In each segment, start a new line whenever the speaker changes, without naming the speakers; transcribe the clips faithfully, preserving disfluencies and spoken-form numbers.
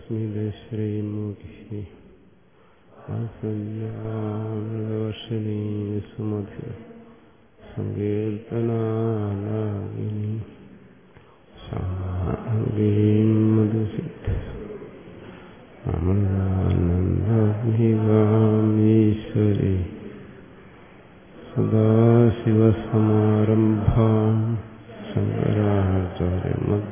തസ്മിദ് ശ്രീമുഖി ആസന്യാമൃതവർഷിണീ സുമധുര സങ്കീർത്തനാലാകിനി സാംഗീം മധുസിദ്ധ അമൃതാനന്ദീകാമീശ്വരി സദാശിവസമാരംഭാം ശങ്കരാചാര്യമധ്യ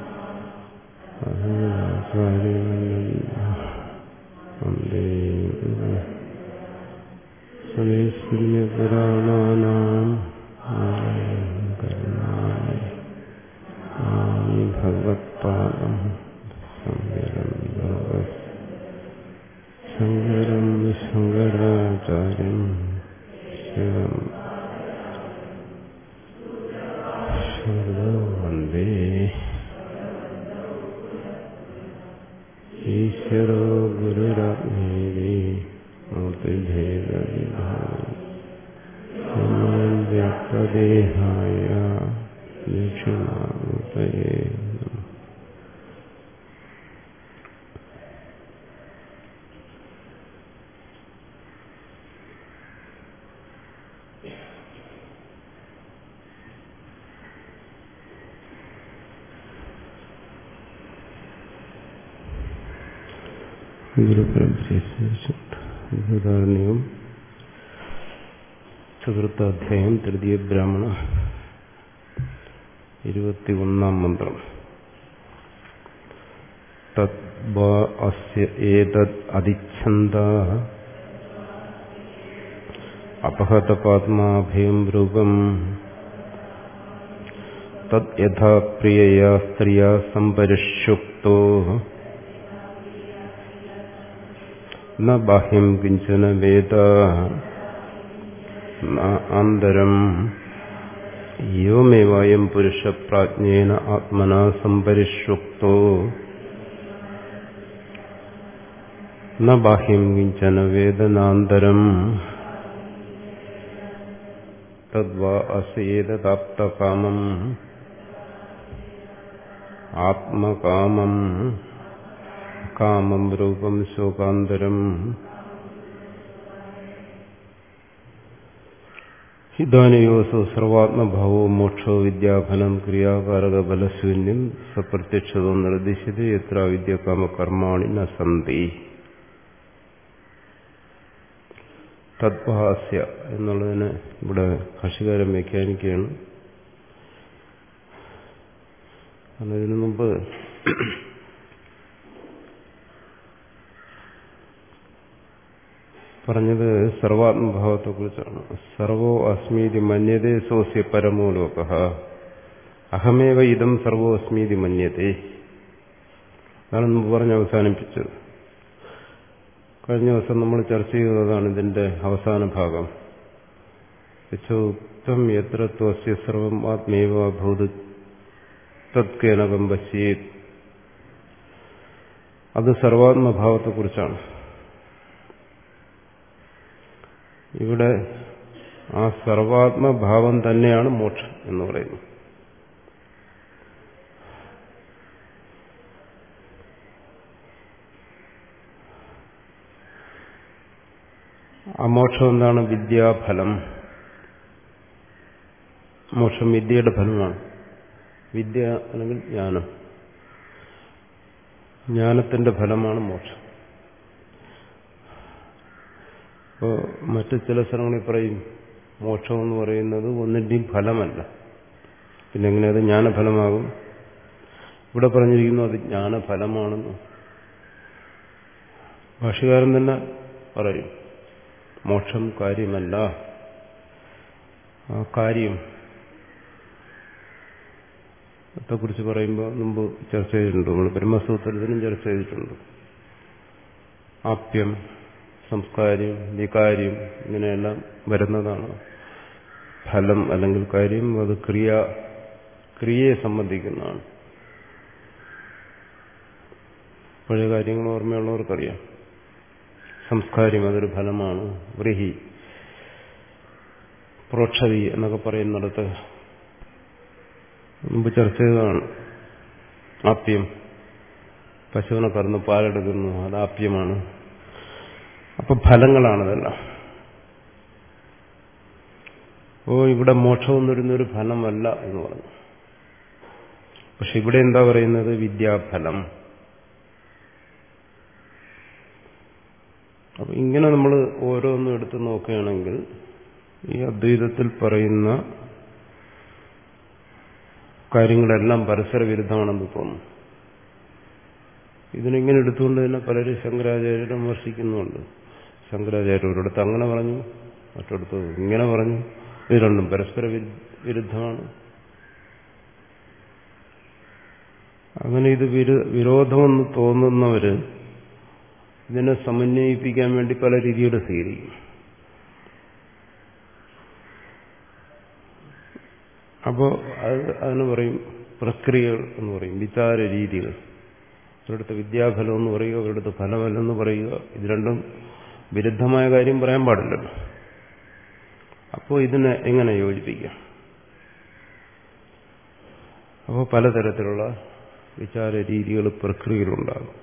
പുരാണാനാം ഭഗവത്പാദം ശങ്കരം ശങ്കരാചാര്യം വന്ദേ ഈശ്വരോ ഗുരുരാത്മേതി മൂർത്തിഭേദവിഭാഗദേഹായ ദക്ഷിണാമൂർത്തയേ നമഃ. ഗുരുപരമ്പരയും ചതുർത്ഥാധ്യായം തൃതീയ ബ്രാഹ്മണ ഇരുപത്തി ഒന്നാം മന്ത്രം. തദ്വാ അസ്യ ഏതദ് അധിച്ഛന്ദഃ അപഹതപാത്മാഭയം രൂപം തദ് യഥാ പ്രിയയാ സ്ത്രിയാ സംപരിഷ്യുക്തോ ന ബാഹ്യം കിഞ്ചന വേദ ആന്തരം യോമേവായം പുരുഷപ്രാജ്ഞേന ആത്മനാ സംപരിഷ്യുക്തോ ന ബാഹ്യം കിഞ്ചന വേദനാന്തരം തദ്വാ അസ്യേതദാപ്തകാമം ആത്മകാമം കാമം രൂപം ശോകാന്തരം ഇദാനയോസോ സർവാത്മഭാവോ മോക്ഷോ വിദ്യാഫലം ക്രിയാകാരകഫലശൂന്യം സപ്രത്യക്ഷതോ നിർദ്ദിശ്യത്തെ യത്ര വിദ്യകാമകർമാണി ന സന്തി. തദ്ഭാസ്യ എന്നുള്ളതിന് ഇവിടെ ഭാഷ്യകാരൻ വ്യാഖ്യാനിക്കുകയാണ്. അതിനു മുമ്പ് പറഞ്ഞത് സർവാത്മഭാവത്തെ കുറിച്ചാണ്. സർവോ അസ്മീതി മന്യതേ സോസ്യ പരമോ ലോകഃ അഹമേവ ഇദം സർവോ അസ്മീതി മന്യതേ. അതാണ് മുമ്പ് പറഞ്ഞ് അവസാനിപ്പിച്ചത്. കഴിഞ്ഞ ദിവസം നമ്മൾ ചർച്ച ചെയ്തതാണ് ഇതിന്റെ അവസാന ഭാഗം. യഥോക്തം യത്ര ത്വസ്യ സർവം ആത്മേവ ഭൂത് തത്കേനകം പശ്യേത്. അത് സർവാത്മഭാവത്തെക്കുറിച്ചാണ്. ഇവിടെ ആ സർവാത്മഭാവം തന്നെയാണ് മോക്ഷം എന്ന് പറയുന്നത്. ആ മോക്ഷം എന്താണ്? വിദ്യാഫലം. മോക്ഷം വിദ്യയുടെ ഫലമാണ്. വിദ്യ അല്ലെങ്കിൽ ജ്ഞാനം, ജ്ഞാനത്തിന്റെ ഫലമാണ് മോക്ഷം. ഇപ്പോൾ മറ്റു ചില സ്ഥലങ്ങളിൽ പറയും മോക്ഷം എന്ന് പറയുന്നത് ഒന്നിന്റെയും ഫലമല്ല, പിന്നെ എങ്ങനെ അത് ജ്ഞാനഫലമാകും? ഇവിടെ പറഞ്ഞിരിക്കുന്നു അത് ജ്ഞാനഫലമാണെന്ന്. ഭാഷ്യകാരൻ തന്നെ പറയും മോക്ഷം കാര്യമല്ല. ആ കാര്യം ത്തെക്കുറിച്ച് പറയുമ്പോൾ മുമ്പ് ചർച്ച ചെയ്തിട്ടുണ്ട്. നമ്മൾ ബ്രഹ്മസൂത്രത്തിനും ചർച്ച ചെയ്തിട്ടുണ്ട്. ആപ്യം, സംസ്കാരം, വികാര്യം ഇങ്ങനെയെല്ലാം വരുന്നതാണ് ഫലം അല്ലെങ്കിൽ കാര്യം. അത് ക്രിയ ക്രിയയെ സംബന്ധിക്കുന്നതാണ്. പഴയ കാര്യങ്ങൾ ഓർമ്മയുള്ളവർക്കറിയാം. സംസ്കാരം അതൊരു ഫലമാണ്. വ്രീഹി, പ്രോക്ഷവി എന്നൊക്കെ പറയുന്നിടത്ത് മുമ്പ് ചർച്ച ചെയ്തതാണ്. ആപ്യം പശുവിനെ കറന്ന് പാലെടുക്കുന്നു, അത് ആപ്യമാണ്. അപ്പൊ ഫലങ്ങളാണതെല്ലാം. ഓ ഇവിടെ മോക്ഷം എന്ന് പറയുന്നൊരു ഫലമല്ല എന്ന് പറഞ്ഞു. പക്ഷെ ഇവിടെ എന്താ പറയുന്നത്? വിദ്യാഫലം. അപ്പൊ ഇങ്ങനെ നമ്മൾ ഓരോന്നും എടുത്ത് നോക്കുകയാണെങ്കിൽ ഈ അദ്വൈതത്തിൽ പറയുന്ന കാര്യങ്ങളെല്ലാം പരസ്പര വിരുദ്ധമാണെന്ന് തോന്നും. ഇതിനിങ്ങനെ എടുത്തുകൊണ്ട് തന്നെ പലരും ശങ്കരാചാര്യരെ വിമർശിക്കുന്നുണ്ട്. ശങ്കരാചാര്യ ഒരിടത്ത് അങ്ങനെ പറഞ്ഞു, മറ്റൊരിടത്ത് ഇങ്ങനെ പറഞ്ഞു. ഇത് രണ്ടും പരസ്പര വിരുദ്ധമാണ്. അങ്ങനെ ഇത് വിരോധമെന്ന് തോന്നുന്നവര് ഇതിനെ സമന്വയിപ്പിക്കാൻ വേണ്ടി പല രീതിയുടെ സ്വീകരിക്കും. അപ്പോൾ അത് അതിന് പറയും പ്രക്രിയകൾ എന്ന് പറയും, വിചാര രീതികൾ. ഒരിടത്ത് വിദ്യാഫലം എന്ന് പറയുക, ഒരിടത്ത് ഫലമല്ലെന്ന് പറയുക. ഇത് രണ്ടും വിരുദ്ധമായ കാര്യം പറയാൻ പാടില്ലല്ലോ. അപ്പോൾ ഇതിനെ എങ്ങനെ യോജിപ്പിക്കാം? അപ്പോൾ പലതരത്തിലുള്ള വിചാര രീതികൾ, പ്രക്രിയകളുണ്ടാകും.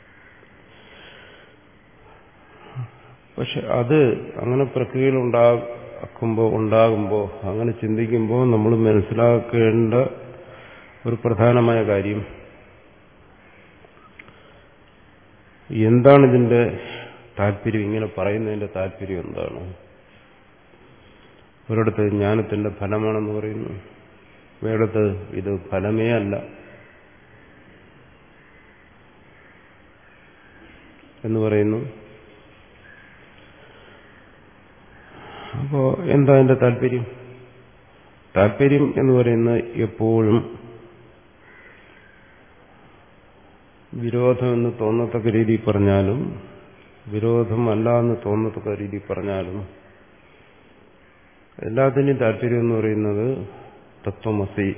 പക്ഷെ അത് അങ്ങനെ പ്രക്രിയകൾ ഉണ്ടാക്കുമ്പോൾ ഉണ്ടാകുമ്പോൾ അങ്ങനെ ചിന്തിക്കുമ്പോൾ നമ്മൾ മനസ്സിലാക്കേണ്ട ഒരു പ്രധാനമായ കാര്യം, എന്താണ് ഇതിന്റെ താല്പര്യം? ഇങ്ങനെ പറയുന്നതിന്റെ താല്പര്യം എന്താണ്? ഒരിടത്ത് ജ്ഞാനത്തിന്റെ ഫലമാണെന്ന് പറയുന്നു, വേടത്ത് ഇത് ഫലമേ അല്ല എന്ന് പറയുന്നു. അപ്പോ എന്താ അതിന്റെ താല്പര്യം? താല്പര്യം എന്ന് പറയുന്നത് എപ്പോഴും വിരോധമെന്ന് തോന്നത്തക്ക രീതിയിൽ പറഞ്ഞാലും വിരോധമല്ല എന്ന് തോന്നത്തക്ക രീതിയിൽ പറഞ്ഞാലും എല്ലാത്തിനും താല്പര്യം എന്ന് പറയുന്നത് തത്വമസി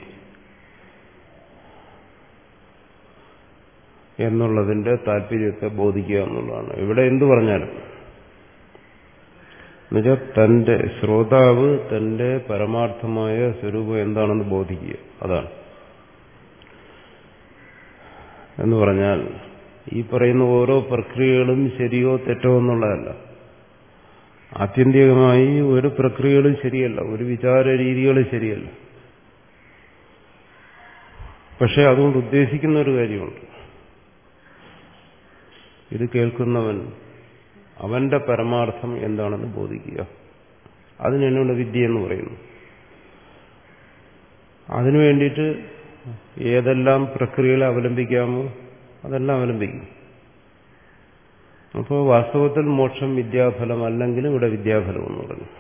എന്നുള്ളതിന്റെ താല്പര്യത്തെ ബോധിക്കുക എന്നുള്ളതാണ്. ഇവിടെ എന്തു പറഞ്ഞാലും എന്നുവെച്ചാൽ തന്റെ ശ്രോതാവ് തന്റെ പരമാർത്ഥമായ സ്വരൂപം എന്താണെന്ന് ബോധിക്കുക, അതാണ്. എന്ന് പറഞ്ഞാൽ ഈ പറയുന്ന ഓരോ പ്രക്രിയകളും ശരിയോ തെറ്റോ എന്നുള്ളതല്ല. ആത്യന്തികമായി ഒരു പ്രക്രിയകളും ശരിയല്ല, ഒരു വിചാര രീതികളും ശരിയല്ല. പക്ഷെ അതുകൊണ്ട് ഉദ്ദേശിക്കുന്ന ഒരു കാര്യമുണ്ട്. ഇത് കേൾക്കുന്നവൻ അവന്റെ പരമാർത്ഥം എന്താണെന്ന് ബോധിക്കുക. അതിനെന്നോട് വിദ്യ എന്ന് പറയുന്നു. അതിനു വേണ്ടിയിട്ട് ഏതെല്ലാം പ്രക്രിയകളെ അവലംബിക്കാമോ അതെല്ലാം അവലംബിക്കും. അപ്പോൾ വാസ്തവത്തിൽ മോക്ഷം വിദ്യാഫലം അല്ലെങ്കിലും ഇവിടെ വിദ്യാഫലം എന്ന് പറഞ്ഞു.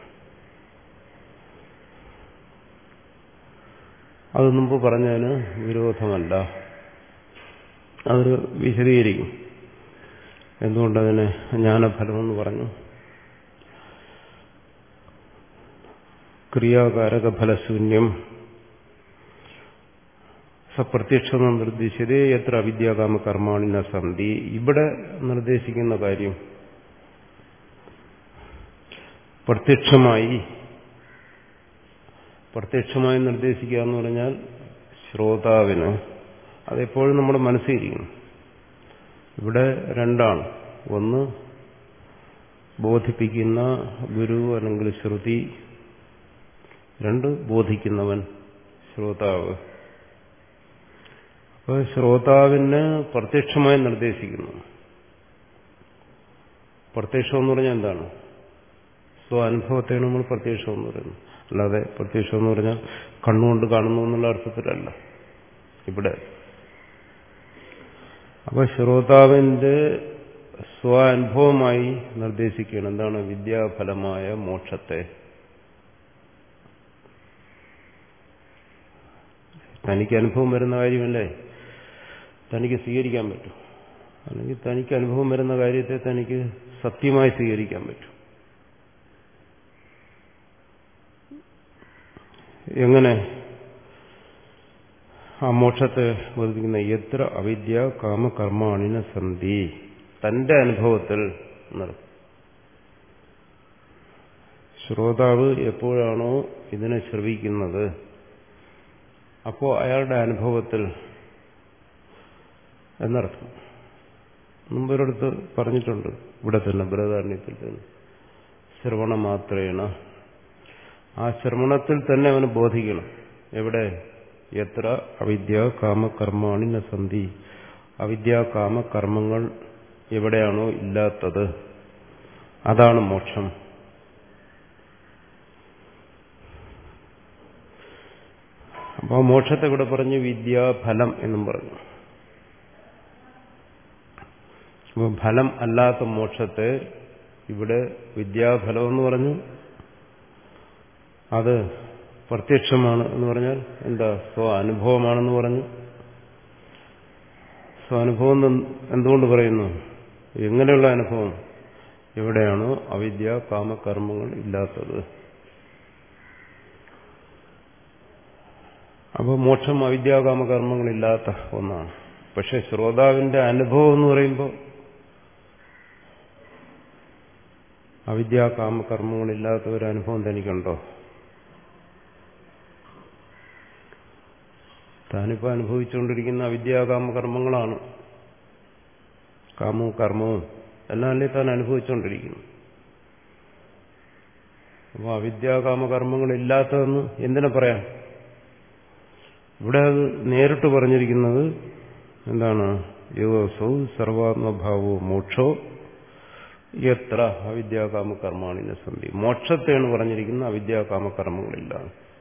അത് മുമ്പ് പറഞ്ഞതിന് വിരോധമല്ല. അത് വിശദീകരിക്കും എന്തുകൊണ്ടതിനെ ജ്ഞാനഫലമെന്ന് പറഞ്ഞു. ക്രിയാകാരക ഫലശൂന്യം സപ്രത്യക്ഷം നിർദ്ദേശിച്ചതേ എത്ര അവിദ്യാകാമ കർമാണിന സന്ധി. ഇവിടെ നിർദ്ദേശിക്കുന്ന കാര്യം പ്രത്യക്ഷമായി പ്രത്യക്ഷമായി നിർദ്ദേശിക്കുക എന്ന് പറഞ്ഞാൽ ശ്രോതാവിന് അതെപ്പോഴും നമ്മുടെ മനസ്സിലിരിക്കും. ഇവിടെ രണ്ടാണ്. ഒന്ന് ബോധിപ്പിക്കുന്ന ഗുരു അല്ലെങ്കിൽ ശ്രുതി, രണ്ട് ബോധിക്കുന്നവൻ ശ്രോതാവ്. അപ്പോൾ ശ്രോതാവിന് പ്രത്യക്ഷമായി നിർദ്ദേശിക്കുന്നു. പ്രത്യക്ഷം എന്ന് പറഞ്ഞാൽ എന്താണ്? സ്വ അനുഭവത്തെയാണ് നമ്മൾ പ്രത്യക്ഷം എന്ന് പറയുന്നത്. അല്ലാതെ പ്രത്യക്ഷം എന്ന് പറഞ്ഞാൽ കണ്ണുകൊണ്ട് കാണുന്നു എന്നുള്ള അർത്ഥത്തിലല്ല ഇവിടെ. അപ്പൊ ശ്രോതാവിന്റെ സ്വ അനുഭവമായി നിർദ്ദേശിക്കുകയാണ്. എന്താണ്? വിദ്യാഫലമായ മോക്ഷത്തെ. തനിക്ക് അനുഭവം വരുന്ന കാര്യമല്ലേ തനിക്ക് സ്വീകരിക്കാൻ പറ്റും. അല്ലെങ്കിൽ തനിക്ക് അനുഭവം വരുന്ന കാര്യത്തെ തനിക്ക് സത്യമായി സ്വീകരിക്കാൻ പറ്റും. എങ്ങനെ ആ മോക്ഷത്തെ ബോധിപ്പിക്കുന്ന എത്ര അവിദ്യ കാമകർമാണിന സന്ധി. തന്റെ അനുഭവത്തിൽ ശ്രോതാവ് എപ്പോഴാണോ ഇതിനെ ശ്രവിക്കുന്നത് അപ്പോൾ അയാളുടെ അനുഭവത്തിൽ എന്നർത്ഥം. മുമ്പൊരിടത്ത് പറഞ്ഞിട്ടുണ്ട്, ഇവിടെ തന്നെ ബൃഹദാരണ്യത്തിൽ തന്നെ. ശ്രവണമാത്രേണ, ആ ശ്രവണത്തിൽ തന്നെ അവന് ബോധിക്കണം. എവിടെ? എത്ര അവിദ്യ കാമകർമാണി ന സന്ധി, അവിദ്യ കാമകർമ്മങ്ങൾ എവിടെയാണോ ഇല്ലാത്തത് അതാണ് മോക്ഷം. അപ്പോൾ മോക്ഷത്തെ ഇവിടെ പറഞ്ഞു വിദ്യാഫലം എന്നും പറഞ്ഞു. അപ്പോൾ ഫലം അല്ലാത്ത മോക്ഷത്തെ ഇവിടെ വിദ്യാഫലം എന്ന് പറഞ്ഞു. അത് പ്രത്യക്ഷമാണ് എന്ന് പറഞ്ഞാൽ എന്താ? സ്വ അനുഭവമാണെന്ന് പറഞ്ഞു. സ്വാനുഭവം എന്തുകൊണ്ട് പറയുന്നു? എങ്ങനെയുള്ള അനുഭവം? എവിടെയാണോ അവിദ്യ കാമകർമ്മങ്ങൾ ഇല്ലാത്തത്. അപ്പോൾ മോക്ഷം അവിദ്യാകാമകർമ്മങ്ങളില്ലാത്ത ഒന്നാണ്. പക്ഷെ ശ്രോതാവിന്റെ അനുഭവം എന്ന് പറയുമ്പോൾ അവിദ്യാകാമകർമ്മങ്ങളില്ലാത്ത ഒരു അനുഭവം തനിക്കുണ്ടോ? താനിപ്പോൾ അനുഭവിച്ചുകൊണ്ടിരിക്കുന്ന അവിദ്യാകാമകർമ്മങ്ങളാണ്. കാമവും കർമ്മവും എല്ലാം അല്ലേ താൻ അനുഭവിച്ചുകൊണ്ടിരിക്കുന്നു. അപ്പോൾ അവിദ്യാകാമകർമ്മങ്ങളില്ലാത്തതെന്ന് എന്തിനു പറയാം? ഇവിടെ അത് നേരിട്ട് പറഞ്ഞിരിക്കുന്നത് എന്താണ്? യോഗസൗ സർവാത്മഭാവോ മോക്ഷോ എത്ര അവിദ്യാകാമകർമാണി ന സന്ധി. മോക്ഷത്തെയാണ് പറഞ്ഞിരിക്കുന്നത്, അവിദ്യാകാമകർമ്മങ്ങളില്ല.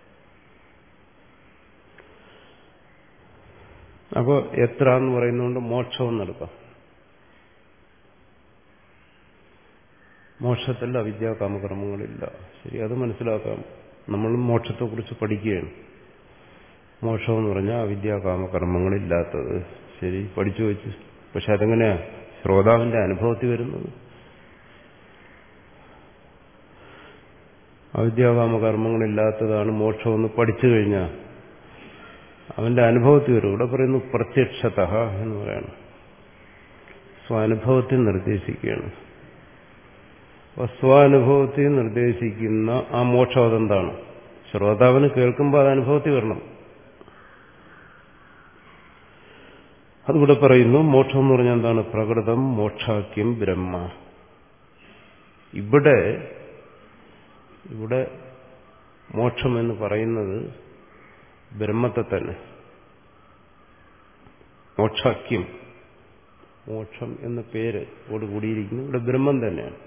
അപ്പോൾ എത്ര എന്ന് പറയുന്നതുകൊണ്ട് മോക്ഷം എന്നെടുക്കാം. മോക്ഷത്തിൽ അവിദ്യാകാമകർമ്മങ്ങളില്ല. ശരി, അത് മനസ്സിലാക്കാം. നമ്മളും മോക്ഷത്തെക്കുറിച്ച് പഠിക്കുകയാണ്. മോക്ഷം എന്ന് പറഞ്ഞാൽ അവിദ്യാകാമകർമ്മങ്ങളില്ലാത്തത്. ശരി, പഠിച്ചു വെച്ച്. പക്ഷെ അതെങ്ങനെയാ ശ്രോതാവിന്റെ അനുഭവത്തിൽ വരുന്നത്? അവിദ്യാകാമകർമ്മങ്ങളില്ലാത്തതാണ് മോക്ഷമെന്ന് പഠിച്ചു കഴിഞ്ഞാൽ അവന്റെ അനുഭവത്തിൽ വരും. ഇവിടെ പറയുന്നു പ്രത്യക്ഷത എന്ന് പറയണം. സ്വാനുഭവത്തിൽ നിർദ്ദേശിക്കുകയാണ്. അപ്പൊ സ്വാനുഭവത്തിൽ നിർദ്ദേശിക്കുന്ന ആ മോക്ഷം അതെന്താണ്? ശ്രോതാവിന് കേൾക്കുമ്പോൾ അത് അനുഭവത്തിൽ വരണം. അതുകൂടെ പറയുന്നു. മോക്ഷം എന്ന് പറഞ്ഞാൽ എന്താണ്? പ്രകൃതം മോക്ഷാക്യം ബ്രഹ്മ. ഇവിടെ ഇവിടെ മോക്ഷം എന്ന് പറയുന്നത് ബ്രഹ്മത്തെ തന്നെ. മോക്ഷാക്യം, മോക്ഷം എന്ന പേര് ഓട് കൂടിയിരിക്കുന്നു. ഇവിടെ ബ്രഹ്മം തന്നെയാണ്.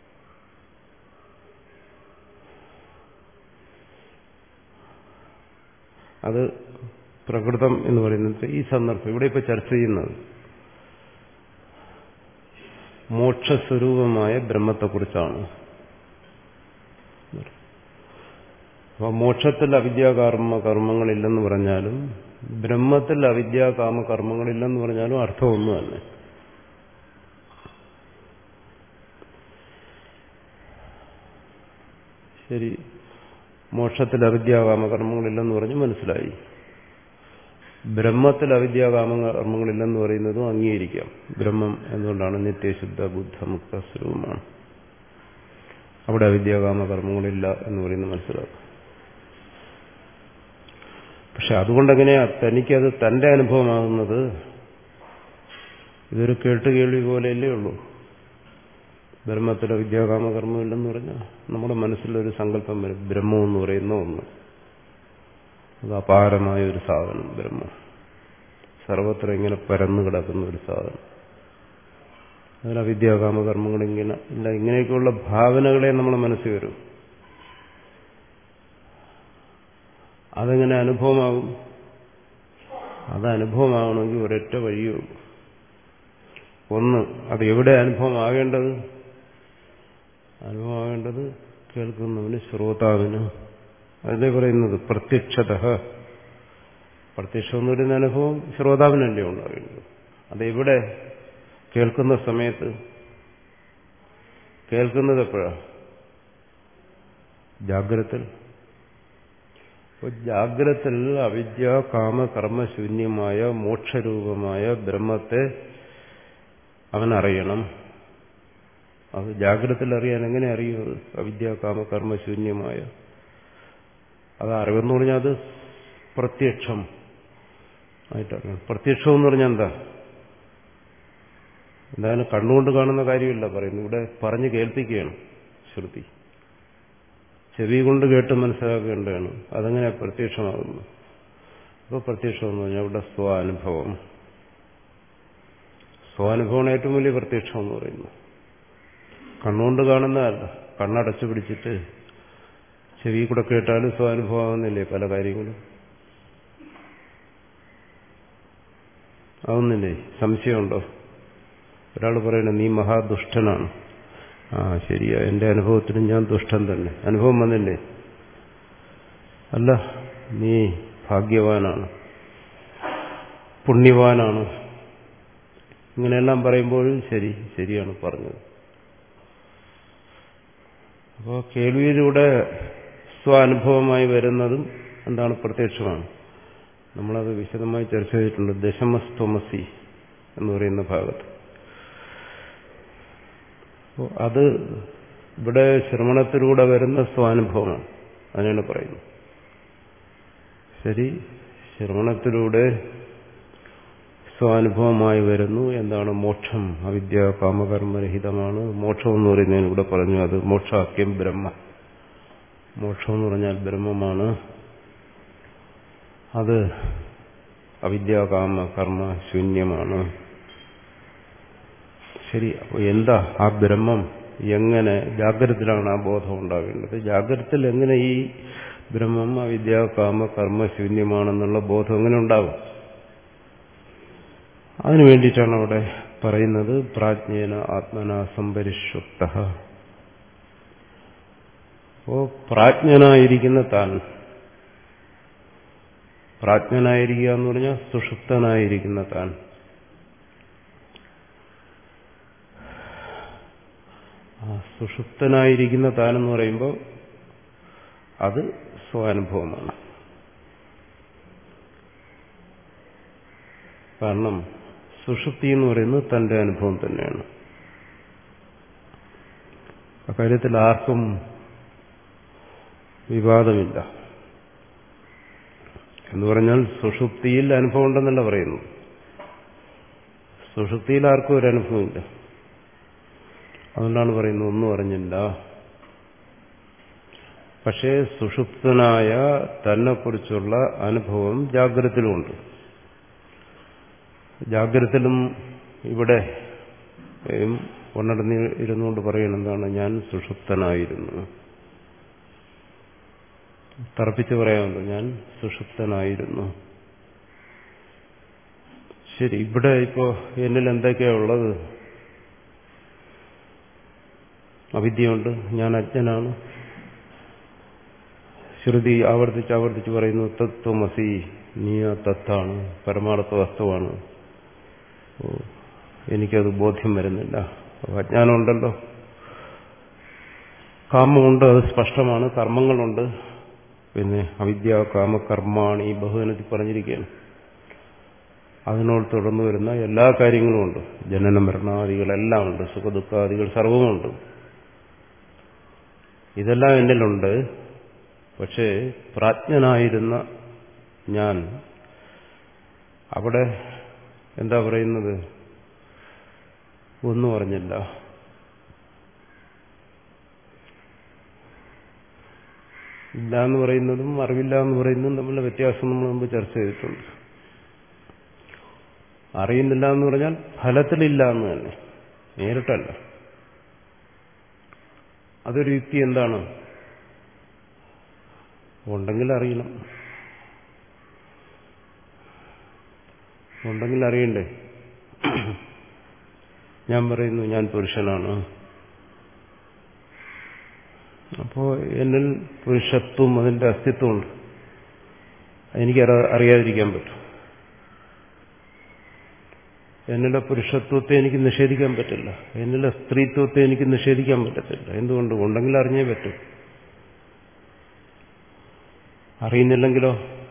അത് പ്രകൃതം എന്ന് പറയുന്നത് ഈ സന്ദർഭം ഇവിടെ ഇപ്പൊ ചർച്ച ചെയ്യുന്നത് മോക്ഷസ്വരൂപമായ ബ്രഹ്മത്തെക്കുറിച്ചാണ്. അപ്പൊ മോക്ഷത്തിൽ അവിദ്യാകാമ കർമ്മങ്ങളില്ലെന്ന് പറഞ്ഞാലും ബ്രഹ്മത്തിൽ അവിദ്യാകാമ കർമ്മങ്ങളില്ലെന്ന് പറഞ്ഞാലും അർത്ഥം ഒന്നു തന്നെ. ശരി, മോക്ഷത്തിൽ അവിദ്യാകാമ കർമ്മങ്ങളില്ലെന്ന് പറഞ്ഞ് മനസ്സിലായി. ബ്രഹ്മത്തിൽ അവിദ്യാകാമ കർമ്മങ്ങളില്ലെന്ന് പറയുന്നതും അംഗീകരിക്കാം. ബ്രഹ്മം എന്തുകൊണ്ടാണ്? നിത്യശുദ്ധ ബുദ്ധ മുക്ത സ്വരൂപമാണ്. അവിടെ അവിദ്യാകാമ കർമ്മങ്ങളില്ല എന്ന് പറയുന്നത് മനസ്സിലാക്കും. പക്ഷെ അതുകൊണ്ടെങ്ങനെയാ തനിക്കത് തന്റെ അനുഭവമാകുന്നത്? ഇതൊരു കേട്ടുകേൾവി പോലെയല്ലേ ഉള്ളൂ. ബ്രഹ്മത്തിൽ അവിദ്യാകാമ കർമ്മമില്ലെന്ന് പറഞ്ഞാൽ നമ്മുടെ മനസ്സിലൊരു സങ്കല്പം വരും. ബ്രഹ്മം എന്ന് പറയുന്ന ഒന്ന്, അത് അപാരമായ ഒരു സാധനം. ബ്രഹ്മം സർവത്ര ഇങ്ങനെ പരന്നു കിടക്കുന്ന ഒരു സാധനം. അതിൽ അവിദ്യാകാമ കർമ്മങ്ങൾ ഇങ്ങനെ ഇല്ല. ഇങ്ങനെയൊക്കെയുള്ള ഭാവനകളെ നമ്മുടെ മനസ്സിൽ വരും. അതെങ്ങനെ അനുഭവമാകും? അത് അനുഭവമാകണമെങ്കിൽ ഒരൊറ്റ വഴിയേ ഉള്ളൂ. ഒന്ന്, അത് എവിടെ അനുഭവമാകേണ്ടത്? അനുഭവമാകേണ്ടത് കേൾക്കുന്നവന്, ശ്രോതാവിന്. അതേ പറയുന്നത് പ്രത്യക്ഷത. പ്രത്യക്ഷം എന്ന് പറയുന്ന അനുഭവം ശ്രോതാവിനല്ലേ ഉണ്ടാകേണ്ടത്. അതെവിടെ? കേൾക്കുന്ന സമയത്ത്. കേൾക്കുന്നത് എപ്പോഴാണ്? ജാഗ്രത്തിൽ. അപ്പോൾ ജാഗ്രത്തിൽ അവിദ്യ കാമ കർമ്മശൂന്യമായ മോക്ഷരൂപമായ ബ്രഹ്മത്തെ അവനറിയണം. അത് ജാഗ്രതത്തിൽ അറിയാൻ എങ്ങനെ അറിയും? അത് അവിദ്യ കാമ കർമ്മശൂന്യമായ അത് അറിവെന്ന് പറഞ്ഞാൽ അത് പ്രത്യക്ഷം ആയിട്ടറിയണം. പ്രത്യക്ഷം എന്ന് പറഞ്ഞാൽ എന്താ? എന്തായാലും കണ്ണുകൊണ്ട് കാണുന്ന കാര്യമില്ല പറയുന്നു, ഇവിടെ പറഞ്ഞ് കേൾപ്പിക്കുകയാണ് ശ്രുതി. ചെവി കൊണ്ട് കേട്ട് മനസ്സിലാക്കേണ്ടതാണ്. അതെങ്ങനെ പ്രത്യക്ഷമാകുന്നു? അപ്പോൾ പ്രത്യക്ഷം എന്ന് പറഞ്ഞാൽ ഇവിടെ സ്വാനുഭവം. സ്വാനുഭവമാണ് ഏറ്റവും വലിയ പ്രത്യക്ഷം എന്ന് പറയുന്നു. കണ്ണുകൊണ്ട് കാണുന്നതല്ല. കണ്ണടച്ചു പിടിച്ചിട്ട് ചെവി കൂടെ കേട്ടാലും സ്വാനുഭവമാകുന്നില്ലേ പല കാര്യങ്ങളും? ആവുന്നില്ലേ? സംശയമുണ്ടോ? ഒരാൾ പറയണേ നീ മഹാദുഷ്ടനാണ്. ആ ശരിയാ, എന്റെ അനുഭവത്തിന് ഞാൻ ദുഷ്ടൻ തന്നെ. അനുഭവം വന്നില്ലേ? അല്ല, നീ ഭാഗ്യവാനാണ്, പുണ്യവാനാണ്, ഇങ്ങനെയെല്ലാം പറയുമ്പോഴും ശരി ശരിയാണ് പറഞ്ഞത്. അപ്പോൾ കേൾവിയിലൂടെ സ്വാനുഭവമായി വരുന്നതും എന്താണ്? പ്രത്യക്ഷമാണ്. നമ്മളത് വിശദമായി ചർച്ച ചെയ്തിട്ടുണ്ട് ദശമസ്ത്വമസി എന്ന് പറയുന്ന ഭാഗത്ത്. അപ്പോൾ അത് ഇവിടെ ശ്രവണത്തിലൂടെ വരുന്ന സ്വാനുഭവമാണ്. അതിനാണ് പറയുന്നത്. ശരി, ശ്രവണത്തിലൂടെ സ്വാനുഭവമായി വരുന്നു. എന്താണ്? മോക്ഷം. അവിദ്യ കാമകർമ്മരഹിതമാണ് മോക്ഷം എന്ന് പറയുന്നതിന് ഇവിടെ പറഞ്ഞു. അത് മോക്ഷാക്യം ബ്രഹ്മ. മോക്ഷം എന്ന് പറഞ്ഞാൽ ബ്രഹ്മമാണ്. അത് അവിദ്യ കാമ കർമ്മ ശൂന്യമാണ്. ശരി, അപ്പോൾ എന്താ ആ ബ്രഹ്മം? എങ്ങനെ ജാഗ്രതത്തിലാണ് ആ ബോധം ഉണ്ടാവേണ്ടത്? ജാഗ്രതത്തിൽ എങ്ങനെ ഈ ബ്രഹ്മം അവിദ്യ കാമ കർമ്മ ശൂന്യമാണെന്നുള്ള ബോധം എങ്ങനെ ഉണ്ടാവും? അതിനു വേണ്ടിയിട്ടാണ് അവിടെ പറയുന്നത് പ്രാജ്ഞേന ആത്മന സംപരിഷുപ്ത. അപ്പോ പ്രാജ്ഞനായിരിക്കുന്ന താൻ, പ്രാജ്ഞനായിരിക്കുക എന്ന് പറഞ്ഞാൽ സുഷുപ്തനായിരിക്കുന്ന താൻ, സുഷുപ്തനായിരിക്കുന്ന താനെന്ന് പറയുമ്പോൾ അത് സ്വാനുഭവമാണ്. കാരണം സുഷുപ്തി എന്ന് പറയുന്നത് തന്റെ അനുഭവം തന്നെയാണ്. അക്കാര്യത്തിൽ ആർക്കും വിവാദമില്ല. എന്ന് പറഞ്ഞാൽ സുഷുപ്തിയിൽ അനുഭവം ഉണ്ടെന്നല്ല പറയുന്നു. സുഷുപ്തിയിൽ ആർക്കും ഒരു അനുഭവമില്ല. അതുകൊണ്ടാണ് പറയുന്നത് ഒന്നും അറിഞ്ഞില്ല. പക്ഷേ സുഷുപ്തനായ തന്നെക്കുറിച്ചുള്ള അനുഭവം ജാഗ്രതത്തിലുമുണ്ട്. ജാഗ്രതത്തിലും ഇവിടെ ഉണർന്നി ഇരുന്നുകൊണ്ട് പറയുന്നത് എന്താണ്? ഞാൻ സുഷുപ്തനായിരുന്നു. തറപ്പിച്ച് പറയാമല്ലോ, ഞാൻ സുഷുപ്തനായിരുന്നു. ശരി, ഇവിടെ ഇപ്പോ എന്നിൽ എന്തൊക്കെയാ ഉള്ളത്? അവിദ്യയുണ്ട്, ഞാൻ അജ്ഞനാണ്. ശ്രുതി ആവർത്തിച്ച് ആവർത്തിച്ച് പറയുന്നു തത്വമസി, നീ ആ തത്താണ്, പരമാർത്ഥ വസ്തുവാണ്. എനിക്കത് ബോധ്യം വരുന്നില്ല. അജ്ഞാനമുണ്ടല്ലോ. കാമമുണ്ട്, അത് സ്പഷ്ടമാണ്. കർമ്മങ്ങളുണ്ട്. പിന്നെ അവിദ്യ കാമ കർമാണി ബഹുവനത്തിൽ പറഞ്ഞിരിക്കുകയാണ്. അതിനോട് തുടർന്ന് വരുന്ന എല്ലാ കാര്യങ്ങളും ഉണ്ട്. ജനന മരണാദികളെല്ലാം ഉണ്ട്. സുഖദുഃഖാദികൾ സർവമുണ്ട്. ഇതെല്ലാം എന്നിലുണ്ട്. പക്ഷേ പ്രാജ്ഞനായിരുന്ന ഞാൻ അവിടെ എന്താ പറയുന്നത്? ഒന്നും അറിഞ്ഞില്ല. ഇല്ല എന്ന് പറയുന്നതും അറിവില്ല എന്ന് പറയുന്നതും തമ്മിലുള്ള വ്യത്യാസം നമ്മൾ മുമ്പ് ചർച്ച ചെയ്തിട്ടുണ്ട്. അറിയുന്നില്ല എന്ന് പറഞ്ഞാൽ ഫലത്തിലില്ല എന്ന് തന്നെ, നേരിട്ടല്ല. അതൊരു യുക്തി. എന്താണ്? ഉണ്ടെങ്കിൽ അറിയണം. ഉണ്ടെങ്കിൽ അറിയണ്ടേ? ഞാൻ പറയുന്നു ഞാൻ പുരുഷനാണ്. അപ്പോ എന്നിൽ പുരുഷത്വം, അതിന്റെ അസ്തിത്വമുണ്ട്. എനിക്ക് അറിയാതിരിക്കാൻ പറ്റും. എന്നിലെ പുരുഷത്വത്തെ എനിക്ക് നിഷേധിക്കാൻ പറ്റില്ല. എന്നിലെ സ്ത്രീത്വത്തെ എനിക്ക് നിഷേധിക്കാൻ പറ്റത്തില്ല. എന്തുകൊണ്ട്? ഉണ്ടെങ്കിൽ അറിഞ്ഞേ പറ്റും. അറിയുന്നില്ലെങ്കിലോ?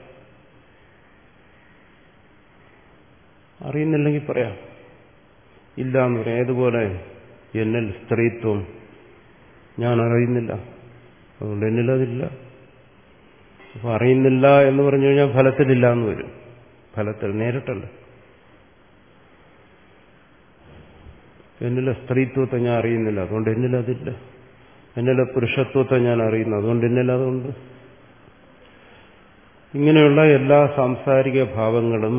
അറിയുന്നില്ലെങ്കിൽ പറയാം ഇല്ല എന്ന് പറയാം. ഏതുപോലെ എന്നിൽ സ്ത്രീത്വം ഞാൻ അറിയുന്നില്ല, അതുകൊണ്ട് എന്നിലതില്ല. അപ്പൊ അറിയുന്നില്ല എന്ന് പറഞ്ഞു കഴിഞ്ഞാൽ ഫലത്തിലില്ല എന്ന് വരും. ഫലത്തിൽ നേരിട്ടല്ല. എന്നിലെ സ്ത്രീത്വത്തെ ഞാൻ അറിയുന്നില്ല, അതുകൊണ്ട് എന്നിലതില്ല. എന്നിലെ പുരുഷത്വത്തെ ഞാൻ അറിയുന്നു, അതുകൊണ്ട് എന്നിലതുണ്ട്. ഇങ്ങനെയുള്ള എല്ലാ സാംസാരിക ഭാവങ്ങളും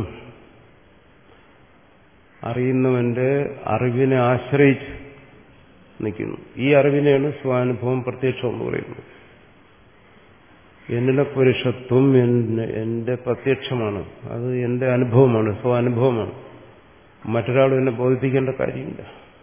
അറിയുന്നവന്റെ അറിവിനെ ആശ്രയിച്ച് നിൽക്കുന്നു. ഈ അറിവിനെയാണ് സ്വാനുഭവം പ്രത്യക്ഷം എന്ന് പറയുന്നത്. എന്നിലെ പുരുഷത്വം എന്റെ പ്രത്യക്ഷമാണ്, അത് എന്റെ അനുഭവമാണ്, സ്വാനുഭവമാണ്. മറ്റൊരാളും എന്നെ ബോധിപ്പിക്കേണ്ട കാര്യമില്ല.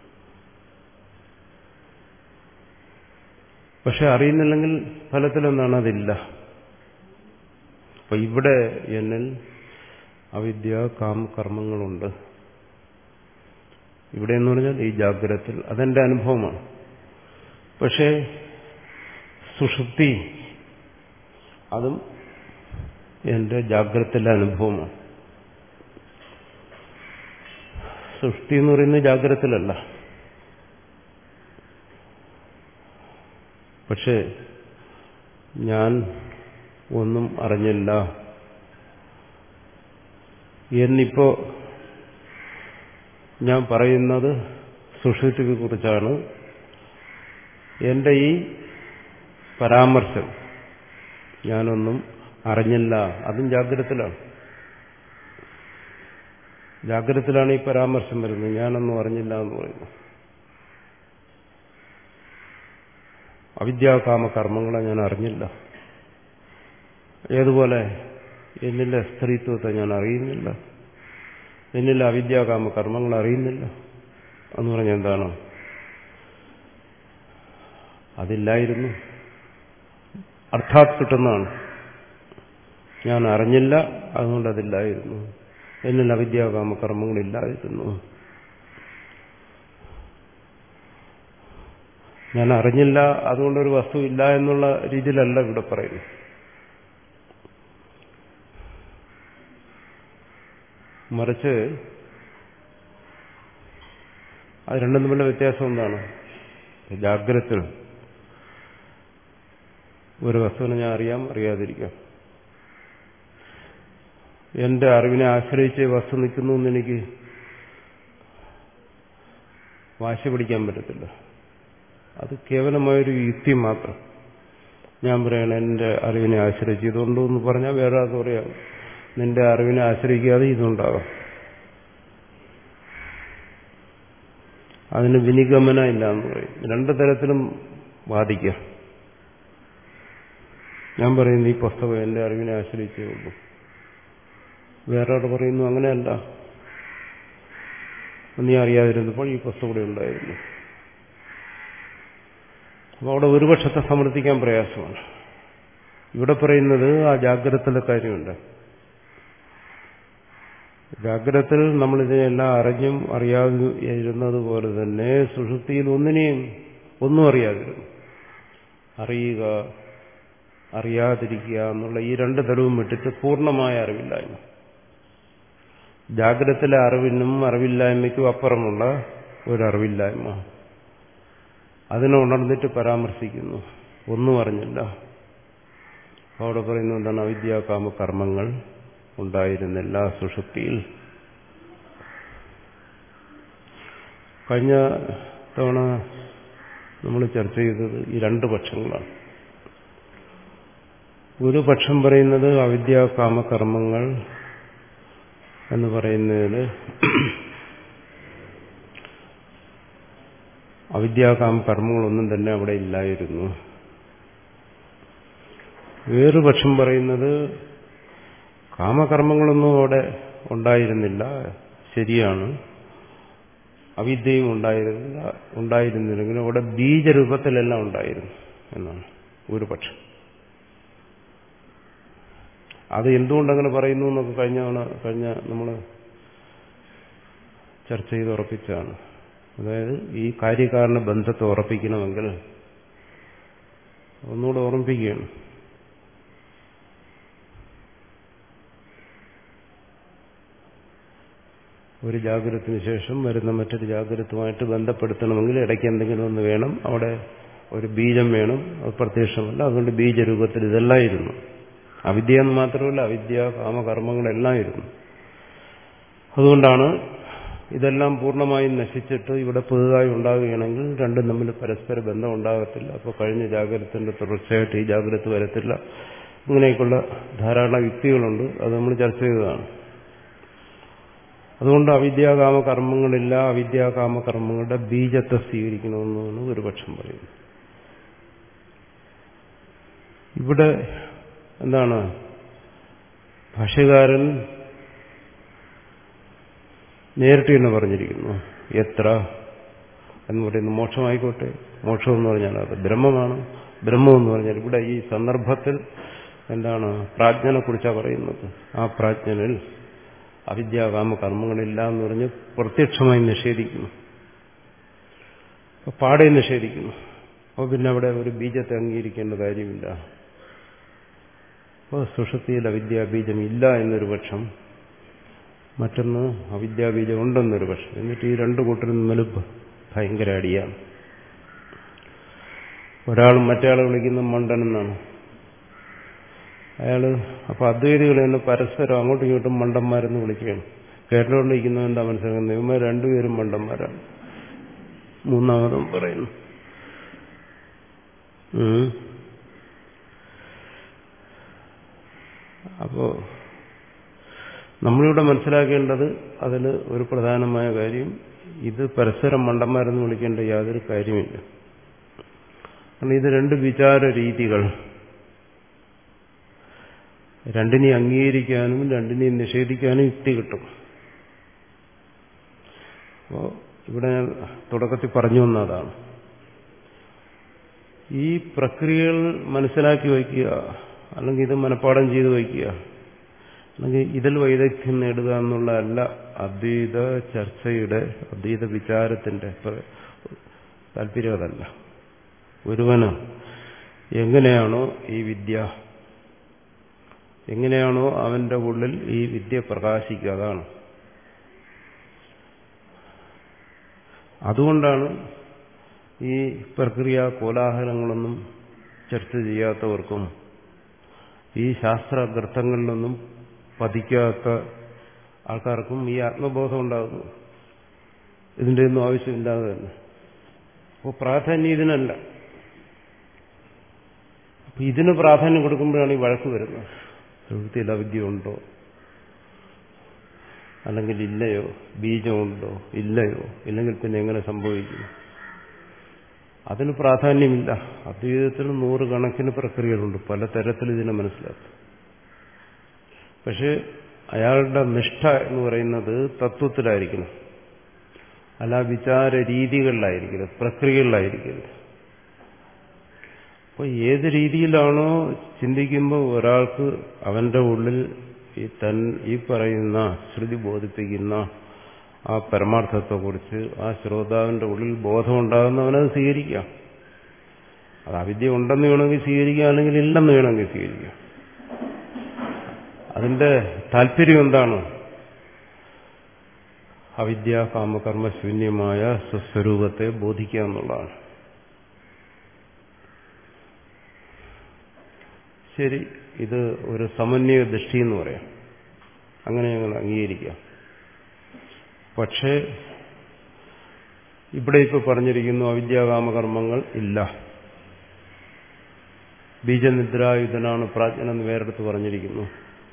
പക്ഷെ അറിയുന്നില്ലെങ്കിൽ ഫലത്തിൽ എന്താണ്? അതില്ല. അപ്പൊ ഇവിടെ എന്നിൽ അവിദ്യ കാമ കർമ്മങ്ങളുണ്ട്. ഇവിടെ എന്ന് പറഞ്ഞാൽ ഈ ജാഗ്രതത്തിൽ അതെന്റെ അനുഭവമാണ്. പക്ഷേ സുഷുപ്തി അതും എന്റെ ജാഗ്രതത്തിലെ അനുഭവമാണ്. സുഷുപ്തി എന്ന് പറയുന്നത് ജാഗ്രതത്തിലല്ല. പക്ഷേ ഞാൻ ഒന്നും അറിഞ്ഞില്ല എന്നിപ്പോ ഞാൻ പറയുന്നത് സുഷുപ്തിയെ കുറിച്ചാണ്. എന്റെ ഈ പരാമർശം ഞാനൊന്നും അറിഞ്ഞില്ല, അതും ജാഗ്രതത്തിലാണ്. ജാഗ്രതത്തിലാണ് ഈ പരാമർശം വരുന്നത്. ഞാനൊന്നും അറിഞ്ഞില്ല എന്ന് പറയുന്നു. അവിദ്യാകാമ കർമ്മങ്ങളെ ഞാൻ അറിഞ്ഞില്ല. ഏതുപോലെ എന്നിലെ സ്ത്രീത്വത്തെ ഞാൻ അറിയുന്നില്ല, എന്നിലെ അവിദ്യാകാമ കർമ്മങ്ങൾ അറിയുന്നില്ല എന്ന് പറഞ്ഞാൽ എന്താണ്? അതില്ലായിരുന്നു. അർത്ഥാത് കിട്ടുന്നതാണ്. ഞാൻ അറിഞ്ഞില്ല, അതുകൊണ്ട് അതില്ലായിരുന്നു. എന്നിൽ അവിദ്യാകാമ കർമ്മങ്ങളില്ലായിരുന്നു. ഞാൻ അറിഞ്ഞില്ല, അതുകൊണ്ടൊരു വസ്തു ഇല്ല എന്നുള്ള രീതിയിലല്ല ഇവിടെ പറയുന്നത്. മറിച്ച് അത് രണ്ടും തമ്മിലുള്ള വ്യത്യാസം എന്താണ്? ജാഗ്രത ഒരു വസ്തുവിനെ ഞാൻ അറിയാം, അറിയാതിരിക്കാം. എന്റെ അറിവിനെ ആശ്രയിച്ച് വസ്തു നിൽക്കുന്നു എന്ന് എനിക്ക് വാശി പിടിക്കാൻ പറ്റത്തില്ല. അത് കേവലമായൊരു യുക്തി മാത്രം. ഞാൻ പറയണം എന്റെ അറിവിനെ ആശ്രയിച്ച് ഇതുണ്ടോ എന്ന് പറഞ്ഞാൽ വേറെ അത് പറയാം. നിന്റെ അറിവിനെ ആശ്രയിക്കാതെ ഇതുണ്ടാകാം. അതിന് വിനിഗമന ഇല്ല എന്ന് പറയും. രണ്ടു തരത്തിലും ബാധിക്കാം. ഞാൻ പറയുന്നു ഈ പുസ്തകം എന്റെ അറിവിനെ ആശ്രയിച്ചേ ഉള്ളൂ. വേറൊരാൾ പറയുന്നു അങ്ങനെയല്ല, നീ അറിയാതിരുന്നപ്പോൾ ഈ പുസ്തകം കൂടെ ഉണ്ടായിരുന്നു. അപ്പോൾ അവിടെ ഒരു പക്ഷത്തെ സമർത്ഥിക്കാൻ പ്രയാസമാണ്. ഇവിടെ പറയുന്നത് ആ ജാഗ്രതത്തിലെ കാര്യമുണ്ട്. ജാഗ്രതത്തിൽ നമ്മളിതിനെല്ലാം അറിഞ്ഞും അറിയാതെ ഇരുന്നതുപോലെ തന്നെ സുഷുപ്തിയിൽ ഒന്നിനെയും ഒന്നും അറിയാതിരുന്നു. അറിയുക, അറിയാതിരിക്കുക എന്നുള്ള ഈ രണ്ട് തലവും വിട്ടിട്ട് പൂർണ്ണമായ അറിവില്ലായ്മ. ജാഗ്രതത്തിലെ അറിവിനും അറിവില്ലായ്മയ്ക്കും അപ്പുറമുള്ള ഒരറിവില്ലായ്മ. അതിനെ ഉണർന്നിട്ട് പരാമർശിക്കുന്നു. ഒന്നും അറിഞ്ഞില്ല. അവിടെ പറയുന്നത് എന്താണ്? അവിദ്യാകാമ കർമ്മങ്ങൾ ഉണ്ടായിരുന്നില്ല സുഷുപ്തിയിൽ. കഴിഞ്ഞ തവണ നമ്മൾ ചർച്ച ചെയ്തത് ഈ രണ്ട് പക്ഷങ്ങളാണ്. ഒരു പക്ഷം പറയുന്നത് അവിദ്യാകാമ കർമ്മങ്ങൾ എന്ന് പറയുന്നതിൽ അവിദ്യാകാമ കർമ്മങ്ങളൊന്നും തന്നെ അവിടെ ഇല്ലായിരുന്നു. വേറൊരു പക്ഷം പറയുന്നത് കാമകർമ്മങ്ങളൊന്നും അവിടെ ഉണ്ടായിരുന്നില്ല, ശരിയാണ്. അവിദ്യയും ഉണ്ടായിരുന്നില്ല ഉണ്ടായിരുന്നില്ലെങ്കിലും അവിടെ ബീജരൂപത്തിലെല്ലാം ഉണ്ടായിരുന്നു എന്നാണ് ഒരു പക്ഷം. അത് എന്തുകൊണ്ടങ്ങനെ പറയുന്നു എന്നൊക്കെ കഴിഞ്ഞ കഴിഞ്ഞ നമ്മൾ ചർച്ച ചെയ്ത് ഉറപ്പിച്ചാണ്. അതായത് ഈ കാര്യകാരണ ബന്ധത്തെ ഉറപ്പിക്കണമെങ്കിൽ ഒന്നുകൂടെ ഓർമ്മിപ്പിക്കുകയാണ്. ഒരു ജാഗ്രതത്തിന് ശേഷം വരുന്ന മറ്റൊരു ജാഗ്രതയുമായിട്ട് ബന്ധപ്പെടുത്തണമെങ്കിൽ ഇടയ്ക്ക് എന്തെങ്കിലും ഒന്ന് വേണം. അവിടെ ഒരു ബീജം വേണം. അത് പ്രത്യക്ഷമല്ല. അതുകൊണ്ട് ബീജരൂപത്തിൽ ഇതെല്ലാം ഇരുന്നു. അവിദ്യ എന്ന് മാത്രമല്ല, അവിദ്യ കാമകർമ്മങ്ങളെല്ലാം ഇരുന്നു. അതുകൊണ്ടാണ് ഇതെല്ലാം പൂർണ്ണമായും നശിച്ചിട്ട് ഇവിടെ പുതുതായി ഉണ്ടാവുകയാണെങ്കിൽ രണ്ടും തമ്മിൽ പരസ്പര ബന്ധം ഉണ്ടാകത്തില്ല. അപ്പോൾ കഴിഞ്ഞ ജാഗ്രതത്തിന്റെ തുടർച്ചയായിട്ട് ഈ ജാഗ്രത വരത്തില്ല. ഇങ്ങനെയൊക്കെയുള്ള ധാരാളം യുക്തികളുണ്ട്. അത് നമ്മൾ ചർച്ച ചെയ്തതാണ്. അതുകൊണ്ട് അവിദ്യാകാമ കർമ്മങ്ങളില്ല, അവിദ്യാകാമ കർമ്മങ്ങളുടെ ബീജത്തെ സ്വീകരിക്കണമെന്നാണ് ഒരു പക്ഷം പറയുന്നത്. ഇവിടെ എന്താണ് ഭാഷ്യകാരൻ നേരിട്ട് തന്നെ പറഞ്ഞിരിക്കുന്നു. എത്ര എന്ന് പറയുന്നത് മോക്ഷമായിക്കോട്ടെ, മോക്ഷം എന്ന് പറഞ്ഞാൽ അത് ബ്രഹ്മമാണ്. ബ്രഹ്മം എന്ന് പറഞ്ഞാൽ ഇവിടെ ഈ സന്ദർഭത്തിൽ എന്താണ് പ്രാജ്ഞനെ കുറിച്ചാണ് പറയുന്നത്. ആ പ്രാജ്ഞനിൽ അവിദ്യാകാമ കർമ്മങ്ങളില്ല എന്ന് പറഞ്ഞ് പ്രത്യക്ഷമായി നിഷേധിക്കുന്നു, പാടെ നിഷേധിക്കുന്നു. അപ്പോൾ പിന്നെ അവിടെ ഒരു ബീജത്തെ അംഗീകരിക്കേണ്ട കാര്യമില്ല. അപ്പോൾ സുഷുപ്തിയിൽ അവിദ്യാബീജം ഇല്ല എന്നൊരു പക്ഷം, മറ്റൊന്ന് അവിദ്യാബീജം ഉണ്ടെന്നൊരു പക്ഷം. എന്നിട്ട് ഈ രണ്ടു കൂട്ടരും തമ്മിൽ ഭയങ്കര അടിയാണ്. ഒരാൾ മറ്റേയാളെ വിളിക്കുന്നത് മണ്ടനെന്നാണ്. അയാള് അപ്പൊ അദ്വൈതികൾ തന്നെ പരസ്പരം അങ്ങോട്ടും ഇങ്ങോട്ടും മണ്ടന്മാരെന്ന് വിളിക്കുകയാണ്. കേട്ടുകൊണ്ടിരിക്കുന്നത് എന്താ മനസ്സിലാക്കുന്നത്? ഇവന്മാർ രണ്ടുപേരും മണ്ടന്മാരാണ്. മൂന്നാമതും പറയുന്നു. അപ്പോ നമ്മളിവിടെ മനസ്സിലാക്കേണ്ടത് അതിൽ ഒരു പ്രധാനമായ കാര്യം, ഇത് പരസ്പരം മണ്ടന്മാരെന്ന് വിളിക്കേണ്ട യാതൊരു കാര്യമില്ല. കാരണം ഇത് രണ്ട് വിചാര രീതികൾ, രണ്ടിനെയും അംഗീകരിക്കാനും രണ്ടിനെയും നിഷേധിക്കാനും യുക്തി കിട്ടും. അപ്പോൾ ഇവിടെ ഞാൻ തുടക്കത്തിൽ പറഞ്ഞു വന്നതാണ്, ഈ പ്രക്രിയകൾ മനസ്സിലാക്കി വയ്ക്കുക, അല്ലെങ്കിൽ ഇത് മനഃപ്പാഠം ചെയ്ത് വയ്ക്കുക, അല്ലെങ്കിൽ ഇതിൽ വൈദഗ്ധ്യം നേടുക എന്നുള്ളതല്ല അദ്വൈത ചർച്ചയുടെ, അദ്വൈത വിചാരത്തിന്റെ താല്പര്യം. അതല്ല. ഒരുവന് എങ്ങനെയാണോ ഈ വിദ്യ, എങ്ങനെയാണോ അവന്റെ ഉള്ളിൽ ഈ വിദ്യ പ്രകാശിക്കുക, അതാണ്. അതുകൊണ്ടാണ് ഈ പ്രക്രിയ കോലാഹലങ്ങളൊന്നും ചർച്ച ചെയ്യാത്തവർക്കും ഈ ശാസ്ത്രഗ്രന്ഥങ്ങളിലൊന്നും പതിക്കാത്ത ആൾക്കാർക്കും ഈ ആത്മബോധം ഉണ്ടാകുന്നു. ഇതിൻ്റെ ഒന്നും ആവശ്യമില്ലാതെ തന്നെ. അപ്പോൾ പ്രാധാന്യം ഇതിനല്ല. അപ്പൊ ഇതിന് പ്രാധാന്യം കൊടുക്കുമ്പോഴാണ് ഈ വഴക്ക് വരുന്നത്. പ്രവൃത്തിയിൽ അവിദ്യ ഉണ്ടോ അല്ലെങ്കിൽ ഇല്ലയോ, ബീജമുണ്ടോ ഇല്ലയോ, ഇല്ലെങ്കിൽ പിന്നെ എങ്ങനെ സംഭവിക്കും? അതിന് പ്രാധാന്യമില്ല. അദ്വൈതത്തിന് നൂറുകണക്കിന് പ്രക്രിയകളുണ്ട്, പലതരത്തിൽ ഇതിനെ മനസ്സിലാക്കും. പക്ഷെ അയാളുടെ നിഷ്ഠ എന്ന് പറയുന്നത് തത്വത്തിലായിരിക്കണം, അല്ല വിചാര രീതികളിലായിരിക്കരുത്, പ്രക്രിയകളിലായിരിക്കരുത്. അപ്പോൾ ഏത് രീതിയിലാണോ ചിന്തിക്കുമ്പോൾ ഒരാൾക്ക് അവന്റെ ഉള്ളിൽ ഈ തൻ ഈ പറയുന്ന ശ്രുതി ബോധിപ്പിക്കുന്ന ആ പരമാർത്ഥത്തെക്കുറിച്ച് ആ ശ്രോതാവിന്റെ ഉള്ളിൽ ബോധമുണ്ടാകുന്നവനത് സ്വീകരിക്കാം. അത് അവിദ്യ ഉണ്ടെന്ന് വേണമെങ്കിൽ സ്വീകരിക്കാം, അല്ലെങ്കിൽ ഇല്ലെന്ന് വേണമെങ്കിൽ സ്വീകരിക്കാം. അതിന്റെ താല്പര്യം എന്താണ്? അവിദ്യ കാമകർമ്മ ശൂന്യമായ സ്വസ്വരൂപത്തെ ബോധിക്കുക എന്നുള്ളതാണ്. ശരി, ഇത് ഒരു സമന്വയ ദൃഷ്ടി എന്ന് പറയാം, അങ്ങനെ ഞങ്ങൾ അംഗീകരിക്കാം. പക്ഷേ ഇവിടെ ഇപ്പോൾ പറഞ്ഞിരിക്കുന്നു അവിദ്യാകാമകർമ്മങ്ങൾ ഇല്ല, ബീജനിദ്രായുധനാണ് പ്രാജ്ഞനെന്ന് വേറെടുത്ത് പറഞ്ഞിരിക്കുന്നു.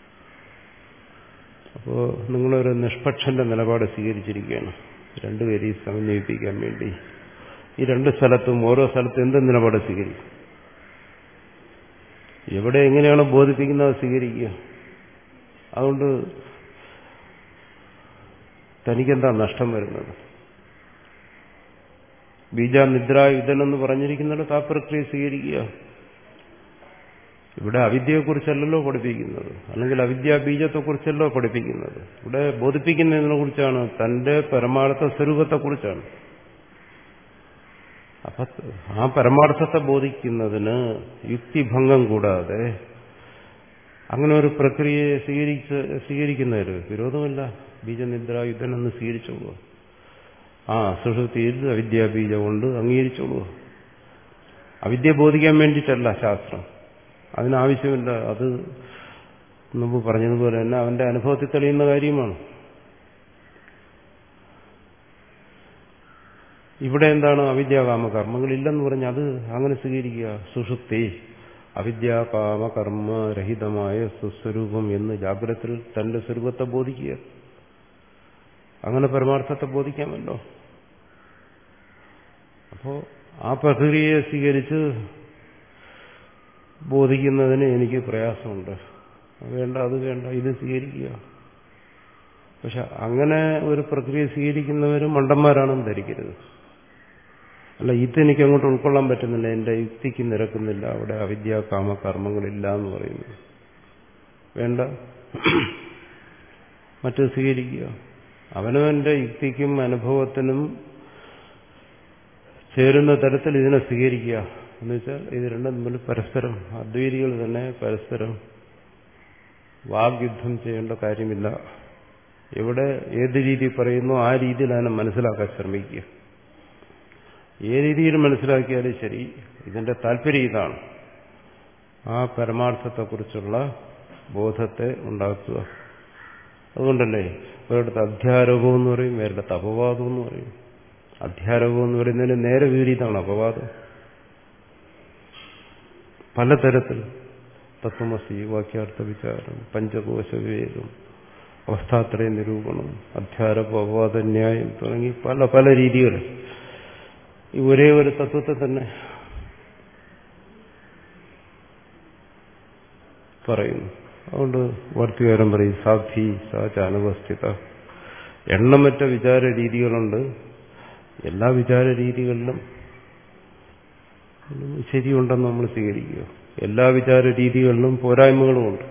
അപ്പോൾ നിങ്ങളൊരു നിഷ്പക്ഷന്റെ നിലപാട് സ്വീകരിച്ചിരിക്കുകയാണ് രണ്ടുപേരെയും സമന്വയിപ്പിക്കാൻ വേണ്ടി. ഈ രണ്ട് സ്ഥലത്തും ഓരോ സ്ഥലത്തും എന്ത് നിലപാട് സ്വീകരിക്കും? എവിടെ എങ്ങനെയാണോ ബോധിപ്പിക്കുന്നത് സ്വീകരിക്കുക. അതുകൊണ്ട് തനിക്കെന്താ നഷ്ടം വരുന്നത്? ബീജനിദ്രായുധനെന്ന് പറഞ്ഞിരിക്കുന്നിടത്ത് ആ പ്രക്രിയ സ്വീകരിക്കുക. ഇവിടെ അവിദ്യയെക്കുറിച്ചല്ലല്ലോ പഠിപ്പിക്കുന്നത്, അല്ലെങ്കിൽ അവിദ്യാബീജത്തെക്കുറിച്ചല്ലോ പഠിപ്പിക്കുന്നത്. ഇവിടെ ബോധിപ്പിക്കുന്നതിനെ കുറിച്ചാണ്, തന്റെ പരമാർത്ഥ സ്വരൂപത്തെക്കുറിച്ചാണ്. അപ്പൊ ആ പരമാർത്ഥത്തെ ബോധിക്കുന്നതിന് യുക്തിഭംഗം കൂടാതെ അങ്ങനെ ഒരു പ്രക്രിയയെ സ്വീകരിച്ച് സ്വീകരിക്കുന്നതിൽ വിരോധമില്ല. ബീജനിദ്രായുധനെന്ന് സ്വീകരിച്ചോളൂ. ആ സുഷുപ്തിയിൽ അവിദ്യാബീജമുണ്ട്, അംഗീകരിച്ചോളൂ. അവിദ്യ ബോധിക്കാൻ വേണ്ടിയിട്ടല്ല ശാസ്ത്രം, അതിനാവശ്യമില്ല. അത് മുമ്പ് പറഞ്ഞതുപോലെ തന്നെ അവന്റെ അനുഭവത്തിൽ തെളിയുന്ന കാര്യമാണ്. ഇവിടെ എന്താണ് അവിദ്യാകാമ കർമ്മങ്ങളില്ലെന്ന് പറഞ്ഞാൽ അത് അങ്ങനെ സ്വീകരിക്കുക. സുഷുപ്തി അവിദ്യാകാമ കർമ്മരഹിതമായ സുസ്വരൂപം എന്ന് ജാഗ്രതത്തിൽ തന്റെ സ്വരൂപത്തെ ബോധിക്കുക. അങ്ങനെ പരമാർത്ഥത്തെ ബോധിക്കാമല്ലോ. അപ്പോ ആ പ്രക്രിയയെ സ്വീകരിച്ച് ബോധിക്കുന്നതിന് എനിക്ക് പ്രയാസമുണ്ട്. വേണ്ട, അത് വേണ്ട, ഇത് സ്വീകരിക്കുക. പക്ഷെ അങ്ങനെ ഒരു പ്രക്രിയ സ്വീകരിക്കുന്നവരും മണ്ടന്മാരാണെന്ന് ധരിക്കരുത്. അല്ല, ഇതെനിക്ക് അങ്ങോട്ട് ഉൾക്കൊള്ളാൻ പറ്റുന്നില്ല, എന്റെ യുക്തിക്ക് നിരക്കുന്നില്ല, അവിടെ അവിദ്യ കാമ കർമ്മങ്ങളില്ല എന്ന് പറയുന്നു. വേണ്ട, മറ്റത് സ്വീകരിക്കുക. അവനവന്റെ യുക്തിക്കും അനുഭവത്തിനും ചേരുന്ന തരത്തിൽ ഇതിനെ സ്വീകരിക്കുക. എന്ന് വെച്ചാൽ ഇത് രണ്ടും തമ്മിൽ പരസ്പരം, അദ്വൈതികൾ തന്നെ പരസ്പരം വാഗ്യുദ്ധം ചെയ്യേണ്ട കാര്യമില്ല. എവിടെ ഏത് രീതി പറയുന്നു ആ രീതിയിൽ അതിനെ മനസ്സിലാക്കാൻ ശ്രമിക്കുക. ഏത് രീതിയിൽ മനസ്സിലാക്കിയാലും ശരി, ഇതിന്റെ താല്പര്യം ഇതാണ്, ആ പരമാർത്ഥത്തെക്കുറിച്ചുള്ള ബോധത്തെ ഉണ്ടാക്കുക. അതുകൊണ്ടല്ലേ ഒരിടത്ത് അധ്യാരോപം എന്ന് പറയും, വേറിടത്ത് അപവാദം എന്ന് പറയും. അധ്യാരോപം എന്ന് പറയുന്നതിന് നേരെ വിപരീതമാണ് അപവാദം. പലതരത്തിൽ തത്വമസി, വാക്യാർത്ഥ വിചാരം, പഞ്ചകോശ വിവേകം, അവസ്ഥാത്രയ നിരൂപണം, അധ്യാരോപ അപവാദ ന്യായം തുടങ്ങി പല പല രീതികൾ ഈ ഒരേ ഒരു തത്വത്തെ തന്നെ പറയുന്നു. അതുകൊണ്ട് വാർത്തികാരം പറയും സാധി സാച അനുപസ്ഥിത. എണ്ണമറ്റ വിചാര രീതികളുണ്ട്. എല്ലാ വിചാര രീതികളിലും ശരിയുണ്ടെന്ന് നമ്മൾ സ്വീകരിക്കുക. എല്ലാ വിചാര രീതികളിലും പോരായ്മകളുമുണ്ട്.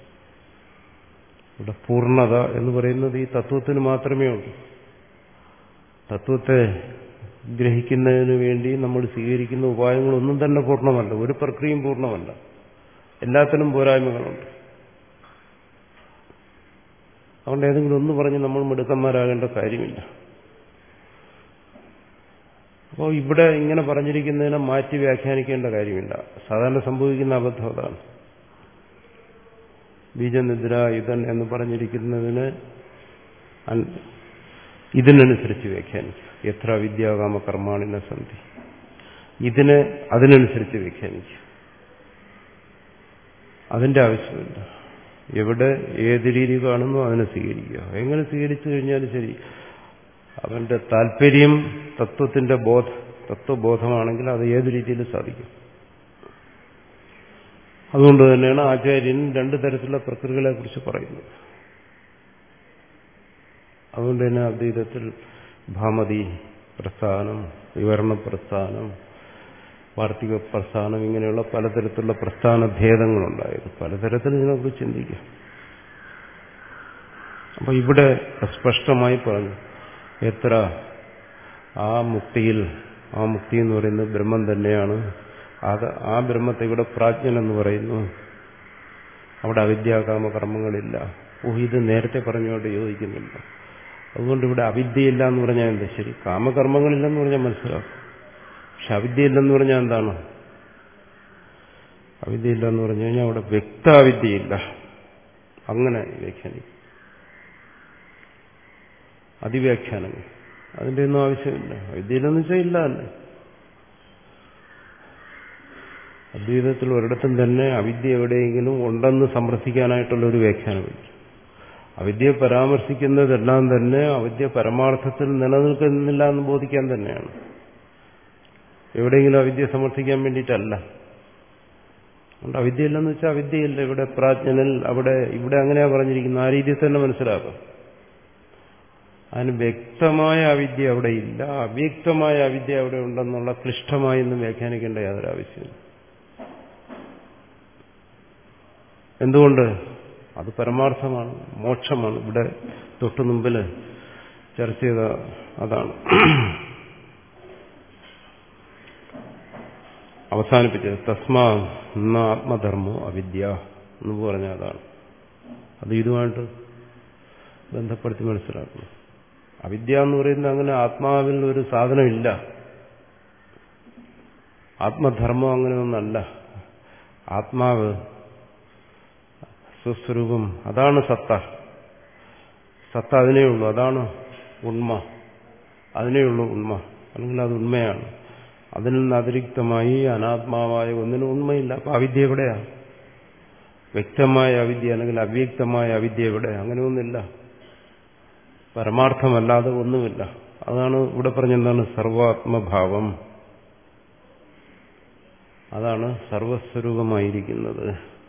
ഇവിടെ പൂർണ്ണത എന്ന് പറയുന്നത് ഈ തത്വത്തിന് മാത്രമേ ഉള്ളൂ. തത്വത്തെ ഗ്രഹിക്കുന്നതിന് വേണ്ടി നമ്മൾ സ്വീകരിക്കുന്ന ഉപായങ്ങളൊന്നും തന്നെ പൂർണ്ണമല്ല. ഒരു പ്രക്രിയയും പൂർണ്ണമല്ല. എല്ലാത്തിനും പോരായ്മകളുണ്ട്. അതുകൊണ്ട് ഏതെങ്കിലും ഒന്ന് പറഞ്ഞ് നമ്മൾ മിടുക്കന്മാരാകേണ്ട കാര്യമില്ല. അപ്പോൾ ഇവിടെ ഇങ്ങനെ പറഞ്ഞിരിക്കുന്നതിനെ മാറ്റി വ്യാഖ്യാനിക്കേണ്ട കാര്യമില്ല. സാധാരണ സംഭവിക്കുന്ന അബദ്ധം അതാണ്. ബീജനിദ്ര ഇതൻ എന്ന് പറഞ്ഞിരിക്കുന്നതിന് ഇതിനനുസരിച്ച് വ്യാഖ്യാനിക്കും. എത്ര വിദ്യാകാമ കർമാണിന സന്ധി, ഇതിനെ അതിനനുസരിച്ച് വ്യാഖ്യാനിക്കും. അതിന്റെ ആവശ്യമില്ല. എവിടെ ഏത് രീതി കാണുന്നു അതിനെ സ്വീകരിക്കുക. എങ്ങനെ സ്വീകരിച്ചു കഴിഞ്ഞാലും ശരി, അവന്റെ താല്പര്യം തത്വത്തിന്റെ ബോധ തത്വബോധമാണെങ്കിൽ അത് ഏത് രീതിയിൽ സാധിക്കും. അതുകൊണ്ട് തന്നെയാണ് ആചാര്യൻ രണ്ടു തരത്തിലുള്ള പ്രക്രിയകളെ കുറിച്ച് പറയുന്നത്. അതുകൊണ്ട് തന്നെ അദ്വൈതത്തിൽ ഭാമതി പ്രസ്ഥാനം, വിവരണ പ്രസ്ഥാനം, വാർത്തിക പ്രസ്ഥാനം, ഇങ്ങനെയുള്ള പലതരത്തിലുള്ള പ്രസ്ഥാന ഭേദങ്ങളുണ്ടായത്. പലതരത്തിൽ ഇതിനെക്കുറിച്ച് ചിന്തിക്കാം. അപ്പൊ ഇവിടെ സ്പഷ്ടമായി പറഞ്ഞു, എത്ര ആ മുക്തിയിൽ, ആ മുക്തി എന്ന് പറയുന്നത് ബ്രഹ്മം തന്നെയാണ്. അത് ആ ബ്രഹ്മത്തെ ഇവിടെ പ്രാജ്ഞൻ എന്ന് പറയുന്നു. അവിടെ അവിദ്യാകാമ കർമ്മങ്ങളില്ല. ഓ, ഇത് നേരത്തെ പറഞ്ഞുകൊണ്ട് യോജിക്കുന്നില്ല. അതുകൊണ്ട് ഇവിടെ അവിദ്യയില്ല എന്ന് പറഞ്ഞാൽ എന്താ? ശരി, കാമകർമ്മങ്ങളില്ലെന്ന് പറഞ്ഞാൽ മനസ്സിലാക്കും. പക്ഷെ അവിദ്യയില്ലെന്ന് പറഞ്ഞാൽ എന്താണ്? അവിദ്യയില്ലെന്ന് പറഞ്ഞു കഴിഞ്ഞാൽ അവിടെ വ്യക്താവിദ്യയില്ല. അങ്ങനെ വ്യാഖ്യാനിക്കും. അതിവ്യാഖ്യാനങ്ങൾ, അതിന്റെ ഒന്നും ആവശ്യമില്ല. അവിദ്യയില്ലെന്ന് വെച്ചാൽ ഇല്ല തന്നെ. അദ്വൈതത്തിൽ ഒരിടത്തും തന്നെ അവിദ്യ എവിടെയെങ്കിലും ഉണ്ടെന്ന് സമർത്ഥിക്കാനായിട്ടുള്ള ഒരു വ്യാഖ്യാനമില്ല. അവിദ്യയെ പരാമർശിക്കുന്നതെല്ലാം തന്നെ അവിദ്യ പരമാർത്ഥത്തിൽ നിലനിൽക്കുന്നില്ല എന്ന് ബോധിക്കാൻ തന്നെയാണ്. എവിടെയെങ്കിലും അവിദ്യ സമർത്ഥിക്കാൻ വേണ്ടിയിട്ടല്ല. അതുകൊണ്ട് അവിദ്യയില്ലെന്ന് വെച്ചാൽ അവിദ്യയില്ല. ഇവിടെ പ്രാജ്ഞനിൽ, അവിടെ ഇവിടെ അങ്ങനെയാ പറഞ്ഞിരിക്കുന്നത്. ആ രീതിയിൽ തന്നെ മനസ്സിലാക്കാം. അതിന് വ്യക്തമായ അവിദ്യ അവിടെ ഇല്ല, അവ്യക്തമായ അവിദ്യ അവിടെ ഉണ്ടെന്നുള്ള ക്ലിഷ്ടമായി ഒന്നും വ്യാഖ്യാനിക്കേണ്ട യാതൊരു ആവശ്യമില്ല. എന്തുകൊണ്ട്? അത് പരമാർത്ഥമാണ്, മോക്ഷമാണ്. ഇവിടെ തൊട്ടു മുമ്പിൽ ചർച്ച ചെയ്ത അതാണ്. അവസാനിപ്പിച്ചത് തസ്മാ ന ആത്മധർമ്മോ അവിദ്യ എന്ന് പറഞ്ഞ അതാണ്. അത് ഇതുമായിട്ട് ബന്ധപ്പെടുത്തി മനസ്സിലാക്കുന്നു. അവിദ്യ എന്ന് പറയുന്നത് അങ്ങനെ ആത്മാവിൽ ഒരു സാധനമില്ല. ആത്മധർമ്മം അങ്ങനെയൊന്നല്ല. ആത്മാവ് സ്വസ്വരൂപം, അതാണ് സത്ത. സത്ത അതിനേ ഉള്ളൂ. അതാണ് ഉണ്മ, അതിനേ ഉള്ളൂ ഉണ്മ. അല്ലെങ്കിൽ അത് ഉണ്മയാണ്. അതിൽ നിന്ന് അതിരിക്തമായി അനാത്മാവായ ഒന്നിനും ഉണ്മയില്ല. അപ്പൊ അവിദ്യ എവിടെയാണ്? വ്യക്തമായ അവിദ്യ അല്ലെങ്കിൽ അവ്യക്തമായ അവിദ്യ എവിടെ? അങ്ങനെയൊന്നുമില്ല. പരമാർത്ഥമല്ലാതെ ഒന്നുമില്ല. അതാണ് ഇവിടെ പറഞ്ഞെന്താണ്? സർവാത്മഭാവം. അതാണ് സർവസ്വരൂപമായിരിക്കുന്നത്.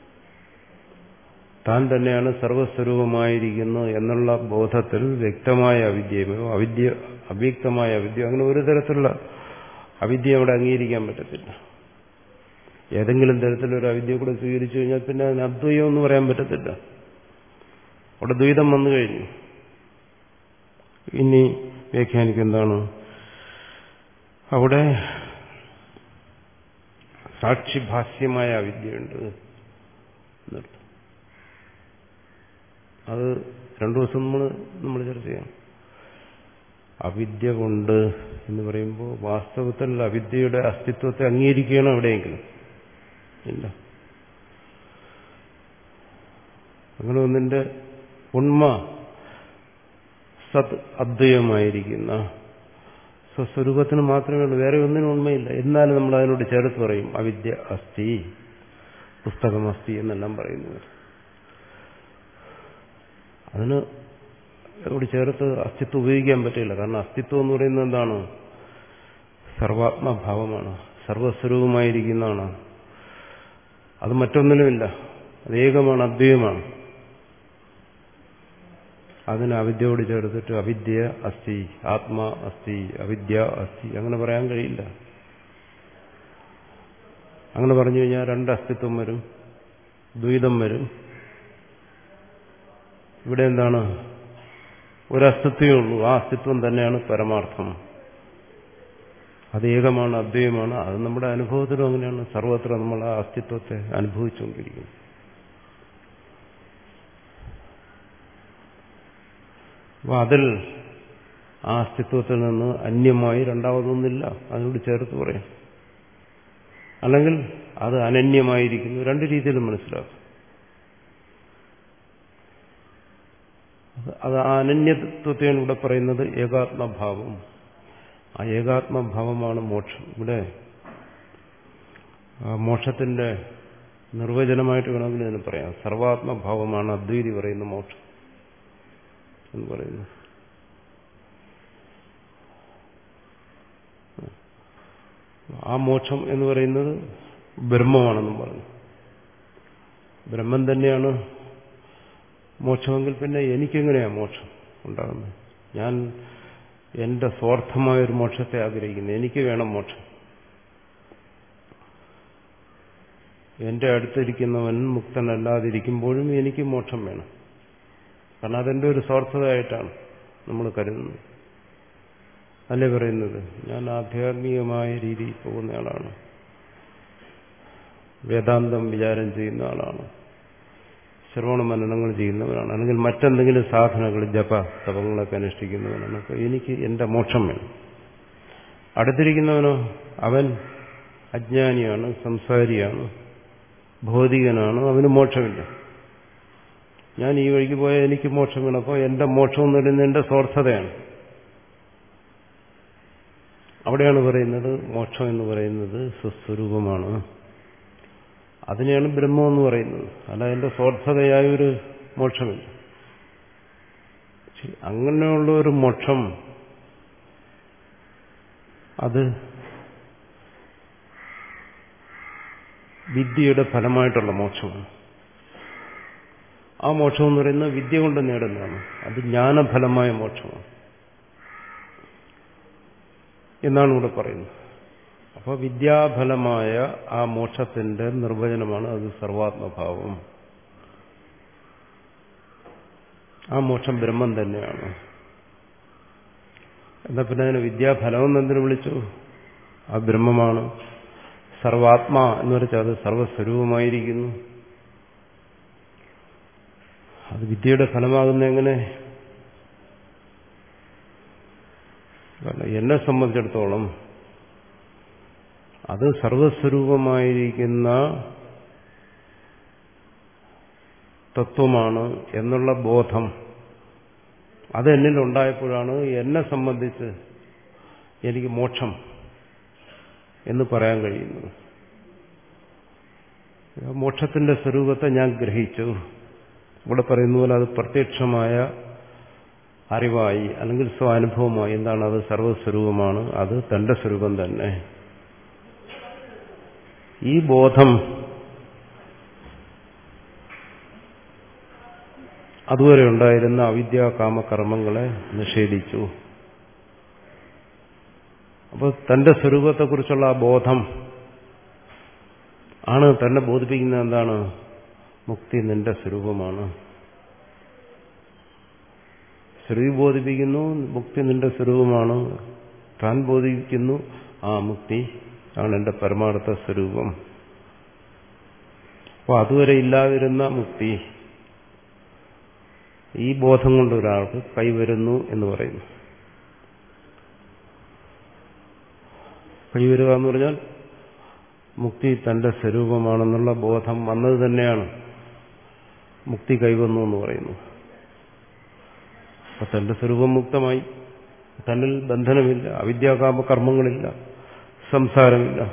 താൻ തന്നെയാണ് സർവസ്വരൂപമായിരിക്കുന്നു എന്നുള്ള ബോധത്തിൽ വ്യക്തമായ അവിദ്യമോ അവിദ്യ അവ്യക്തമായ അവിദ്യ അങ്ങനെ ഒരു തരത്തിലുള്ള അവിദ്യ അവിടെ അംഗീകരിക്കാൻ പറ്റത്തില്ല. ഏതെങ്കിലും തരത്തിലൊരു അവിദ്യ കൂടെ സ്വീകരിച്ചു കഴിഞ്ഞാൽ പിന്നെ അതിന് അദ്വൈതം എന്ന് പറയാൻ പറ്റത്തില്ല. അവിടെ ദ്വൈതം വന്നു കഴിഞ്ഞു. ഇനി വ്യാഖ്യാനിക്കുക എന്താണ്? അവിടെ സാക്ഷിഭാസ്യമായ അവിദ്യയുണ്ട് എന്നർത്ഥം. അത് രണ്ടു ദിവസം നമ്മൾ നമ്മൾ ചർച്ച ചെയ്യാം. അവിദ്യ കൊണ്ട് എന്ന് പറയുമ്പോൾ വാസ്തവത്തിൽ അവിദ്യയുടെ അസ്തിത്വത്തെ അംഗീകരിക്കുകയാണ് എവിടെയെങ്കിലും? ഇല്ല. അങ്ങനെ ഒന്നിന്റെ ഉണ്മ സത് അദ്വൈതമായിരിക്കുന്ന സ്വസ്വരൂപത്തിന് മാത്രമേ ഉള്ളൂ, വേറെ ഒന്നിനും ഉണ്മയില്ല. എന്നാലും നമ്മൾ അതിനോട് ചേർത്ത് പറയും അവിദ്യ അസ്തി, പുസ്തകം അസ്തി എന്നെല്ലാം പറയുന്നത്. അതിന് അതോട് ചേർത്ത് അസ്തിത്വം ഉപയോഗിക്കാൻ പറ്റില്ല. കാരണം അസ്തിത്വം എന്ന് പറയുന്നത് എന്താണ്? സർവാത്മഭാവമാണ്, സർവസ്വരൂപമായിരിക്കുന്നതാണ്. അത് മറ്റൊന്നിനുമില്ല. അത് ഏകമാണ്, അദ്വൈതമാണ്. അതിന് അവിദ്യയോട് ചേർത്തിട്ട് അവിദ്യ അസ്തി, ആത്മാ അസ്തി, അവിദ്യ അസ്തി അങ്ങനെ പറയാൻ കഴിയില്ല. അങ്ങനെ പറഞ്ഞു കഴിഞ്ഞാൽ രണ്ട് അസ്തിത്വം വരും, ദ്വൈതം വരും. ഇവിടെ എന്താണ്? ഒരസ്തിത്വമേ ഉള്ളൂ. ആ അസ്തിത്വം തന്നെയാണ് പരമാർത്ഥം. അത് ഏകമാണ്, അദ്വൈതമാണ്. അത് നമ്മുടെ അനുഭവത്തിലും അങ്ങനെയാണ്. സർവത്ര നമ്മൾ ആ അസ്തിത്വത്തെ അനുഭവിച്ചുകൊണ്ടിരിക്കുന്നു. അപ്പോൾ അതിൽ ആ അസ്തിത്വത്തിൽ നിന്ന് അന്യമായി രണ്ടാമതൊന്നില്ല. അതിനോട് ചേർത്ത് പറയാം. അല്ലെങ്കിൽ അത് അനന്യമായിരിക്കുന്നു. രണ്ട് രീതിയിലും മനസ്സിലാക്കും. അത് ആ അനന്യത്വത്തെയാണ് ഇവിടെ പറയുന്നത് ഏകാത്മഭാവം. ആ ഏകാത്മഭാവമാണ് മോക്ഷം. ഇവിടെ മോക്ഷത്തിന്റെ നിർവചനമായിട്ട് വേണമെങ്കിൽ ഇതിന് പറയാം. സർവാത്മഭാവമാണ് അദ്വൈതി പറയുന്ന മോക്ഷം എന്ന് പറയുന്നു. ആ മോക്ഷം എന്ന് പറയുന്നത് ബ്രഹ്മമാണെന്നും പറഞ്ഞു. ബ്രഹ്മം തന്നെയാണ് മോക്ഷമെങ്കിൽ പിന്നെ എനിക്കെങ്ങനെയാണ് മോക്ഷം ഉണ്ടാകുന്നത്? ഞാൻ എന്റെ സ്വാർത്ഥമായൊരു മോക്ഷത്തെ ആഗ്രഹിക്കുന്നു. എനിക്ക് വേണം മോക്ഷം. എന്റെ അടുത്തിരിക്കുന്നവൻ മുക്തനല്ലാതിരിക്കുമ്പോഴും എനിക്ക് മോക്ഷം വേണം. കാരണം അതെന്റെ ഒരു സ്വാർത്ഥതയായിട്ടാണ് നമ്മൾ കരുതുന്നത്. അല്ലേ പറയുന്നത്? ഞാൻ ആധ്യാത്മികമായ രീതിയിൽ പോകുന്നയാളാണ്, വേദാന്തം വിചാരം ചെയ്യുന്ന ആളാണ്, ശ്രവണ മനനങ്ങൾ ചെയ്യുന്നവരാണ്, അല്ലെങ്കിൽ മറ്റെന്തെങ്കിലും സാധനങ്ങൾ ജപ തപങ്ങളൊക്കെ അനുഷ്ഠിക്കുന്നവനാണ്. അപ്പോൾ എനിക്ക് എന്റെ മോക്ഷം വേണം. അടുത്തിരിക്കുന്നവനോ അവൻ അജ്ഞാനിയാണ്, സംസാരിയാണ്, ഭൗതികനാണ്, അവന് മോക്ഷമില്ല. ഞാൻ ഈ വഴിക്ക് പോയാൽ എനിക്ക് മോക്ഷം വേണം. അപ്പോൾ എന്റെ മോക്ഷം എന്ന് പറയുന്നത് എന്റെ സ്വാർത്ഥതയാണ്. അവിടെയാണ് പറയുന്നത് മോക്ഷം എന്ന് പറയുന്നത് സ്വസ്വരൂപമാണ്. അതിനെയാണ് ബ്രഹ്മം എന്ന് പറയുന്നത്. അല്ല എന്റെ സ്വാർത്ഥതയായൊരു മോക്ഷമില്ല. അങ്ങനെയുള്ള ഒരു മോക്ഷം അത് വിദ്യയുടെ ഫലമായിട്ടുള്ള മോക്ഷമാണ്. ആ മോക്ഷം എന്ന് പറയുന്നത് വിദ്യ കൊണ്ട് നേടുന്നതാണ്. അത് ജ്ഞാനഫലമായ മോക്ഷമാണ് എന്നാണ് ഇവിടെ പറയുന്നത്. അപ്പോൾ വിദ്യാഫലമായ ആ മോക്ഷത്തിന്റെ നിർവചനമാണ് അത് സർവാത്മഭാവം. ആ മോക്ഷം ബ്രഹ്മം തന്നെയാണ്. എന്നാ പിന്നെ അതിന് വിദ്യാഫലം എന്നതിന് വിളിച്ചു? ആ ബ്രഹ്മമാണ്. സർവാത്മാ എന്ന് വെച്ചാൽ അത് സർവസ്വരൂപമായിരിക്കുന്നു. അത് വിദ്യയുടെ ഫലമാകുന്ന എങ്ങനെ? എന്നെ സംബന്ധിച്ചിടത്തോളം അത് സർവസ്വരൂപമായിരിക്കുന്ന തത്വമാണ് എന്നുള്ള ബോധം അത് എന്നിലുണ്ടായപ്പോഴാണ് എന്നെ സംബന്ധിച്ച് എനിക്ക് മോക്ഷം എന്ന് പറയാൻ കഴിയുന്നത്. മോക്ഷത്തിന്റെ സ്വരൂപത്തെ ഞാൻ ഗ്രഹിച്ചു. ഇവിടെ പറയുന്ന പോലെ അത് പ്രത്യക്ഷമായ അറിവായി അല്ലെങ്കിൽ സ്വാനുഭവമായി. എന്താണ് അത്? സർവസ്വരൂപമാണ്. അത് തന്റെ സ്വരൂപം തന്നെ. ഈ ബോധം അതുവരെ ഉണ്ടായിരുന്ന അവിദ്യാ കാമകർമ്മങ്ങളെ നിഷേധിച്ചു. അപ്പോൾ തന്റെ സ്വരൂപത്തെക്കുറിച്ചുള്ള ആ ബോധം ആണ് തന്നെ ബോധിപ്പിക്കുന്നത്. എന്താണ്? മുക്തി നിന്റെ സ്വരൂപമാണ്. ശ്രുതി ബോധിപ്പിക്കുന്നു മുക്തി നിന്റെ സ്വരൂപമാണ്. താൻ ബോധിപ്പിക്കുന്നു ആ മുക്തി ആണ് എന്റെ പരമാർത്ഥ സ്വരൂപം. അപ്പോൾ അതുവരെ ഇല്ലാതിരുന്ന മുക്തി ഈ ബോധം കൊണ്ട് ഒരാൾക്ക് കൈവരുന്നു എന്ന് പറയുന്നു. കൈവരുക എന്ന് പറഞ്ഞാൽ മുക്തി തന്റെ സ്വരൂപമാണെന്നുള്ള ബോധം വന്നത് തന്നെയാണ് മുക്തി കൈവന്നു എന്ന് പറയുന്നു. അപ്പൊ തന്റെ സ്വരൂപം മുക്തമായി. തന്നിൽ ബന്ധനമില്ല, അവിദ്യാകാമ കർമ്മങ്ങളില്ല, സംസാരമില്ല.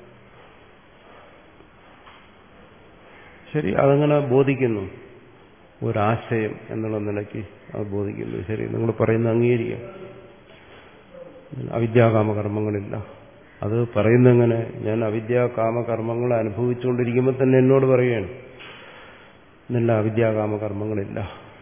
ശരി, അതങ്ങനെ ബോധിക്കുന്നു. ഒരാശയം എന്നുള്ള നിലയ്ക്ക് അത് ബോധിക്കുന്നു. ശരി, നിങ്ങൾ പറയുന്ന അംഗീകരിക്കാം. അവിദ്യാകാമ കർമ്മങ്ങളില്ല. അത് പറയുന്നെങ്ങനെ? ഞാൻ അവിദ്യാകാമ കർമ്മങ്ങൾ അനുഭവിച്ചുകൊണ്ടിരിക്കുമ്പോൾ തന്നെ എന്നോട് പറയുകയാണ് നല്ല അവിദ്യാകാമ കർമ്മങ്ങളില്ല.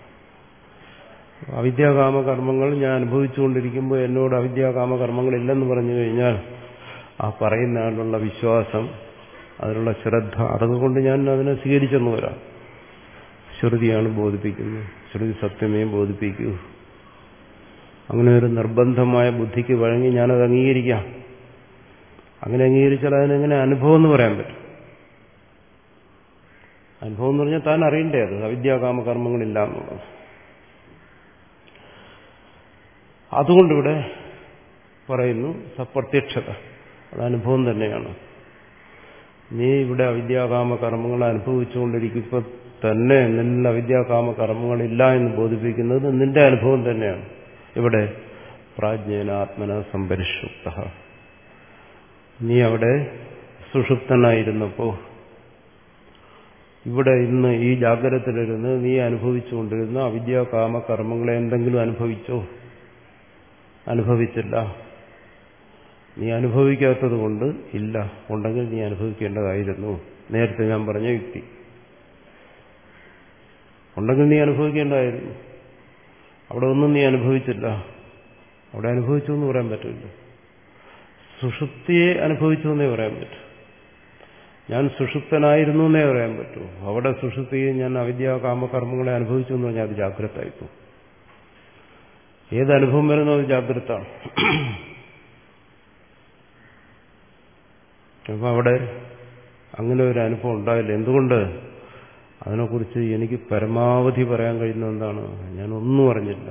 അവിദ്യാകാമ കർമ്മങ്ങൾ ഞാൻ അനുഭവിച്ചുകൊണ്ടിരിക്കുമ്പോൾ എന്നോട് അവിദ്യാകാമ കർമ്മങ്ങളില്ലെന്ന് പറഞ്ഞു കഴിഞ്ഞാൽ ആ പറയുന്ന ആളുള്ള വിശ്വാസം, അതിനുള്ള ശ്രദ്ധ, അതൊക്കെ കൊണ്ട് ഞാൻ അതിനെ സ്വീകരിച്ചെന്ന് വരാം. ശ്രുതിയാണ് ബോധിപ്പിക്കുന്നത്. ശ്രുതി സത്യമേ ബോധിപ്പിക്കൂ. അങ്ങനെ ഒരു നിർബന്ധമായ ബുദ്ധിക്ക് വഴങ്ങി ഞാനത് അംഗീകരിക്കാം. അങ്ങനെ അംഗീകരിച്ചാൽ അതിനെങ്ങനെ അനുഭവം എന്ന് പറയാൻ പറ്റും? അനുഭവം എന്ന് പറഞ്ഞാൽ താൻ അറിയണ്ടേ അത് അവിദ്യാകാമ കർമ്മങ്ങളില്ല എന്നുള്ളത്. അതുകൊണ്ടിവിടെ പറയുന്നു സപ്രത്യക്ഷത. അത് അനുഭവം തന്നെയാണ്. നീ ഇവിടെ അവിദ്യാകാമ കർമ്മങ്ങൾ അനുഭവിച്ചുകൊണ്ടിരിക്കുമ്പോൾ തന്നെ നിന്നിൽ അവിദ്യാകാമ കർമ്മങ്ങളില്ല എന്ന് ബോധിപ്പിക്കുന്നത് നിന്റെ അനുഭവം തന്നെയാണ്. ഇവിടെ പ്രാജ്ഞേന ആത്മന സംപരിഷുപ്ത. നീ അവിടെ സുഷുപ്തനായിരുന്നപ്പോ ഇവിടെ ഇന്ന് ഈ ജാഗ്രതത്തിലിരുന്ന് നീ അനുഭവിച്ചുകൊണ്ടിരുന്ന അവിദ്യാകാമ കർമ്മങ്ങളെ എന്തെങ്കിലും അനുഭവിച്ചോ? അനുഭവിച്ചില്ല. നീ അനുഭവിക്കാത്തത് കൊണ്ട് ഇല്ല. ഉണ്ടെങ്കിൽ നീ അനുഭവിക്കേണ്ടതായിരുന്നു. നേരത്തെ ഞാൻ പറഞ്ഞ യുക്തി. ഉണ്ടെങ്കിൽ നീ അനുഭവിക്കേണ്ടതായിരുന്നു. അവിടെ ഒന്നും നീ അനുഭവിച്ചില്ല. അവിടെ അനുഭവിച്ചു എന്ന് പറയാൻ പറ്റില്ല. സുഷുപ്തിയെ അനുഭവിച്ചു എന്നേ പറയാൻ പറ്റൂ. ഞാൻ സുഷുപ്തനായിരുന്നു എന്നേ പറയാൻ പറ്റൂ. അവിടെ സുഷുപ്തിയെ ഞാൻ അവിദ്യാകാമ കർമ്മങ്ങളെ അനുഭവിച്ചു എന്ന് പറഞ്ഞാൽ അത് ജാഗ്രതായിപ്പോ. ഏതനുഭവം വരുന്നോ അത് ജാഗ്രതാണ്. അപ്പൊ അവിടെ അങ്ങനെ ഒരു അനുഭവം ഉണ്ടായില്ല. എന്തുകൊണ്ട്? അതിനെക്കുറിച്ച് എനിക്ക് പരമാവധി പറയാൻ കഴിയുന്ന എന്താണ്? ഞാനൊന്നും അറിഞ്ഞില്ല.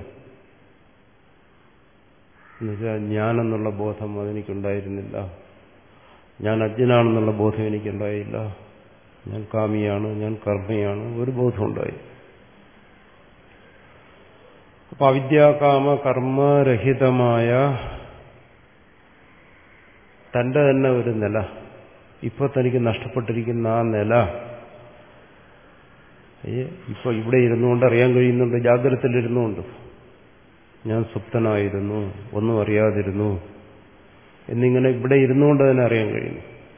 എന്നുവെച്ചാൽ ഞാനെന്നുള്ള ബോധം അതെനിക്കുണ്ടായിരുന്നില്ല. ഞാൻ അജ്ഞനാണെന്നുള്ള ബോധം എനിക്കുണ്ടായില്ല. ഞാൻ കാമിയാണ്, ഞാൻ കർമ്മിയാണ്, ഒരു ബോധം ഉണ്ടായി. അപ്പൊ അവിദ്യാകാമ കർമ്മരഹിതമായ തന്റെ തന്നെ ഒരു നില, ഇപ്പൊ തനിക്ക് നഷ്ടപ്പെട്ടിരിക്കുന്ന ആ നില ഇപ്പൊ ഇവിടെ ഇരുന്നുകൊണ്ട് അറിയാൻ കഴിയുന്നുണ്ട്. ജാഗ്രതയിലിരുന്നുകൊണ്ട് ഞാൻ സുപ്തനായിരുന്നു, ഒന്നും അറിയാതിരുന്നു എന്നിങ്ങനെ ഇവിടെ ഇരുന്നുകൊണ്ട് തന്നെ അറിയാൻ കഴിയുന്നു.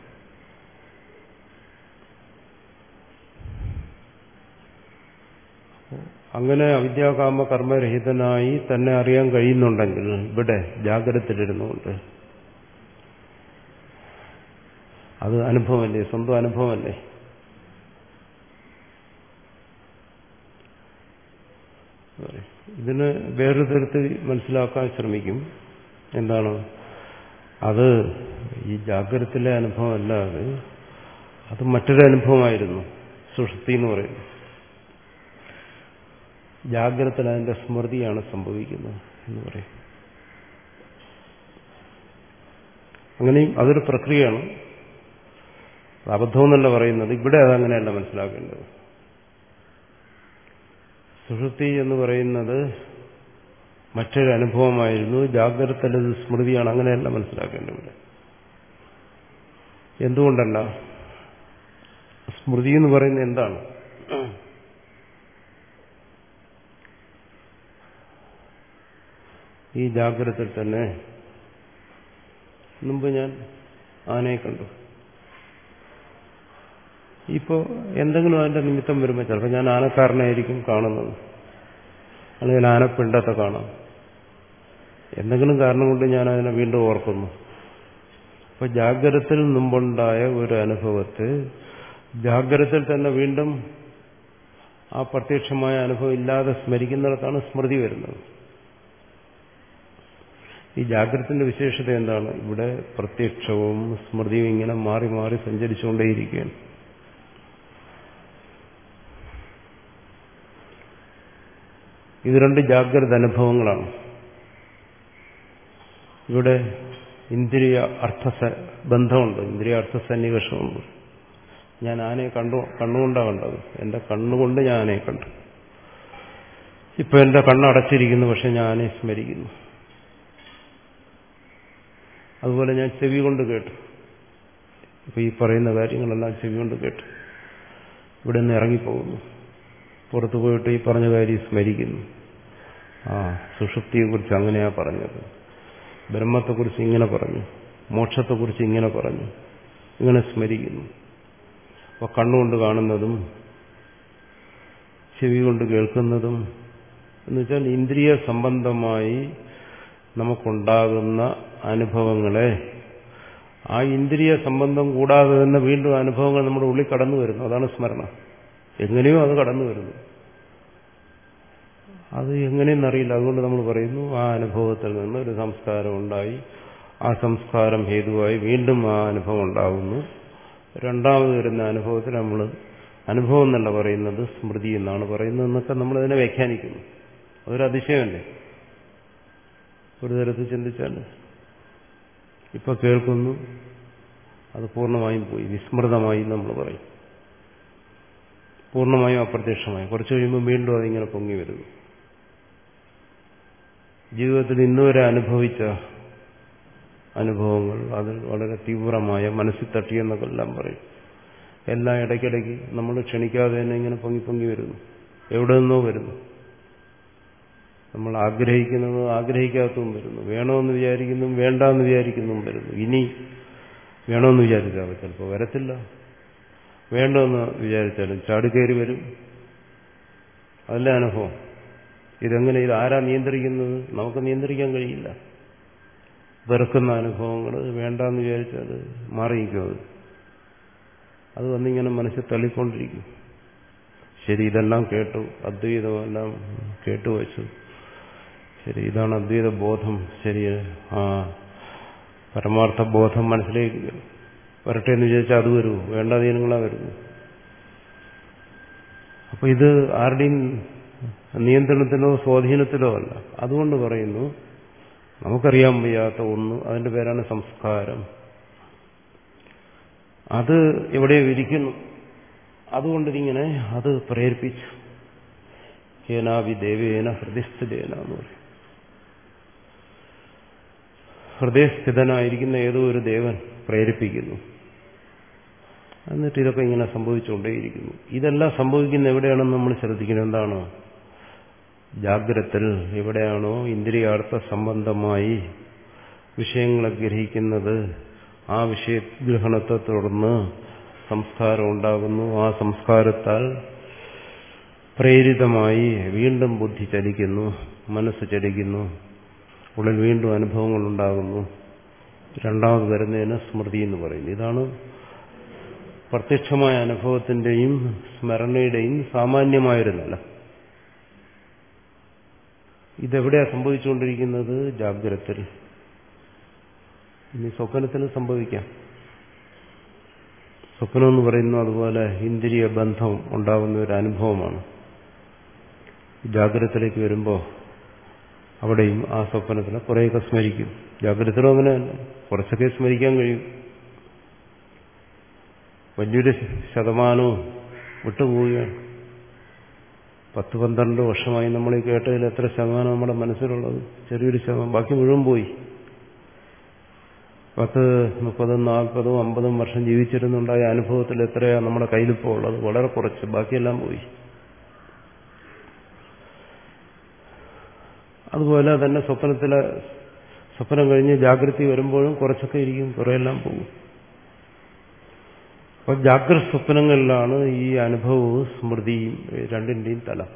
അങ്ങനെ അവിദ്യാകാമ കർമ്മരഹിതനായി തന്നെ അറിയാൻ കഴിയുന്നുണ്ടെങ്കിൽ ഇവിടെ ജാഗ്രതയിലിരുന്നുകൊണ്ട് അത് അനുഭവമല്ലേ? സ്വന്തം അനുഭവമല്ലേ? ഇതിന് വേറൊരു തരത്തിൽ മനസ്സിലാക്കാൻ ശ്രമിക്കും. എന്താണ് അത്? ഈ ജാഗ്രതത്തിലെ അനുഭവമല്ലാതെ അത് മറ്റൊരു അനുഭവമായിരുന്നു. സുഷുപ്തി എന്ന് പറയുന്നത് ജാഗ്രതത്തിൽ അതിന്റെ സ്മൃതിയാണ് സംഭവിക്കുന്നത് എന്ന് പറയും. അങ്ങനെയും അതൊരു പ്രക്രിയയാണ്. അബദ്ധമെന്നല്ല പറയുന്നത്. ഇവിടെ അതങ്ങനെയല്ല മനസ്സിലാക്കേണ്ടത്. സുഷുപ്തി എന്ന് പറയുന്നത് മറ്റൊരു അനുഭവമായിരുന്നു. ജാഗ്രതയിലത് സ്മൃതിയാണ്. അങ്ങനെയല്ല മനസ്സിലാക്കേണ്ടത്. എന്തുകൊണ്ടല്ല? സ്മൃതി എന്ന് പറയുന്നത് എന്താണ്? ഈ ജാഗ്രതയിൽ തന്നെ മുമ്പ് ഞാൻ ആനയെ കണ്ടു. ഇപ്പോൾ എന്തെങ്കിലും അതിന്റെ നിമിത്തം വരുമ്പോൾ ചിലപ്പോൾ ഞാൻ ആനക്കാരനായിരിക്കും കാണുന്നത്, അല്ലെങ്കിൽ ആനപ്പിണ്ടത്തെ കാണാം. എന്തെങ്കിലും കാരണം കൊണ്ട് ഞാൻ അതിനെ വീണ്ടും ഓർക്കുന്നു. അപ്പൊ ജാഗ്രതയിൽ മുമ്പുണ്ടായ ഒരു അനുഭവത്തെ ജാഗ്രതയിൽ തന്നെ വീണ്ടും ആ പ്രത്യക്ഷമായ അനുഭവം ഇല്ലാതെ സ്മരിക്കുന്നിടത്താണ് സ്മൃതി വരുന്നത്. ഈ ജാഗ്രതത്തിന്റെ വിശേഷത എന്താണ്? ഇവിടെ പ്രത്യക്ഷവും സ്മൃതിയും ഇങ്ങനെ മാറി മാറി സഞ്ചരിച്ചുകൊണ്ടേയിരിക്കുകയാണ്. ഇത് രണ്ട് ജാഗ്രത അനുഭവങ്ങളാണ്. ഇവിടെ ഇന്ദ്രിയ അർത്ഥ ബന്ധമുണ്ട്, ഇന്ദ്രിയ അർത്ഥ സന്നിവേശമുണ്ട്. ഞാൻ ആനയെ കണ്ടു കണ്ണുകൊണ്ടാണ് കണ്ടത്. എന്റെ കണ്ണുകൊണ്ട് ഞാൻ ആനയെ കണ്ടു. ഇപ്പൊ എന്റെ കണ്ണടച്ചിരിക്കുന്നു, പക്ഷെ ഞാൻ ആനയെ സ്മരിക്കുന്നു. അതുപോലെ ഞാൻ ചെവി കൊണ്ട് കേട്ടു. ഇപ്പൊ ഈ പറയുന്ന കാര്യങ്ങളെല്ലാം ചെവി കൊണ്ട് കേട്ടു. ഇവിടെ നിന്ന് ഇറങ്ങിപ്പോകുന്നു, പുറത്തു പോയിട്ട് ഈ പറഞ്ഞ കാര്യം സ്മരിക്കുന്നു. ആ സുഷുപ്തിയെക്കുറിച്ച് അങ്ങനെയാ പറഞ്ഞത്, ബ്രഹ്മത്തെക്കുറിച്ച് ഇങ്ങനെ പറഞ്ഞു, മോക്ഷത്തെക്കുറിച്ച് ഇങ്ങനെ പറഞ്ഞു, ഇങ്ങനെ സ്മരിക്കുന്നു. അപ്പോൾ കണ്ണുകൊണ്ട് കാണുന്നതും ചെവി കൊണ്ട് കേൾക്കുന്നതും എന്ന് വെച്ചാൽ ഇന്ദ്രിയ സംബന്ധമായി നമുക്കുണ്ടാകുന്ന അനുഭവങ്ങളെ ആ ഇന്ദ്രിയ സംബന്ധം കൂടാതെ തന്നെ വീണ്ടും അനുഭവങ്ങൾ നമ്മുടെ ഉള്ളിൽ കടന്നു വരുന്നു. അതാണ് സ്മരണ. എങ്ങനെയോ അത് കടന്നു വരുന്നു. അത് എങ്ങനെയെന്നറിയില്ല. അതുകൊണ്ട് നമ്മൾ പറയുന്നു ആ അനുഭവത്തിൽ നിന്ന് ഒരു സംസ്കാരം ഉണ്ടായി, ആ സംസ്കാരം ഹേതുവായി വീണ്ടും ആ അനുഭവം ഉണ്ടാകുന്നു. രണ്ടാമത് വരുന്ന അനുഭവത്തിൽ നമ്മൾ അനുഭവം എന്നല്ല പറയുന്നത്, സ്മൃതി എന്നാണ് പറയുന്നത് എന്നൊക്കെ നമ്മൾ അതിനെ വ്യാഖ്യാനിക്കുന്നു. അതൊരു അതിശയമല്ലേ ഒരു തരത്തിൽ ചിന്തിച്ചാൽ? ഇപ്പൊ കേൾക്കുന്നു, അത് പൂർണ്ണമായും പോയി, വിസ്മൃതമായി നമ്മൾ പറയും. പൂർണ്ണമായും അപ്രത്യക്ഷമായി. കുറച്ച് കഴിയുമ്പോൾ വീണ്ടും അതിങ്ങനെ പൊങ്ങി വരുന്നു. ജീവിതത്തിൽ ഇന്നുവരെ അനുഭവിച്ച അനുഭവങ്ങൾ അത് വളരെ തീവ്രമായ മനസ്സിൽ തട്ടിയെന്നൊക്കെ എല്ലാം പറയും. എല്ലാം ഇടയ്ക്കിടയ്ക്ക് നമ്മൾ ക്ഷണിക്കാതെ തന്നെ ഇങ്ങനെ പൊങ്ങി പൊങ്ങി വരുന്നു. എവിടെ നിന്നോ വരുന്നു. നമ്മൾ ആഗ്രഹിക്കുന്നതോ ആഗ്രഹിക്കാത്തതും വരുന്നു. വേണമെന്ന് വിചാരിക്കുന്നതും വേണ്ടാന്ന് വിചാരിക്കുന്നതും വരുന്നു. ഇനി വേണമെന്ന് വിചാരിച്ചാൽ ചിലപ്പോൾ വരത്തില്ല, വേണ്ടെന്ന് വിചാരിച്ചാലും ചാടിക്കയറി വരും. അതല്ലേ അനുഭവം. ഇതെങ്ങനെ, ഇത് ആരാ നിയന്ത്രിക്കുന്നത്? നമുക്ക് നിയന്ത്രിക്കാൻ കഴിയില്ല. വെറുക്കുന്ന അനുഭവങ്ങൾ വേണ്ടാന്ന് വിചാരിച്ചാൽ മാറിയിരിക്കും. അത് അത് വന്നിങ്ങനെ മനസ്സിൽ തള്ളിക്കൊണ്ടിരിക്കും. ശരി, ഇതെല്ലാം കേട്ടു, അദ്വൈതമെല്ലാം കേട്ടു വച്ചു. ശരി, ഇതാണ് അദ്വൈത ബോധം. ശരി, ആ പരമാർത്ഥ ബോധം മനസ്സിലേക്ക് വരട്ടെ എന്ന് വിചാരിച്ചാൽ അത് വരൂ, വേണ്ടാതീനങ്ങളാ വരുന്നു. അപ്പൊ ഇത് ആരുടെയും നിയന്ത്രണത്തിലോ സ്വാധീനത്തിലോ അല്ല. അതുകൊണ്ട് പറയുന്നു നമുക്കറിയാൻ വയ്യാത്ത ഒന്ന്, അതിന്റെ പേരാണ് സംസ്കാരം. അത് എവിടെ ഇരിക്കുന്നു. അതുകൊണ്ടിങ്ങനെ അത് പ്രേരിപ്പിച്ചു. ഹേനാവി ദേവേന ഹൃദയസ്ഥിതേന എന്ന് പറയും. ഹൃദയസ്ഥിതനായിരിക്കുന്ന ഏതോ ഒരു ദേവൻ പ്രേരിപ്പിക്കുന്നു. എന്നിട്ട് ഇതൊക്കെ ഇങ്ങനെ സംഭവിച്ചുകൊണ്ടേയിരിക്കുന്നു. ഇതെല്ലാം സംഭവിക്കുന്ന എവിടെയാണെന്ന് നമ്മൾ ശ്രദ്ധിക്കുന്നത്. എന്താണോ? ജാഗ്രതത്തിൽ എവിടെയാണോ ഇന്ദ്രിയാർത്ഥ സംബന്ധമായി വിഷയങ്ങളെ ഗ്രഹിക്കുന്നത്, ആ വിഷയഗ്രഹണത്തെ തുടർന്ന് സംസ്കാരം ഉണ്ടാകുന്നു. ആ സംസ്കാരത്താൽ പ്രേരിതമായി വീണ്ടും ബുദ്ധി ചലിക്കുന്നു, മനസ്സ് ചലിക്കുന്നു, ഉള്ളിൽ വീണ്ടും അനുഭവങ്ങൾ ഉണ്ടാകുന്നു. രണ്ടാമത് വരുന്നതിന് സ്മൃതി എന്ന് പറയുന്നു. ഇതാണ് പ്രത്യക്ഷമായ അനുഭവത്തിന്റെയും സ്മരണയുടെയും സാമാന്യമായൊരു നില. ഇതെവിടെയാണ് സംഭവിച്ചുകൊണ്ടിരിക്കുന്നത്? ജാഗ്രതത്തിൽ. ഇനി സ്വപ്നത്തിന് സംഭവിക്കാം. സ്വപ്നം എന്ന് പറയുന്നത് അതുപോലെ ഇന്ദ്രിയ ബന്ധം ഉണ്ടാകുന്ന ഒരു അനുഭവമാണ്. ജാഗ്രതത്തിലേക്ക് വരുമ്പോൾ അവിടെയും ആ സ്വപ്നത്തിനെ കുറേയൊക്കെ സ്മരിക്കും. ജാഗ്രതത്തിലും അങ്ങനെ കുറച്ചൊക്കെ സ്മരിക്കാൻ കഴിയും. വലിയൊരു ശതമാനവും വിട്ടുപോവുകയാണ്. പത്ത് പന്ത്രണ്ട് വർഷമായി നമ്മൾ ഈ കേട്ടതിൽ എത്ര ശതമാനം നമ്മുടെ മനസ്സിലുള്ളത്? ചെറിയൊരു ശതമാനം. ബാക്കി മുഴുവൻ പോയി. പത്ത് മുപ്പതും നാൽപ്പതും അമ്പതും വർഷം ജീവിച്ചിരുന്നുണ്ടായ അനുഭവത്തിൽ എത്രയാണ് നമ്മുടെ കയ്യിലിപ്പോൾ ഉള്ളത്? വളരെ കുറച്ച്. ബാക്കിയെല്ലാം പോയി. അതുപോലെ തന്നെ സ്വപ്നത്തിലെ സ്വപ്നം കഴിഞ്ഞ് ജാഗ്രത വരുമ്പോഴും കുറച്ചൊക്കെ ഇരിക്കും, കുറെയെല്ലാം പോകും. അപ്പോൾ ജാഗ്രത സ്വപ്നങ്ങളിലാണ് ഈ അനുഭവവും സ്മൃതിയും രണ്ടിന്റെയും തലം.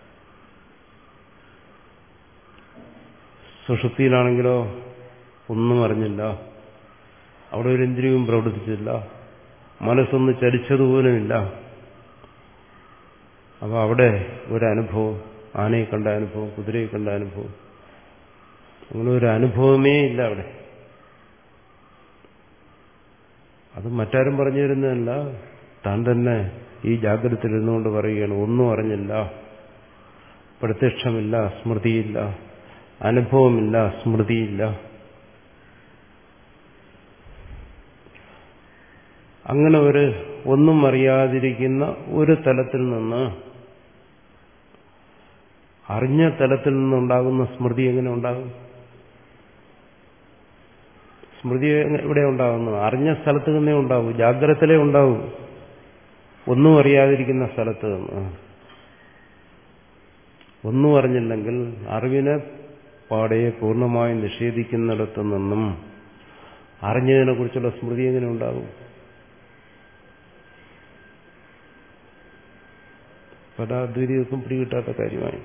സുഷുപ്തിയിലാണെങ്കിലോ ഒന്നും അറിഞ്ഞില്ല, അവിടെ ഒരു ഇന്ദ്രിയവും പ്രവർത്തിച്ചില്ല, മനസ്സൊന്ന് ചലിച്ചതുപോലുമില്ല. അപ്പോൾ അവിടെ ഒരനുഭവം, ആനയെ കണ്ട അനുഭവം, കുതിരയെ കണ്ട അനുഭവം, അങ്ങനെ ഒരു അനുഭവമേ ഇല്ല അവിടെ. അത് മറ്റാരും പറഞ്ഞു തരുന്നതല്ല, താൻ തന്നെ ഈ ജാഗ്രതയിൽ ഇരുന്നുകൊണ്ട് പറയുകയാണ്. ഒന്നും അറിഞ്ഞില്ല, പ്രത്യക്ഷമില്ല, സ്മൃതിയില്ല, അനുഭവമില്ല, സ്മൃതിയില്ല. അങ്ങനെ ഒരു ഒന്നും അറിയാതിരിക്കുന്ന ഒരു തലത്തിൽ നിന്ന് അറിഞ്ഞ തലത്തിൽ നിന്നുണ്ടാകുന്ന സ്മൃതി എങ്ങനെ ഉണ്ടാകും? സ്മൃതി എവിടെ ഉണ്ടാകുന്നു? അറിഞ്ഞ സ്ഥലത്ത് നിന്നേ ഉണ്ടാവും, ജാഗ്രതയിലേ ഉണ്ടാവും. ഒന്നും അറിയാതിരിക്കുന്ന സ്ഥലത്ത് നിന്ന്. ഒന്നും അറിഞ്ഞില്ലെങ്കിൽ അറിവിനെ പാടെ പൂർണ്ണമായി നിഷേധിക്കുന്നിടത്തു നിന്നും അറിഞ്ഞതിനെ കുറിച്ചുള്ള സ്മൃതി എങ്ങനെ ഉണ്ടാകും? പല അദ്വൈതികൾക്കും പിടികിട്ടാത്ത കാര്യമായി.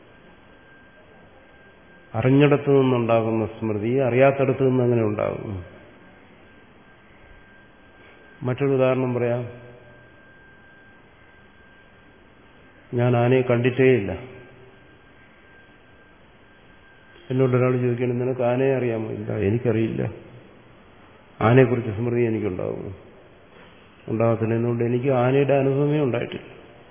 അറിഞ്ഞിടത്തു നിന്നുണ്ടാകുന്ന സ്മൃതി അറിയാത്തടത്തു നിന്ന് അങ്ങനെ ഉണ്ടാകും. മറ്റൊരു ഉദാഹരണം പറയാം. ഞാൻ ആനയെ കണ്ടിട്ടേയില്ല. എന്നോടൊരാൾ ചോദിക്കണം, നിനക്ക് ആനയെ അറിയാമോ? ഇല്ല, എനിക്കറിയില്ല. ആനയെക്കുറിച്ച് സ്മൃതി എനിക്കുണ്ടാകും? ഉണ്ടാകത്തില്ല. എന്നുകൊണ്ട് എനിക്ക് ആനയുടെ അനുഭവമേ ഉണ്ടായിട്ടില്ല.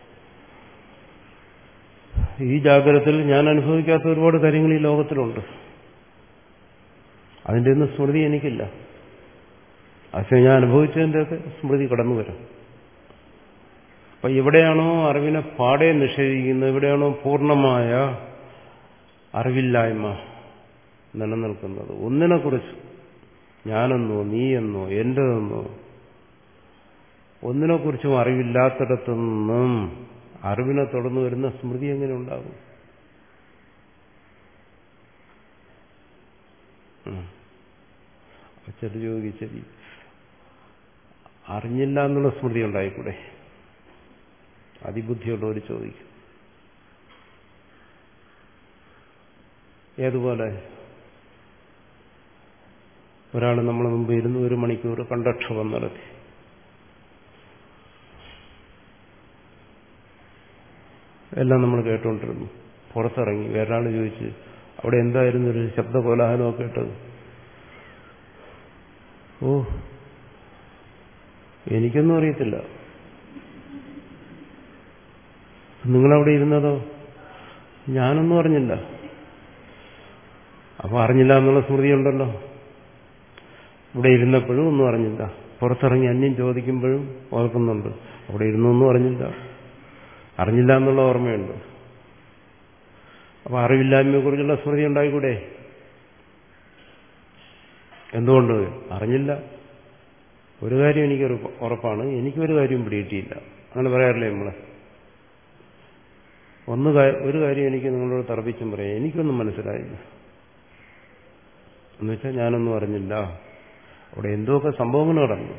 ഈ ജാഗ്രതത്തിൽ ഞാൻ അനുഭവിക്കാത്ത ഒരുപാട് കാര്യങ്ങൾ ഈ ലോകത്തിലുണ്ട്. അതിൻ്റെ ഒന്നും സ്മൃതി എനിക്കില്ല. പക്ഷേ ഞാൻ അനുഭവിച്ചതിൻ്റെയൊക്കെ സ്മൃതി കടന്നു വരും. അപ്പം എവിടെയാണോ അറിവിനെ പാടെ നിഷേധിക്കുന്നത്, എവിടെയാണോ പൂർണ്ണമായ അറിവില്ലായ്മ നിലനിൽക്കുന്നത്, ഒന്നിനെക്കുറിച്ച് ഞാനെന്നോ നീയെന്നോ എന്റേതെന്നോ ഒന്നിനെക്കുറിച്ചും അറിവില്ലാത്തിടത്തു നിന്നും അറിവിനെ തുടർന്നു വരുന്ന സ്മൃതി എങ്ങനെ ഉണ്ടാകും? ചെറു ചോദിച്ചതി അറിഞ്ഞില്ല എന്നുള്ള സ്മൃതി ഉണ്ടായിക്കൂടെ? അതിബുദ്ധിയുള്ളവർ ചോദിക്കും. ഏതുപോലെ ഒരാൾ നമ്മളെ മുമ്പ് ഇരുന്ന് ഒരു മണിക്കൂർ കണ്ടക്ഷേപം നടത്തി. എല്ലാം നമ്മൾ കേട്ടുകൊണ്ടിരുന്നു. പുറത്തിറങ്ങി വേറൊരാൾ ചോദിച്ച്, അവിടെ എന്തായിരുന്നു ഒരു ശബ്ദ കോലാഹലമൊക്കെ കേട്ടത്? ഓ, എനിക്കൊന്നും അറിയത്തില്ല. നിങ്ങളവിടെ ഇരുന്നതോ? ഞാനൊന്നും അറിഞ്ഞില്ല. അപ്പൊ അറിഞ്ഞില്ല എന്നുള്ള സ്മൃതി ഉണ്ടല്ലോ. ഇവിടെ ഇരുന്നപ്പോഴും ഒന്നും അറിഞ്ഞില്ല, പുറത്തിറങ്ങി അന്യം ചോദിക്കുമ്പോഴും ഓർക്കുന്നുണ്ട്, അവിടെ ഇരുന്നൊന്നും അറിഞ്ഞില്ല. അറിഞ്ഞില്ല എന്നുള്ള ഓർമ്മയുണ്ട്. അപ്പൊ അറിവില്ലായ്മയെ കുറിച്ചുള്ള സ്മൃതി ഉണ്ടായിക്കൂടെ? എന്തുകൊണ്ട്? അറിഞ്ഞില്ല. ഒരു കാര്യം എനിക്കൊരു ഉറപ്പാണ്, എനിക്കൊരു കാര്യം പിടികിട്ടിയില്ല. അങ്ങനെ പറയാറില്ലേ നമ്മള്? ഒന്ന് ഒരു കാര്യം എനിക്ക് നിങ്ങളോട് തർപ്പിച്ചും പറയാം, എനിക്കൊന്നും മനസ്സിലായില്ല. എന്നുവെച്ചാൽ ഞാനൊന്നും അറിഞ്ഞില്ല. അവിടെ എന്തൊക്കെ സംഭവങ്ങൾ നടന്നു,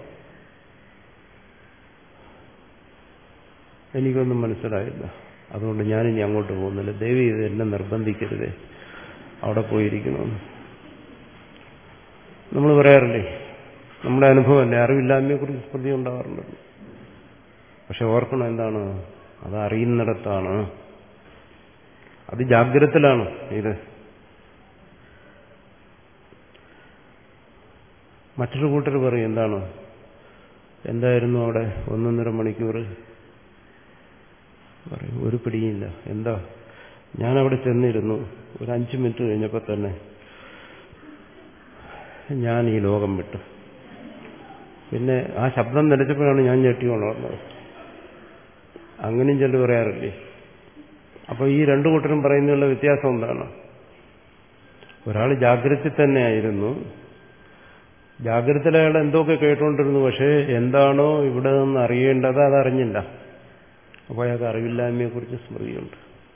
എനിക്കൊന്നും മനസ്സിലായില്ല. അതുകൊണ്ട് ഞാനിനി അങ്ങോട്ട് പോകുന്നില്ല. ദയവ് ചെയ്ത് എന്നെ നിർബന്ധിക്കരുതേ അവിടെ പോയിരിക്കണമെന്ന് നമ്മൾ പറയാറില്ലേ? നമ്മുടെ അനുഭവമല്ലേ? അറിവില്ലായ്മയെക്കുറിച്ച് സ്മൃതി ഉണ്ടാകാറുണ്ട്. പക്ഷെ ഓർക്കണം, എന്താണ് അത്? അറിയുന്നിടത്താണ്, അത് ജാഗ്രതത്തിലാണ്. ഇത് മറ്റൊരു കൂട്ടർ പറയും, എന്താണ് എന്തായിരുന്നു അവിടെ ഒന്നൊന്നര മണിക്കൂർ പറയും, ഒരു പിടിയില്ല. എന്താ? ഞാനവിടെ ചെന്നിരുന്നു, ഒരു അഞ്ചു മിനിറ്റ് കഴിഞ്ഞപ്പോൾ തന്നെ ഞാൻ ഈ ലോകം വിട്ടു. പിന്നെ ആ ശബ്ദം നിലച്ചപ്പോഴാണ് ഞാൻ ഞെട്ടി ഉണർന്നത്. അങ്ങനെയും ചിലർ പറയാറില്ലേ? അപ്പോൾ ഈ രണ്ടു കൂട്ടരും പറയുന്നതിലുള്ള വ്യത്യാസം എന്താണ്? ഒരാൾ ജാഗ്രത തന്നെയായിരുന്നു, ജാഗ്രതയിൽ അയാൾ എന്തൊക്കെ കേട്ടുകൊണ്ടിരുന്നു, പക്ഷേ എന്താണോ ഇവിടെ നിന്ന് അറിയേണ്ടത് അതറിഞ്ഞില്ല. അപ്പോൾ അയാൾക്ക് അറിവില്ലായ്മയെക്കുറിച്ച് സ്മൃതിയുണ്ട്.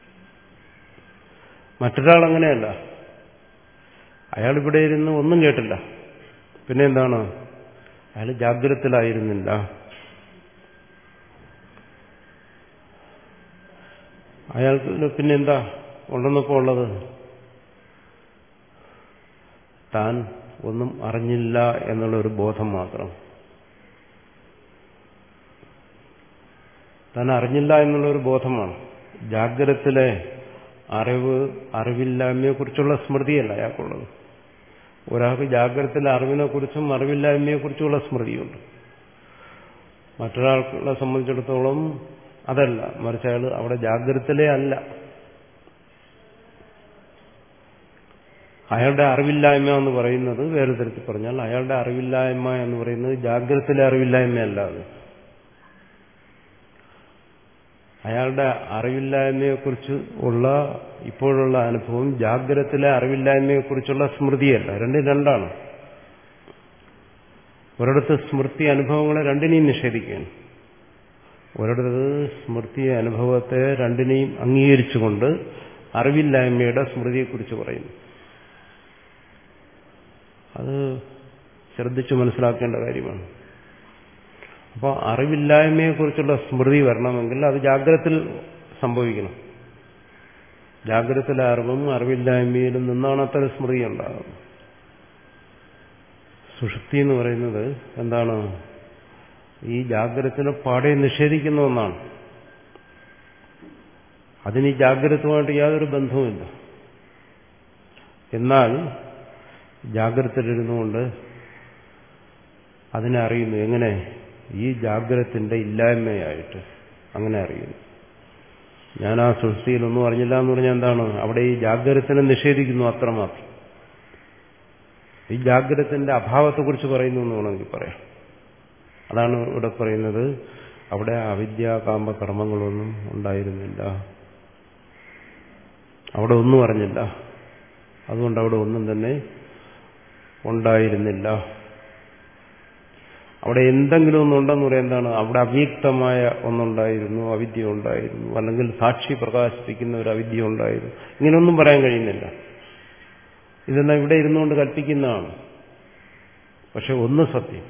മറ്റൊരാൾ അങ്ങനെയല്ല, അയാൾ ഇവിടെ ഇരുന്ന് ഒന്നും കേട്ടില്ല, പിന്നെ എന്താണ്, അയാൾ ജാഗ്രതയിലായിരുന്നില്ല. അയാൾക്ക് പിന്നെന്താ ഉണ്ടെന്നപ്പോൾ ഉള്ളത്? താൻ ഒന്നും അറിഞ്ഞില്ല എന്നുള്ള ഒരു ബോധം മാത്രം. താൻ അറിഞ്ഞില്ല എന്നുള്ള ഒരു ബോധമാണ്. ജാഗ്രതത്തിലെ അറിവ്, അറിവില്ലായ്മയെക്കുറിച്ചുള്ള സ്മൃതിയല്ല അയാൾക്കുള്ളത്. ഒരാൾക്ക് ജാഗ്രതത്തിലെ അറിവിനെക്കുറിച്ചും അറിവില്ലായ്മയെക്കുറിച്ചുള്ള സ്മൃതിയുണ്ട്. മറ്റൊരാളെ സംബന്ധിച്ചിടത്തോളം അതല്ല, മറിച്ച് അയാൾ അവിടെ ജാഗ്രതത്തിലേ അല്ല. അയാളുടെ അറിവില്ലായ്മ എന്ന് പറയുന്നത് വേറെ തരത്തിൽ പറഞ്ഞാൽ അയാളുടെ അറിവില്ലായ്മ എന്ന് പറയുന്നത് ജാഗ്രതത്തിലെ അറിവില്ലായ്മയല്ല. അത് അയാളുടെ അറിവില്ലായ്മയെക്കുറിച്ച് ഉള്ള ഇപ്പോഴുള്ള അനുഭവം ജാഗ്രതത്തിലെ അറിവില്ലായ്മയെക്കുറിച്ചുള്ള സ്മൃതിയല്ല. രണ്ടും രണ്ടാണ്. ഒരിടത്ത് സ്മൃതി അനുഭവങ്ങളെ രണ്ടിനെയും നിഷേധിക്കുകയാണ്, ഒരിടത്ത് സ്മൃതി അനുഭവത്തെ രണ്ടിനെയും അംഗീകരിച്ചുകൊണ്ട് അറിവില്ലായ്മയുടെ സ്മൃതിയെക്കുറിച്ച് പറയുന്നു. അത് ശ്രദ്ധിച്ചു മനസ്സിലാക്കേണ്ട കാര്യമാണ്. അപ്പോൾ അറിവില്ലായ്മയെക്കുറിച്ചുള്ള സ്മൃതി വരണമെങ്കിൽ അത് ജാഗ്രതത്തിൽ സംഭവിക്കണം. ജാഗ്രതത്തിലെ അറിവും അറിവില്ലായ്മയിലും നിന്നാണ് അത്തരം സ്മൃതി ഉണ്ടാകുന്നത്. സുഷുപ്തി എന്ന് പറയുന്നത് എന്താണ്? ഈ ജാഗ്രതത്തിനെ പാടെ നിഷേധിക്കുന്ന ഒന്നാണ്. അതിന് ഈ ജാഗ്രതയുമായിട്ട് യാതൊരു ബന്ധവുമില്ല. എന്നാൽ ജാഗ്രതയിലിരുന്നുകൊണ്ട് അതിനെ അറിയുന്നു. എങ്ങനെ? ഈ ജാഗ്രതത്തിന്റെ ഇല്ലായ്മയായിട്ട് അങ്ങനെ അറിയുന്നു. ഞാൻ ആ സുഷുപ്തിയിലൊന്നും അറിഞ്ഞില്ല എന്ന് പറഞ്ഞാൽ എന്താണ്? അവിടെ ഈ ജാഗ്രതത്തിനെ നിഷേധിക്കുന്നു, അത്രമാത്രം. ഈ ജാഗ്രതത്തിന്റെ അഭാവത്തെക്കുറിച്ച് പറയുന്നു എന്ന് വേണമെങ്കിൽ പറയാം. അതാണ് ഇവിടെ പറയുന്നത്. അവിടെ അവിദ്യ കാമ കർമ്മങ്ങളൊന്നും ഉണ്ടായിരുന്നില്ല, അവിടെ ഒന്നും അറിഞ്ഞില്ല, അതുകൊണ്ട് അവിടെ ഒന്നും തന്നെ ഉണ്ടായിരുന്നില്ല. അവിടെ എന്തെങ്കിലും ഒന്നുണ്ടെന്ന് പറയാൻ എന്താണ്? അവിടെ അവ്യക്തമായ ഒന്നുണ്ടായിരുന്നു, അവിദ്യ ഉണ്ടായിരുന്നു, അല്ലെങ്കിൽ സാക്ഷി പ്രകാശിപ്പിക്കുന്ന ഒരു അവിദ്യ ഉണ്ടായിരുന്നു. ഇങ്ങനെയൊന്നും പറയാൻ കഴിയുന്നില്ല. ഇതെല്ലാം ഇവിടെ ഇരുന്നുകൊണ്ട് കൽപ്പിക്കുന്നതാണ്. പക്ഷെ ഒന്ന് സത്യം,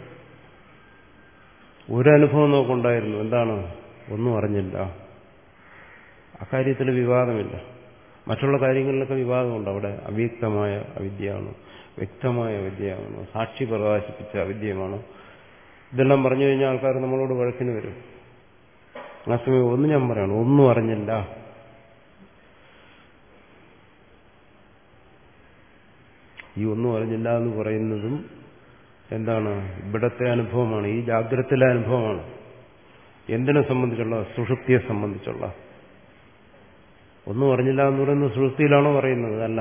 ഒരനുഭവം നമുക്കുണ്ടായിരുന്നു. എന്താണ്? ഒന്നും അറിഞ്ഞില്ല. അക്കാര്യത്തിൽ വിവാദമില്ല. മറ്റുള്ള കാര്യങ്ങളിലൊക്കെ വിവാദമുണ്ട്. അവിടെ അവ്യക്തമായ അവിദ്യയാണ്, വ്യക്തമായ അവിദ്യയാണ്, സാക്ഷി പ്രകാശിപ്പിച്ച അവിദ്യമാണ്. ഇതെല്ലാം പറഞ്ഞു കഴിഞ്ഞാൽ ആൾക്കാർ നമ്മളോട് വഴക്കിന് വരും. ആ സമയം ഒന്ന് ഞാൻ പറയണം, ഒന്നും അറിഞ്ഞില്ല. ഈ ഒന്നും അറിഞ്ഞില്ല എന്ന് പറയുന്നതും എന്താണ്? ഇവിടത്തെ അനുഭവമാണ്, ഈ ജാഗ്രതയിലെ അനുഭവമാണ്. എന്തിനെ സംബന്ധിച്ചുള്ള? സുഷുപ്തിയെ സംബന്ധിച്ചുള്ള. ഒന്നും അറിഞ്ഞില്ല എന്ന് പറയുന്നത് സുഷുപ്തിയിലാണോ പറയുന്നത്? അല്ല,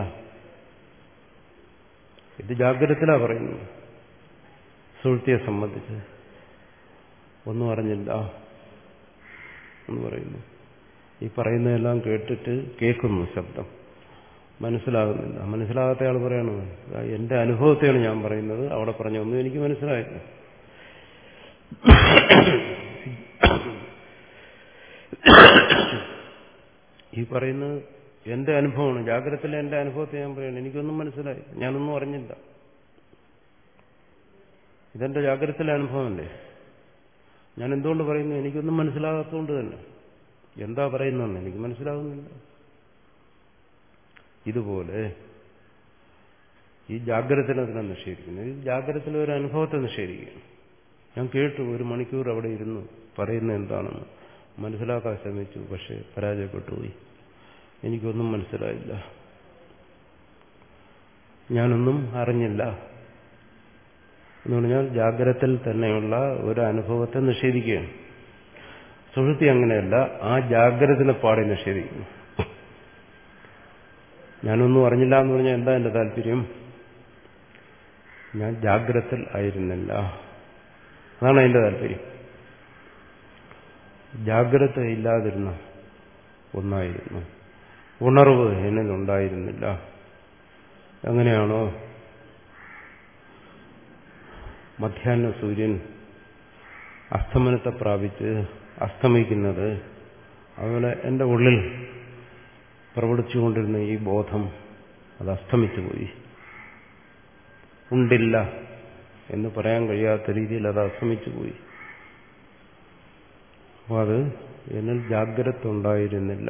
ഇത് ജാഗ്രതയിലാണ് പറയുന്നത്. സുഷുപ്തിയെ സംബന്ധിച്ച് ഒന്നും അറിഞ്ഞില്ല എന്ന് പറയുന്നു. ഈ പറയുന്നതെല്ലാം കേട്ടിട്ട് കേൾക്കുന്നു, ശബ്ദം മനസ്സിലാകുന്നില്ല. മനസ്സിലാകാത്ത ആൾ പറയണു, എന്റെ അനുഭവത്തെയാണ് ഞാൻ പറയുന്നത്, അവിടെ പറഞ്ഞൊന്നും എനിക്ക് മനസ്സിലായില്ല. ഈ പറയുന്നത് എന്റെ അനുഭവമാണ്, ജാഗ്രതയിലെ എന്റെ അനുഭവത്തെ ഞാൻ പറയുന്നു. എനിക്കൊന്നും മനസ്സിലായി, ഞാനൊന്നും അറിഞ്ഞില്ല. ഇതെന്റെ ജാഗ്രതയിലെ അനുഭവമല്ലേ. ഞാൻ എന്തുകൊണ്ട് പറയുന്നു? എനിക്കൊന്നും മനസ്സിലാകാത്തതുകൊണ്ട് തന്നെ. എന്താ പറയുന്നതെന്ന് എനിക്ക് മനസ്സിലാകുന്നില്ല. ഇതുപോലെ ഈ ജാഗ്രതത്തിനെ നിഷേധിക്കുന്നു. ഈ ജാഗ്രതത്തിലെ ഒരു അനുഭവത്തെ നിഷേധിക്കുന്നു. ഞാൻ കേട്ടു, ഒരു മണിക്കൂർ അവിടെ ഇരുന്നു പറയുന്നത് എന്താണെന്ന് മനസ്സിലാക്കാൻ ശ്രമിച്ചു, പക്ഷെ പരാജയപ്പെട്ടുപോയി. എനിക്കൊന്നും മനസ്സിലായില്ല, ഞാനൊന്നും അറിഞ്ഞില്ല എന്ന് പറഞ്ഞാൽ ജാഗ്രതയിൽ തന്നെയുള്ള ഒരു അനുഭവത്തെ നിഷേധിക്കുകയാണ്. സുഷുപ്തി അങ്ങനെയല്ല, ആ ജാഗ്രതത്തിനെ പാടെ നിഷേധിക്കുന്നു. ഞാനൊന്നും അറിഞ്ഞില്ല എന്ന് പറഞ്ഞാൽ എന്താ എന്റെ താല്പര്യം? ഞാൻ ജാഗ്രതയിൽ ആയിരുന്നില്ല, അതാണ് അതിന്റെ താല്പര്യം. ജാഗ്രത ഇല്ലാതിരുന്ന ഒന്നായിരുന്നു. ഉണർവ് എന്നിലുണ്ടായിരുന്നില്ല. എങ്ങനെയാണോ മധ്യാഹ്ന സൂര്യൻ അസ്തമനത്തെ പ്രാപിച്ച് അസ്തമിക്കുന്നത്, അതുപോലെ എൻ്റെ ഉള്ളിൽ പ്രവർത്തിച്ചുകൊണ്ടിരുന്ന ഈ ബോധം അത് അസ്തമിച്ചുപോയി. ഉണ്ടില്ല എന്ന് പറയാൻ കഴിയാത്ത രീതിയിൽ അത് അസ്തമിച്ചുപോയി. അപ്പോൾ അത് എന്നിൽ ജാഗ്രത ഉണ്ടായിരുന്നില്ല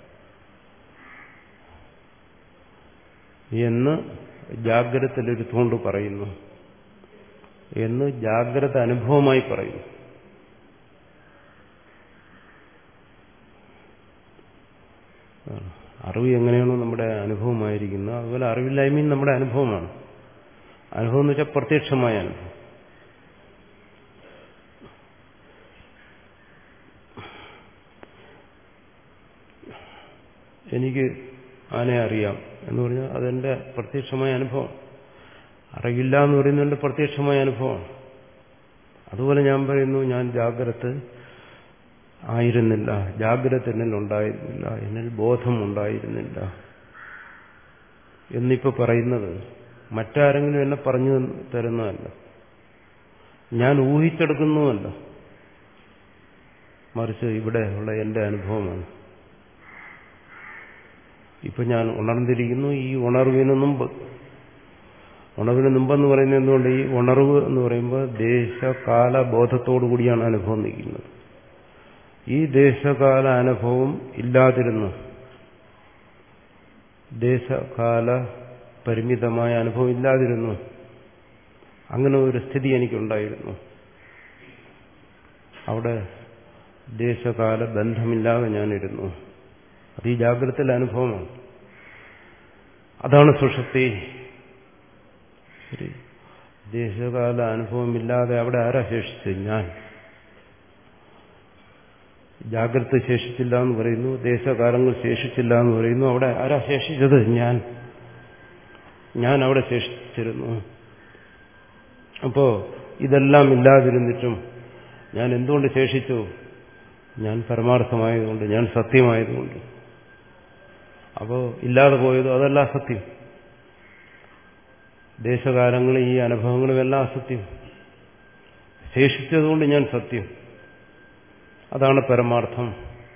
എന്ന് ജാഗ്രതയിലിരുത്തുകൊണ്ട് പറയുന്നു, എന്ന് ജാഗ്രത അനുഭവമായി പറയുന്നു. അറിവ് എങ്ങനെയാണോ നമ്മുടെ അനുഭവമായിരിക്കുന്നത്, അതുപോലെ അറിവില്ലായ്മയും നമ്മുടെ അനുഭവമാണ്. അനുഭവം എന്ന് വെച്ചാൽ പ്രത്യക്ഷമായ അനുഭവം. എനിക്ക് ആനയെ അറിയാം എന്ന് പറഞ്ഞാൽ അതെന്റെ പ്രത്യക്ഷമായ അനുഭവം. അറിയില്ല എന്ന് പറയുന്നത് എന്റെ പ്രത്യക്ഷമായ അനുഭവമാണ്. അതുപോലെ ഞാൻ പറയുന്നു, ഞാൻ ജാഗ്രത ആയിരുന്നില്ല, ജാഗ്രത എന്നിൽ ഉണ്ടായിരുന്നില്ല, എന്നിൽ ബോധം ഉണ്ടായിരുന്നില്ല എന്നിപ്പോ പറയുന്നത് മറ്റാരെങ്കിലും എന്നെ പറഞ്ഞു തരുന്നതല്ല, ഞാൻ ഊഹിച്ചെടുക്കുന്നതല്ല, മറിച്ച് ഇവിടെ ഉള്ള എന്റെ അനുഭവമാണ്. ഇപ്പൊ ഞാൻ ഉണർന്നിരിക്കുന്നു. ഈ ഉണർവിന് മുമ്പ്, ഉണർവിന് മുമ്പെന്ന് പറയുന്നത് എന്തുകൊണ്ട്, ഈ ഉണർവ് എന്ന് പറയുമ്പോൾ ദേശകാല ബോധത്തോടു കൂടിയാണ് അനുഭവം നിൽക്കുന്നത്. ഈ ദേശകാല അനുഭവം ഇല്ലാതിരുന്നു, ദേശകാല പരിമിതമായ അനുഭവം ഇല്ലാതിരുന്നു, അങ്ങനെ ഒരു സ്ഥിതി എനിക്കുണ്ടായിരുന്നു. അവിടെ ദേശകാല ബന്ധമില്ലാതെ ഞാനിരുന്നു. അത് ഈ ജാഗ്രതയിലെ അനുഭവമാണ്. അതാണ് സുഷുപ്തി. ശരി, ദേശകാല അനുഭവമില്ലാതെ അവിടെ ആരാ ശേഷിച്ചത്? ഞാൻ. ജാഗ്രത ശേഷിച്ചില്ല എന്ന് പറയുന്നു, ദേശകാലങ്ങൾ ശേഷിച്ചില്ല എന്ന് പറയുന്നു. അവിടെ ആരാ ശേഷിച്ചത്? ഞാൻ. ഞാൻ അവിടെ ശേഷിച്ചിരുന്നു. അപ്പോ ഇതെല്ലാം ഇല്ലാതിരുന്നിട്ടും ഞാൻ എന്തുകൊണ്ട് ശേഷിച്ചു? ഞാൻ പരമാർത്ഥമായതുകൊണ്ട്, ഞാൻ സത്യമായതുകൊണ്ട്. അപ്പോ ഇല്ലാതെ പോയത് അതല്ല അസത്യം. ദേശകാലങ്ങളും ഈ അനുഭവങ്ങളും എല്ലാം അസത്യം. ശേഷിച്ചതുകൊണ്ട് ഞാൻ സത്യം. അതാണ് പരമാർത്ഥം.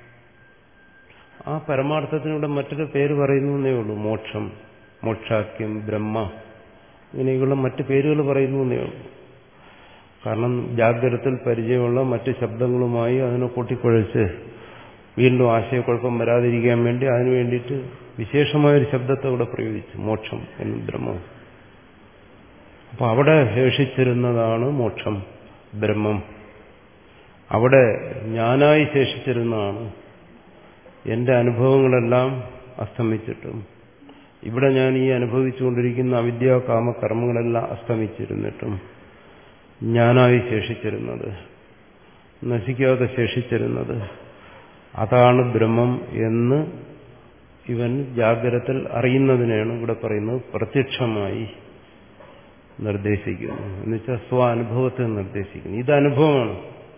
ആ പരമാർത്ഥത്തിനൂടെ മറ്റൊരു പേര് പറയുന്നേ ഉള്ളൂ, മോക്ഷം, മോക്ഷാക്യം, ബ്രഹ്മ, ഇങ്ങനെയുള്ള മറ്റു പേരുകൾ പറയുന്നേ ഉള്ളൂ. കാരണം ജാഗ്രതയിൽ പരിചയമുള്ള മറ്റ് ശബ്ദങ്ങളുമായി അതിനെ കൂട്ടിക്കുഴച്ച് വീണ്ടും ആശയക്കുഴപ്പം വരാതിരിക്കാൻ വേണ്ടി അതിനു വേണ്ടിയിട്ട് വിശേഷമായൊരു ശബ്ദത്തെ ഇവിടെ പ്രയോഗിച്ചു, മോക്ഷം എന്നും ബ്രഹ്മം. അപ്പൊ അവിടെ ശേഷിച്ചിരുന്നതാണ് മോക്ഷം, ബ്രഹ്മം. അവിടെ ഞാനായി ശേഷിച്ചിരുന്നതാണ്. എന്റെ അനുഭവങ്ങളെല്ലാം അസ്തമിച്ചിട്ടും, ഇവിടെ ഞാൻ ഈ അനുഭവിച്ചുകൊണ്ടിരിക്കുന്ന അവിദ്യാ കാമ കർമ്മങ്ങളെല്ലാം അസ്തമിച്ചിരുന്നിട്ടും ഞാനായി ശേഷിച്ചിരുന്നത്, നശിക്കാതെ ശേഷിച്ചിരുന്നത്, അതാണ് ബ്രഹ്മം എന്ന് ഇവൻ ജാഗ്രതയിൽ അറിയുന്നതിനാണ് ഇവിടെ പറയുന്നത് പ്രത്യക്ഷമായി നിർദ്ദേശിക്കുന്നു. എന്നുവെച്ചാൽ സ്വാനുഭവത്തെ നിർദ്ദേശിക്കുന്നു. ഇത് അനുഭവമാണ്.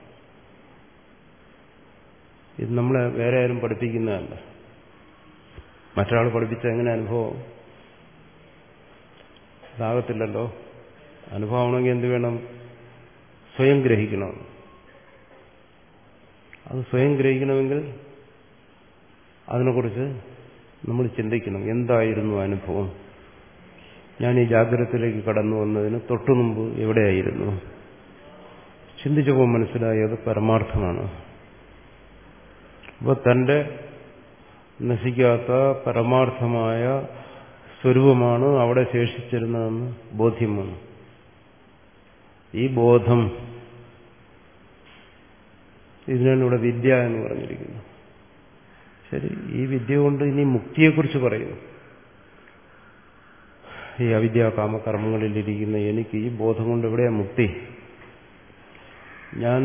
ഇത് നമ്മളെ വേറെ ആരും പഠിപ്പിക്കുന്നതല്ല. മറ്റൊരാൾ പഠിപ്പിച്ച എങ്ങനെ അനുഭവം ഇതാകത്തില്ലല്ലോ. അനുഭവമാണെങ്കിൽ എന്ത് വേണം? സ്വയം ഗ്രഹിക്കണം. അത് സ്വയം ഗ്രഹിക്കണമെങ്കിൽ അതിനെക്കുറിച്ച് നമ്മൾ ചിന്തിക്കണം. എന്തായിരുന്നു അനുഭവം? ഞാൻ ഈ ജാഗ്രതയിലേക്ക് കടന്നു വന്നതിന് തൊട്ടു മുമ്പ് എവിടെയായിരുന്നു? ചിന്തിച്ചപ്പോൾ മനസ്സിലായി അത് പരമാർത്ഥമാണ്. അപ്പോൾ തന്റെ നശിക്കാത്ത പരമാർത്ഥമായ സ്വരൂപമാണ് അവിടെ ശേഷിച്ചിരുന്നതെന്ന് ബോധ്യം വന്നു. ഈ ബോധം, ഇതിനാണ് ഇവിടെ വിദ്യ എന്ന് പറഞ്ഞിരിക്കുന്നത്. ശരി, ഈ വിദ്യ കൊണ്ട് ഇനി മുക്തിയെക്കുറിച്ച് പറയുന്നു. ഈ അവിദ്യാ കാമകർമ്മങ്ങളിലിരിക്കുന്ന എനിക്ക് ഈ ബോധം കൊണ്ട് എവിടെയാ മുക്തി? ഞാൻ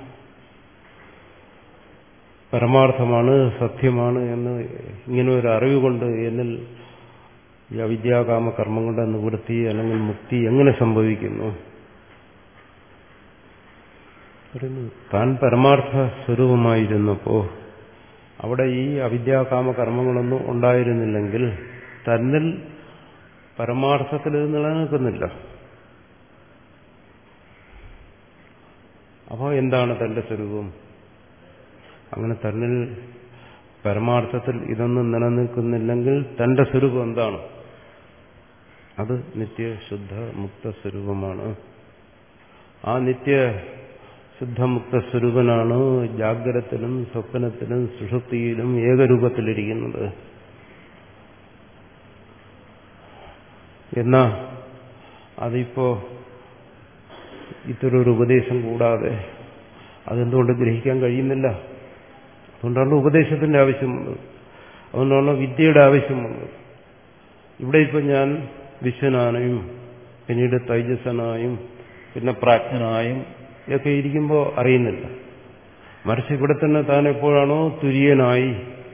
പരമാർത്ഥമാണ്, സത്യമാണ് എന്ന് ഇങ്ങനെ ഒരു അറിവ് കൊണ്ട് എന്നിൽ ഈ അവിദ്യാകാമ കർമ്മങ്ങളുടെ നിവൃത്തി അല്ലെങ്കിൽ മുക്തി എങ്ങനെ സംഭവിക്കുന്നു? താൻ പരമാർത്ഥ സ്വരൂപമായിരുന്നപ്പോ അവിടെ ഈ അവിദ്യാകാമ കർമ്മങ്ങളൊന്നും ഉണ്ടായിരുന്നില്ലെങ്കിൽ തന്നിൽ പരമാർത്ഥത്തിൽ ഇത് നിലനിൽക്കുന്നില്ല. അപ്പോൾ എന്താണ് തന്റെ സ്വരൂപം? അങ്ങനെ തന്നിൽ പരമാർത്ഥത്തിൽ ഇതൊന്നും നിലനിൽക്കുന്നില്ലെങ്കിൽ തന്റെ സ്വരൂപം എന്താണ്? അത് നിത്യ ശുദ്ധ മുക്ത സ്വരൂപമാണ്. ആ നിത്യ ശുദ്ധമുക്ത സ്വരൂപനാണ് ജാഗ്രതത്തിലും സ്വപ്നത്തിലും സുഷുപ്തിയിലും ഏകരൂപത്തിലിരിക്കുന്നത്. എന്നാ അതിപ്പോ ഇത്തരൊരു ഉപദേശം കൂടാതെ അതെന്തുകൊണ്ട് ഗ്രഹിക്കാൻ കഴിയുന്നില്ല? അതുകൊണ്ടാണ് ഉപദേശത്തിന്റെ ആവശ്യം വന്നത്. അതുകൊണ്ടാണ് വിദ്യയുടെ ആവശ്യം വന്നത്. ഇവിടെ ഇപ്പൊ ഞാൻ വിശ്വനായും പിന്നീട് തൈജസ്സനായും പിന്നെ പ്രാജ്ഞനായും ഒക്കെ ഇരിക്കുമ്പോൾ അറിയുന്നില്ല. മറിച്ച് ഇവിടെ തന്നെ താൻ എപ്പോഴാണോ തുര്യനായി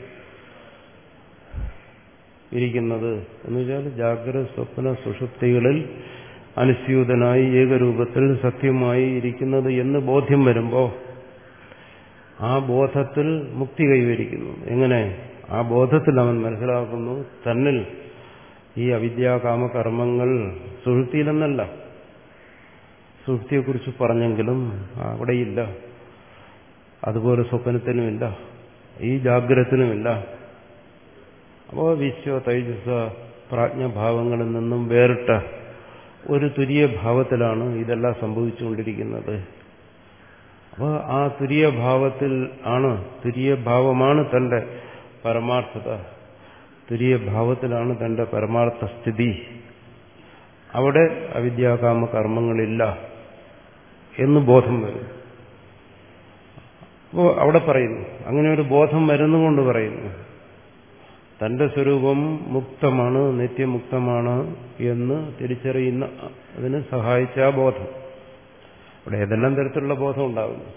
ഇരിക്കുന്നത് എന്ന് വെച്ചാൽ ജാഗ്രത സ്വപ്ന സുഷുപ്തികളിൽ അനുസ്യൂതനായി ഏകരൂപത്തിൽ സത്യമായി ഇരിക്കുന്നത് എന്ന് ബോധ്യം വരുമ്പോൾ ആ ബോധത്തിൽ മുക്തി കൈവരിക്കുന്നു. എങ്ങനെ? ആ ബോധത്തിൽ അവൻ മനസ്സിലാക്കുന്നു തന്നിൽ ഈ അവിദ്യാകാമ കർമ്മങ്ങൾ സുഷുപ്തിയിലെന്നല്ല. സുഷുപ്തിയെക്കുറിച്ച് പറഞ്ഞെങ്കിലും അവിടെയില്ല, അതുപോലെ സ്വപ്നത്തിനുമില്ല, ഈ ജാഗ്രതത്തിനുമില്ല. അപ്പോൾ വിശ്വ തൈജസ പ്രാജ്ഞഭാവങ്ങളിൽ നിന്നും വേറിട്ട ഒരു തുര്യ ഭാവത്തിലാണ് ഇതെല്ലാം സംഭവിച്ചുകൊണ്ടിരിക്കുന്നത്. അപ്പോൾ ആ തുര്യ ഭാവത്തിൽ ആണ്, തുര്യ ഭാവമാണ് തന്റെ പരമാർത്ഥത, തുര്യ ഭാവത്തിലാണ് തന്റെ പരമാർത്ഥ സ്ഥിതി. അവിടെ അവിദ്യാകാമ കർമ്മങ്ങളില്ല എന്ന് ബോധം വരും. അപ്പോൾ അവിടെ പറയുന്നു, അങ്ങനെ ഒരു ബോധം വരുന്നുകൊണ്ട് പറയുന്നു തന്റെ സ്വരൂപം മുക്തമാണ്, നിത്യമുക്തമാണ് എന്ന് തിരിച്ചറിയുന്ന അതിന് സഹായിച്ച ആ ബോധം. അവിടെ ഏതെല്ലാം തരത്തിലുള്ള ബോധം ഉണ്ടാകുന്നു.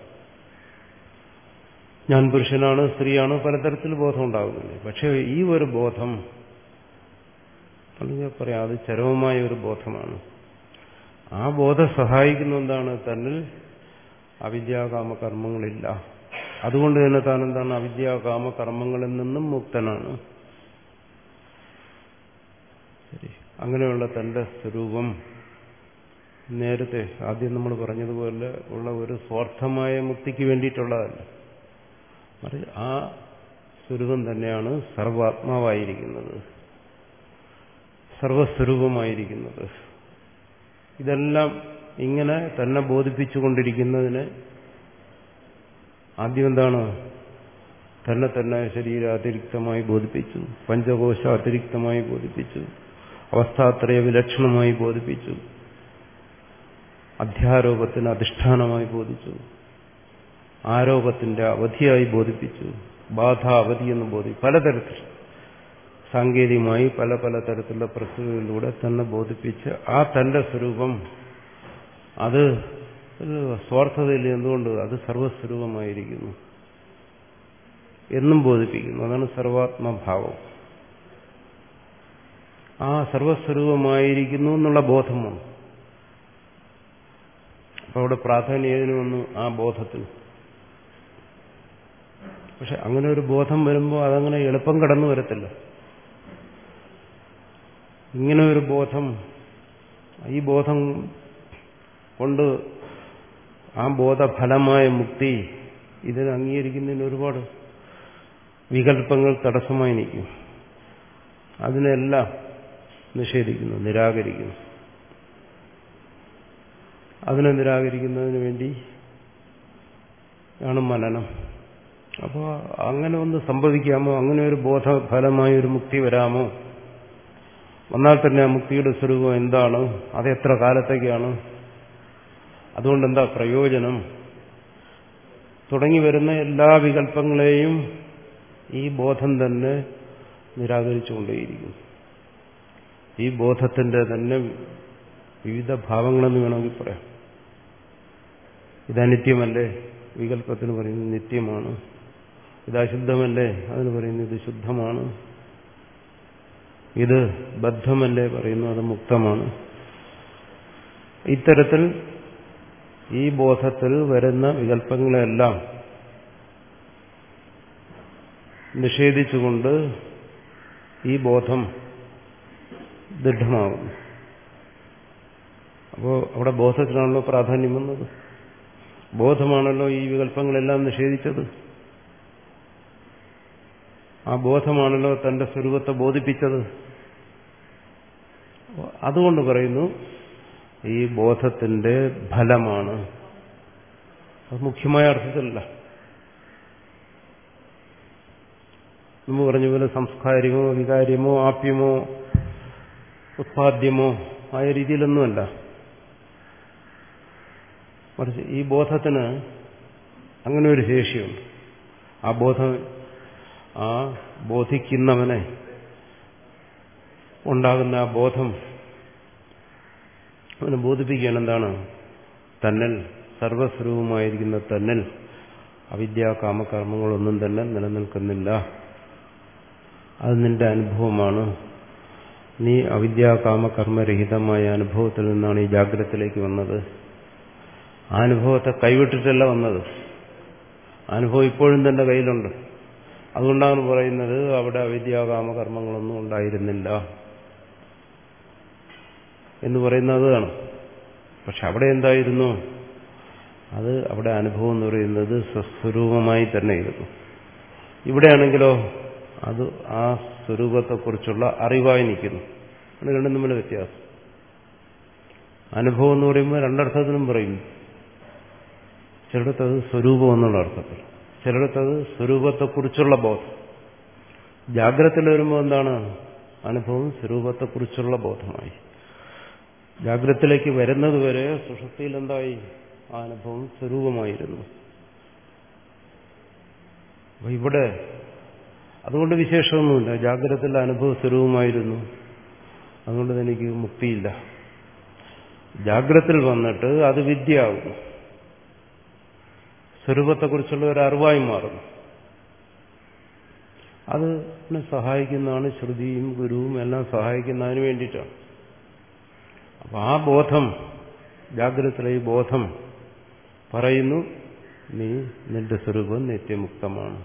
ഞാൻ പുരുഷനാണ്, സ്ത്രീയാണ്, പലതരത്തിൽ ബോധം ഉണ്ടാകുന്നില്ല. പക്ഷെ ഈ ഒരു ബോധം അല്ലെങ്കിൽ പറയാം അത് ചരമമായ ഒരു ബോധമാണ്. ആ ബോധം സഹായിക്കുന്ന എന്താണ്? തന്നിൽ അവിദ്യാകാമ കർമ്മങ്ങളില്ല. അതുകൊണ്ട് തന്നെ താൻ എന്താണ്? അവിദ്യാകാമ കർമ്മങ്ങളിൽ നിന്നും മുക്തനാണ്. ശരി, അങ്ങനെയുള്ള തന്റെ സ്വരൂപം നേരത്തെ ആദ്യം നമ്മൾ പറഞ്ഞതുപോലെ ഉള്ള ഒരു സ്വാർത്ഥമായ മുക്തിക്ക് വേണ്ടിയിട്ടുള്ളതല്ല. മറിച്ച് ആ സ്വരൂപം തന്നെയാണ് സർവാത്മാവായിരിക്കുന്നത്, സർവസ്വരൂപമായിരിക്കുന്നത്. ഇതെല്ലാം ഇങ്ങനെ തന്നെ ബോധിപ്പിച്ചുകൊണ്ടിരിക്കുന്നതിന് ആദ്യം എന്താണ്? തന്നെ തന്നെ ശരീരം അതിരിക്തമായി ബോധിപ്പിച്ചു, പഞ്ചകോശ അതിരിക്തമായി ബോധിപ്പിച്ചു, അവസ്ഥാത്രയ വിലക്ഷണമായി ബോധിപ്പിച്ചു, അധ്യാരോപത്തിന് അധിഷ്ഠാനമായി ബോധിച്ചു, ആരോപത്തിന്റെ അവധിയായി ബോധിപ്പിച്ചു, ബാധ അവധി എന്ന് ബോധിപ്പിച്ചു. പലതരത്തിൽ സാങ്കേതികമായി പല പല തരത്തിലുള്ള പ്രക്രിയകളിലൂടെ തന്നെ ബോധിപ്പിച്ച് ആ തന്റെ സ്വരൂപം അത് സ്വാർത്ഥതയിൽ എന്തുകൊണ്ട് അത് സർവസ്വരൂപമായിരിക്കുന്നു എന്നും ബോധിപ്പിക്കുന്നു. അതാണ് സർവാത്മഭാവം. ആ സർവസ്വരൂപമായിരിക്കുന്നു എന്നുള്ള ബോധം വന്നു. അപ്പൊ അവിടെ പ്രാധാന്യം ഏതിനു വന്നു? ആ ബോധത്തിൽ. പക്ഷെ അങ്ങനെ ഒരു ബോധം വരുമ്പോൾ അതങ്ങനെ എളുപ്പം കടന്നു വരത്തില്ല. ഇങ്ങനെ ഒരു ബോധം, ഈ ബോധം കൊണ്ട് ആ ബോധഫലമായ മുക്തി ഇതിനെ അംഗീകരിക്കുന്നതിന് ഒരുപാട് വികല്പങ്ങൾ തടസ്സമായി നിൽക്കും. അതിനെല്ലാം നിഷേധിക്കുന്നു, നിരാകരിക്കുന്നു. അതിനെ നിരാകരിക്കുന്നതിന് വേണ്ടി ആണ് മനനം. അപ്പോൾ അങ്ങനെ ഒന്ന് സംഭവിക്കാമോ? അങ്ങനെ ഒരു ബോധഫലമായ ഒരു മുക്തി വരാമോ? വന്നാൽ തന്നെ ആ മുക്തിയുടെ സ്വരൂപം എന്താണ്? അത് എത്ര കാലത്തേക്കാണ്? അതുകൊണ്ട് എന്താ പ്രയോജനം? തുടങ്ങി വരുന്ന എല്ലാ വികല്പങ്ങളെയും ഈ ബോധം തന്നെ നിരാകരിച്ചുകൊണ്ടേയിരിക്കും. ഈ ബോധത്തിന്റെ തന്നെ വിവിധ ഭാവങ്ങളെന്ന് വേണമെങ്കിൽ പറയാം. ഇത് അനിത്യമല്ലേ? വികല്പത്തിന് പറയുന്നത് നിത്യമാണ്. ഇത് അശുദ്ധമല്ലേ? അതിന് പറയുന്നത് ഇത് ശുദ്ധമാണ്. ഇത് ബദ്ധമല്ലേ? പറയുന്നു അത് മുക്തമാണ്. ഇത്തരത്തിൽ ഈ ബോധത്തിൽ വരുന്ന വികല്പങ്ങളെല്ലാം നിഷേധിച്ചുകൊണ്ട് ഈ ബോധം ദൃഢമാകുന്നു. അപ്പോൾ അവിടെ ബോധത്തിനാണല്ലോ പ്രാധാന്യം വന്നത്. ബോധമാണല്ലോ ഈ വികല്പങ്ങളെല്ലാം നിഷേധിച്ചത്. ആ ബോധമാണല്ലോ തന്റെ സ്വരൂപത്തെ ബോധിപ്പിച്ചത്. അതുകൊണ്ട് പറയുന്നു ഈ ബോധത്തിന്റെ ഫലമാണ്. അത് മുഖ്യമായ അർത്ഥത്തിലല്ല. നമ്മൾ പറഞ്ഞ പോലെ സംസ്കാരികമോ വികാര്യമോ ആപ്യമോ ഉത്പാദ്യമോ ആയ രീതിയിലൊന്നുമല്ല. മറിച്ച് ഈ ബോധത്തിന് അങ്ങനെ ഒരു ശേഷിയുണ്ട്. ആ ബോധം ആ ബോധിക്കുന്നവനെ ഉണ്ടാകുന്ന ആ ബോധം അവനെ ബോധിപ്പിക്കുകയാണ് എന്താണ്? തന്നിൽ സർവസ്വരൂപമായിരിക്കുന്ന തന്നിൽ അവിദ്യാ കാമകർമ്മങ്ങളൊന്നും തന്നെ നിലനിൽക്കുന്നില്ല. അത് നിന്റെ അനുഭവമാണ്. നീ അവിദ്യാ കാമകർമ്മരഹിതമായ അനുഭവത്തിൽ നിന്നാണ് ഈ ജാഗ്രതത്തിലേക്ക് വന്നത്. ആ അനുഭവത്തെ കൈവിട്ടിട്ടല്ല വന്നത്. അനുഭവം ഇപ്പോഴും തന്റെ കയ്യിലുണ്ട്. അതുകൊണ്ടാണ് പറയുന്നത് അവിടെ അവിദ്യാ കാമകർമ്മങ്ങളൊന്നും ഉണ്ടായിരുന്നില്ല എന്ന് പറയുന്നത് അതാണ്. പക്ഷെ അവിടെ എന്തായിരുന്നു? അത് അവിടെ അനുഭവം എന്ന് പറയുന്നത് സ്വസ്വരൂപമായി തന്നെ ഇരുന്നു. ഇവിടെയാണെങ്കിലോ അത് ആ സ്വരൂപത്തെക്കുറിച്ചുള്ള അറിവായി നിൽക്കുന്നു. അത് രണ്ടും തമ്മിൽ വ്യത്യാസം. അനുഭവം എന്ന് പറയുമ്പോൾ രണ്ടർത്ഥത്തിനും പറയും. ചിലയിടത്തത് സ്വരൂപം എന്നുള്ള അർത്ഥത്തിൽ, ചിലയിടത്തത് സ്വരൂപത്തെക്കുറിച്ചുള്ള ബോധം. ജാഗ്രതയിൽ വരുമ്പോൾ എന്താണ്? അനുഭവം സ്വരൂപത്തെക്കുറിച്ചുള്ള ബോധമായി. ജാഗ്രതത്തിലേക്ക് വരുന്നത് വരെ സുഷുപ്തിയിൽ എന്തായി? ആ അനുഭവം സ്വരൂപമായിരുന്നു. അപ്പൊ ഇവിടെ അതുകൊണ്ട് വിശേഷമൊന്നുമില്ല. ജാഗ്രതത്തിൽ അനുഭവ സ്വരൂപമായിരുന്നു, അതുകൊണ്ട് എനിക്ക് മുക്തിയില്ല. ജാഗ്രതത്തിൽ വന്നിട്ട് അത് വിദ്യയാകുന്നു, സ്വരൂപത്തെക്കുറിച്ചുള്ള ഒരു അറിവായി മാറുന്നു. അത് സഹായിക്കുന്നതാണ് ശ്രുതിയും ഗുരുവും എല്ലാം സഹായിക്കുന്നതിന് വേണ്ടിയിട്ടാണ്. അപ്പൊ ആ ബോധം, ജാഗ്രതത്തിലെ ഈ ബോധം പറയുന്നു നീ നിന്റെ സ്വരൂപം നിത്യമുക്തമാണ്.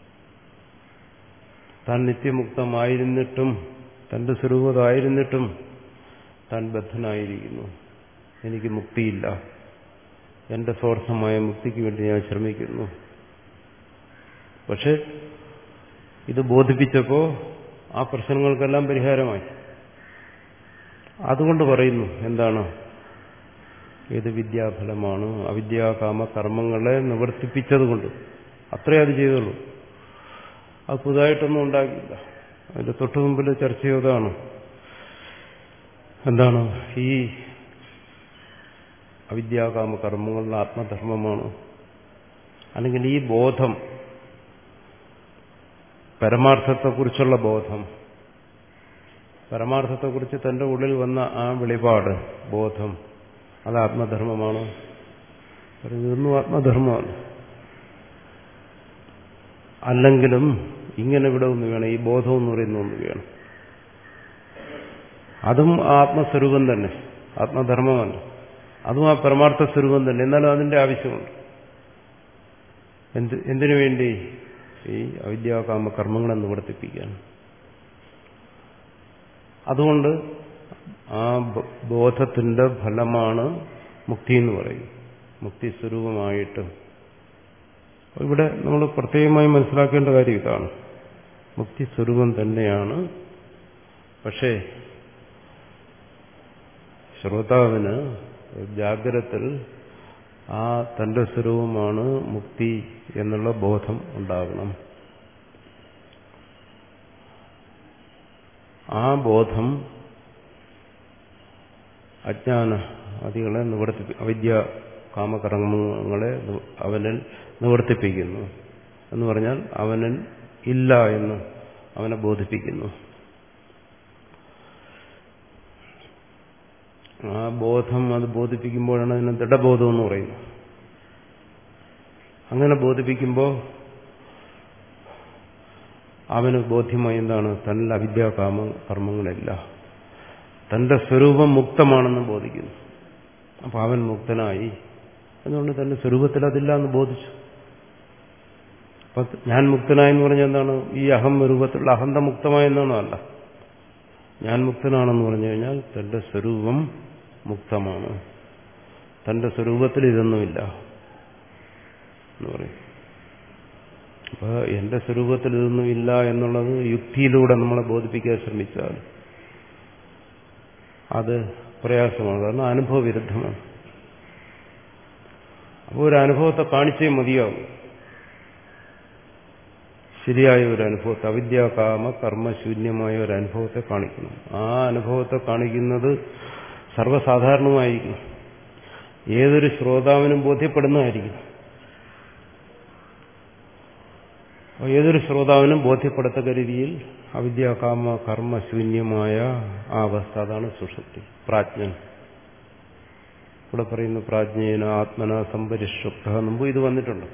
താൻ നിത്യമുക്തമായിരുന്നിട്ടും തന്റെ സ്വരൂപമായിരുന്നിട്ടും താൻ ബദ്ധനായിരിക്കുന്നു. എനിക്ക് മുക്തിയില്ല, എന്റെ സ്വാർത്ഥമായ മുക്തിക്ക് വേണ്ടി ഞാൻ ശ്രമിക്കുന്നു. പക്ഷെ ഇത് ബോധിപ്പിച്ചപ്പോൾ ആ പ്രശ്നങ്ങൾക്കെല്ലാം പരിഹാരമായി. അതുകൊണ്ട് പറയുന്നു എന്താണ്? ഇത് വിദ്യാഫലമാണ്. അവിദ്യാകാമ കർമ്മങ്ങളെ നിവർത്തിപ്പിച്ചതുകൊണ്ട് അത്രേ അത് ചെയ്തുള്ളൂ. അത് പുതുതായിട്ടൊന്നും ഉണ്ടാക്കില്ല. അതിന്റെ തൊട്ടു മുമ്പിൽ ചർച്ച ചെയ്തതാണ് എന്താണ്? ഈ അവിദ്യാകാമ കർമ്മങ്ങളുടെ ആത്മധർമ്മമാണ്. അല്ലെങ്കിൽ ഈ ബോധം, പരമാർത്ഥത്തെക്കുറിച്ചുള്ള ബോധം, പരമാർത്ഥത്തെക്കുറിച്ച് തന്റെ ഉള്ളിൽ വന്ന ആ വെളിപാട്, ബോധം, അത് ആത്മധർമ്മമാണ്. ഇതൊന്നും ആത്മധർമ്മമാണ്. അല്ലെങ്കിലും ഇങ്ങനെ ഇവിടെ ഒന്ന് വേണം, ഈ ബോധം എന്ന് പറയുന്ന ഒന്ന് വേണം. അതും ആത്മസ്വരൂപം തന്നെ, ആത്മധർമ്മമല്ല. അതും ആ പരമാർത്ഥ സ്വരൂപം തന്നെ. എന്നാലും അതിന്റെ ആവശ്യമുണ്ട്. എന്ത് എന്തിനു വേണ്ടി? ഈ അവിദ്യാകാമ കർമ്മങ്ങളെ നിവർത്തിപ്പിക്കാൻ. അതുകൊണ്ട് ആ ബോധത്തിന്റെ ഫലമാണ് മുക്തി എന്ന് പറയും. മുക്തി സ്വരൂപമായിട്ട് ഇവിടെ നമ്മൾ പ്രത്യേകമായി മനസ്സിലാക്കേണ്ട കാര്യം ഇതാണ്. മുക്തി സ്വരൂപം തന്നെയാണ്. പക്ഷേ ശ്രോതാവിന് ജാഗ്രതത്തിൽ ആ തന്റെ സ്വരൂപമാണ് മുക്തി എന്നുള്ള ബോധം ഉണ്ടാകണം. ആ ബോധം അജ്ഞാന അതികളെ നിവർത്തി അവിദ്യ കാമകർമ്മങ്ങളെ അവനിൽ നിവർത്തിപ്പിക്കുന്നു എന്ന് പറഞ്ഞാൽ അവനിൽ ഇല്ല എന്ന് അവനെ ബോധിപ്പിക്കുന്നു. ആ ബോധം അത് ബോധിപ്പിക്കുമ്പോഴാണ് അതിനെ ദൃഢബോധം എന്ന് പറയുന്നത്. അങ്ങനെ ബോധിപ്പിക്കുമ്പോൾ അവന് ബോധ്യമായി എന്താണ്? തന്നിൽ അവിദ്യാകാമ കർമ്മങ്ങളില്ല, തന്റെ സ്വരൂപം മുക്തമാണെന്ന് ബോധിക്കുന്നു. അപ്പൊ അവൻ മുക്തനായി. അതുകൊണ്ട് തന്റെ സ്വരൂപത്തിൽ അതില്ല എന്ന് ബോധിച്ചു. അപ്പൊ ഞാൻ മുക്തനായെന്ന് പറഞ്ഞാൽ എന്താണ്? ഈ അഹം രൂപത്തിലുള്ള അഹന്ത മുക്തമായെന്നാണോ? അല്ല. ഞാൻ മുക്തനാണെന്ന് പറഞ്ഞു കഴിഞ്ഞാൽ തന്റെ സ്വരൂപം മുക്തമാണ്, തന്റെ സ്വരൂപത്തിൽ ഇതൊന്നുമില്ല എന്ന് പറയും. അപ്പൊ എന്റെ സ്വരൂപത്തിൽ ഇതൊന്നും ഇല്ല എന്നുള്ളത് യുക്തിയിലൂടെ നമ്മളെ ബോധിപ്പിക്കാൻ ശ്രമിച്ചാൽ അത് പ്രയാസമാണ്. കാരണം അനുഭവ വിരുദ്ധമാണ്. അപ്പോൾ ഒരു അനുഭവത്തെ കാണിച്ചേ മതിയാവും. ശരിയായ ഒരു അനുഭവത്തെ, അവിദ്യാ കാമ കർമ്മശൂന്യമായ ഒരു അനുഭവത്തെ കാണിക്കണം. ആ അനുഭവത്തെ കാണിക്കുന്നത് സർവ്വസാധാരണമായിരിക്കും, ഏതൊരു ശ്രോതാവിനും ബോധ്യപ്പെടുന്നതായിരിക്കും. ഏതൊരു ശ്രോതാവിനും ബോധ്യപ്പെടത്തക്ക രീതിയിൽ അവിദ്യാ കാമ കർമ്മശൂന്യമായ ആ അവസ്ഥ, അതാണ് സുഷുപ്തി. പ്രാജ്ഞൻ ഇവിടെ പറയുന്നു, പ്രാജ്ഞേന ആത്മന സംപരിഷുപ്ത. മുമ്പ് ഇത് വന്നിട്ടുണ്ട്.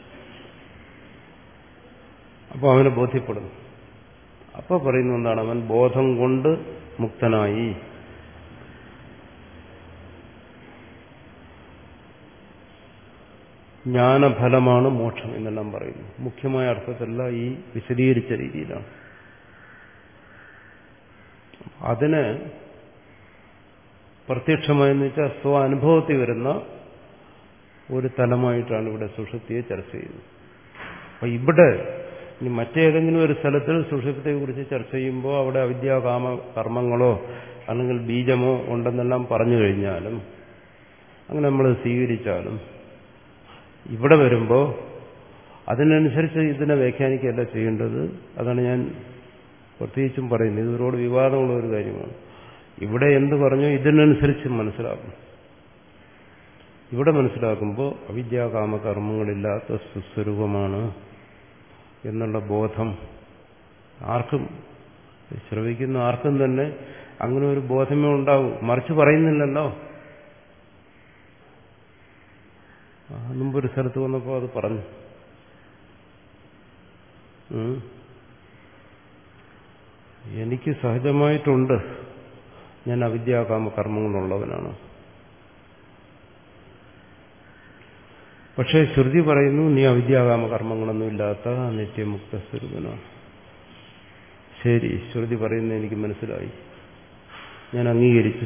അപ്പോൾ അവന് ബോധ്യപ്പെടുന്നു. അപ്പോൾ പറയുന്നു എന്താണ്? അവൻ ബോധം കൊണ്ട് മുക്തനായി. ജ്ഞാനഫലമാണ് മോക്ഷം എന്നെല്ലാം പറയുന്നു. മുഖ്യമായ അർത്ഥത്തിലല്ല, ഈ വിശദീകരിച്ച രീതിയിലാണ്. അതിന് പ്രത്യക്ഷമായെന്ന് വെച്ചാൽ സ്വ അനുഭവത്തിൽ വരുന്ന ഒരു തലമായിട്ടാണ് ഇവിടെ സുഷുപ്തിയെ ചർച്ച ചെയ്യുന്നത്. അപ്പൊ ഇവിടെ ഇനി മറ്റേതെങ്കിലും ഒരു സ്ഥലത്തിൽ സുഷുപ്തിയെക്കുറിച്ച് ചർച്ച ചെയ്യുമ്പോൾ അവിടെ അവിദ്യാ കാമ കർമ്മങ്ങളോ അല്ലെങ്കിൽ ബീജമോ ഉണ്ടെന്നെല്ലാം പറഞ്ഞു കഴിഞ്ഞാലും, അങ്ങനെ നമ്മൾ സ്വീകരിച്ചാലും, ഇവിടെ വരുമ്പോൾ അതിനനുസരിച്ച് ഇതിനെ വ്യാഖ്യാനിക്കുകയല്ല ചെയ്യേണ്ടത്. അതാണ് ഞാൻ പ്രത്യേകിച്ചും പറയുന്നത്. ഇത് ഒരുപാട് വിവാദമുള്ള ഒരു കാര്യമാണ്. ഇവിടെ എന്ത് പറഞ്ഞോ ഇതിനനുസരിച്ച് മനസ്സിലാക്കും. ഇവിടെ മനസ്സിലാക്കുമ്പോൾ അവിദ്യാ കാമ കർമ്മങ്ങളില്ലാത്ത സുസ്വരൂപമാണ് എന്നുള്ള ബോധം ആർക്കും, ശ്രവിക്കുന്ന ആർക്കും തന്നെ അങ്ങനെ ഒരു ബോധമേ ഉണ്ടാവൂ. മറിച്ച് പറയുന്നില്ലല്ലോ. മുമ്പൊരു സ്ഥലത്ത് വന്നപ്പോൾ അത് പറഞ്ഞു. എനിക്ക് സഹജമായിട്ടുണ്ട്, ഞാൻ അവിദ്യാകാമ കർമ്മങ്ങളുള്ളവനാണ്. പക്ഷേ ശ്രുതി പറയുന്നു നീ അവിദ്യാകാമ കർമ്മങ്ങളൊന്നുമില്ലാത്ത നിത്യമുക്ത സ്വരൂപനാണ്. ശരി, ശ്രുതി പറയുന്നത് എനിക്ക് മനസ്സിലായി, ഞാൻ അംഗീകരിച്ചു.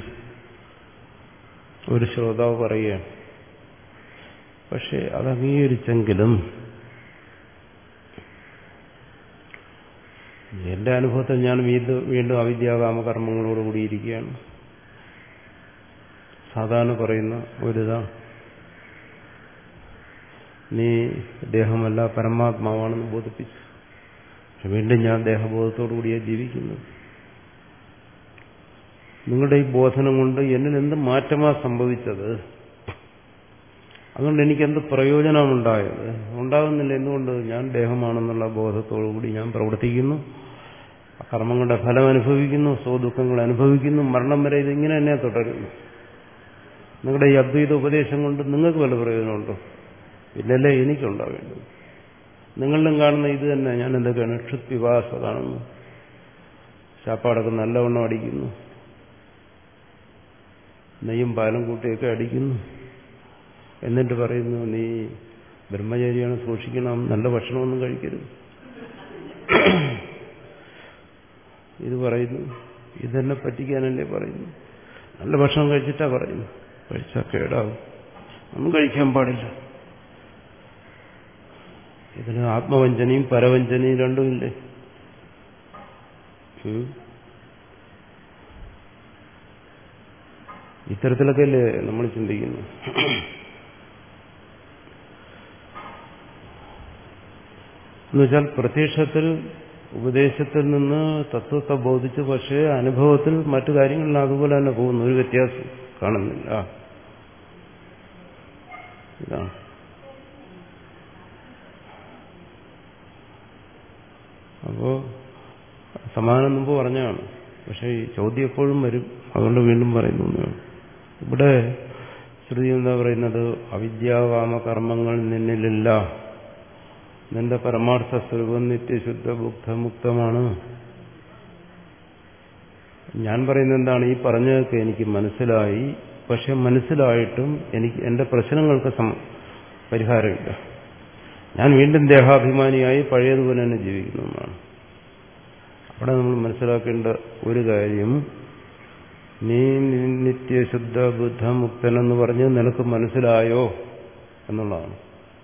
ഒരു ശ്രോതാവ് പറയുകയാണ്. പക്ഷെ അത് അംഗീകരിച്ചെങ്കിലും എന്റെ അനുഭവത്തിൽ ഞാൻ വീണ്ടും വീണ്ടും അവിദ്യാകാമ കർമ്മങ്ങളോടുകൂടിയിരിക്കുകയാണ്. സാധാരണ പറയുന്ന ഒരിതാണ്, നീ ദേഹമല്ല പരമാത്മാവാണെന്ന് ബോധിപ്പിച്ചു. പക്ഷെ വീണ്ടും ഞാൻ ദേഹബോധത്തോടു കൂടിയാണ് ജീവിക്കുന്നത്. നിങ്ങളുടെ ഈ ബോധനം കൊണ്ട് എന്നിൽ എന്ത് മാറ്റമാണ് സംഭവിച്ചത്? അതുകൊണ്ട് എനിക്കെന്ത് പ്രയോജനമുണ്ടായത്? ഉണ്ടാകുന്നില്ല. എന്തുകൊണ്ട്? ഞാൻ ദേഹമാണെന്നുള്ള ബോധത്തോടുകൂടി ഞാൻ പ്രവർത്തിക്കുന്നു, കർമ്മങ്ങളുടെ ഫലം അനുഭവിക്കുന്നു, സ്വദുഃഖങ്ങൾ അനുഭവിക്കുന്നു, മരണം വരെ ഇതിങ്ങനെ തന്നെ തുടരുന്നു. നിങ്ങളുടെ ഈ അദ്വൈത ഉപദേശം കൊണ്ട് നിങ്ങൾക്ക് വല്ല പ്രയോജനമുണ്ടോ? ഇല്ലല്ലേ, എനിക്കുണ്ടാവേണ്ടത്. നിങ്ങളിലും കാണുന്ന ഇത് തന്നെ. ഞാൻ എന്തൊക്കെയാണ് ക്ഷുത്പിപാസ കാണുന്നു, ചാപ്പാടൊക്കെ നല്ലവണ്ണം അടിക്കുന്നു, നെയ്യും പാലും കൂട്ടിയൊക്കെ അടിക്കുന്നു. എന്നിട്ട് പറയുന്നു നീ ബ്രഹ്മചാരിയാണ്, സൂക്ഷിക്കണം, നല്ല ഭക്ഷണമൊന്നും കഴിക്കരുത്. ഇത് പറയുന്നു. ഇതെന്നെ പറ്റിക്കാനല്ലേ പറയുന്നു. നല്ല ഭക്ഷണം കഴിച്ചിട്ടാ പറയുന്നു. കഴിച്ചാൽ കേടാവും, ഒന്നും കഴിക്കാൻ പാടില്ല. ഇതിന് ആത്മവഞ്ചനയും പരവഞ്ചനയും രണ്ടുമില്ലേ? ഇത്തരത്തിലൊക്കെ അല്ലേ നമ്മൾ ചിന്തിക്കുന്നു. എന്നുവെച്ചാൽ പ്രത്യക്ഷത്തിൽ ഉപദേശത്തിൽ നിന്ന് തത്വത്തെ ബോധിച്ച്, പക്ഷേ അനുഭവത്തിൽ മറ്റു കാര്യങ്ങളിൽ അതുപോലെ തന്നെ പോകുന്നു. ഒരു വ്യത്യാസം കാണുന്നില്ല. ഇതാണ്. അപ്പോ സമാധാനം മുമ്പ് പറഞ്ഞാണ്. പക്ഷെ ഈ ചോദ്യം എപ്പോഴും വരും. അതുകൊണ്ട് വീണ്ടും പറയുന്നു. ഇവിടെ ശ്രുതി എന്താ പറയുന്നത്? അവിദ്യാകാമ കർമ്മങ്ങൾ നിന്നിലില്ല, നിന്റെ പരമാർത്ഥ സ്വരൂപം നിത്യശുദ്ധ ബുദ്ധമുക്തമാണ്. ഞാൻ പറയുന്നത് എന്താണ്? ഈ പറഞ്ഞതൊക്കെ എനിക്ക് മനസ്സിലായി. പക്ഷെ മനസ്സിലായിട്ടും എനിക്ക് എന്റെ പ്രശ്നങ്ങൾക്ക് പരിഹാരമില്ല. ഞാൻ വീണ്ടും ദേഹാഭിമാനിയായി പഴയതുപോലെ തന്നെ ജീവിക്കുന്നു എന്നാണ്. അവിടെ നമ്മൾ മനസ്സിലാക്കേണ്ട ഒരു കാര്യം, നീ നിത്യശുദ്ധ ബുദ്ധ മുക്തൻ എന്ന് പറഞ്ഞ് നിനക്ക് മനസ്സിലായോ എന്നുള്ളതാണ്.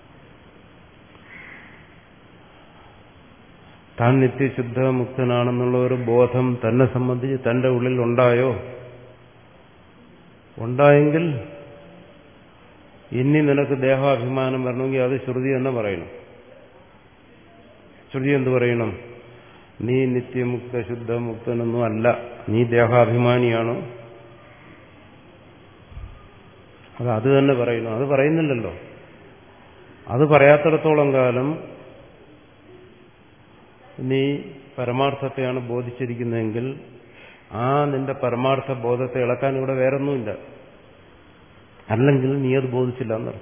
താൻ നിത്യശുദ്ധ മുക്തനാണെന്നുള്ള ഒരു ബോധം തന്നെ സംബന്ധിച്ച് തന്റെ ഉള്ളിൽ ഉണ്ടായോ? ഉണ്ടായെങ്കിൽ ഇനി നിനക്ക് ദേഹാഭിമാനം വരണമെങ്കിൽ അത് ശ്രുതി തന്നെ പറയണം. ശ്രുതി എന്ത് പറയണം? നീ നിത്യമുക്ത ശുദ്ധ മുക്തനൊന്നും അല്ല, നീ ദേഹാഭിമാനിയാണ്. അത് അത് തന്നെ പറയണം. അത് പറയുന്നില്ലല്ലോ. അത് പറയാത്തിടത്തോളം കാലം നീ പരമാർത്ഥത്തെയാണ് ബോധിച്ചിരിക്കുന്നതെങ്കിൽ ആ നിന്റെ പരമാർത്ഥ ബോധത്തെ ഇളക്കാൻ ഇവിടെ വേറൊന്നുമില്ല. അല്ലെങ്കിൽ നീ അത് ബോധിച്ചില്ല എന്നർത്ഥം.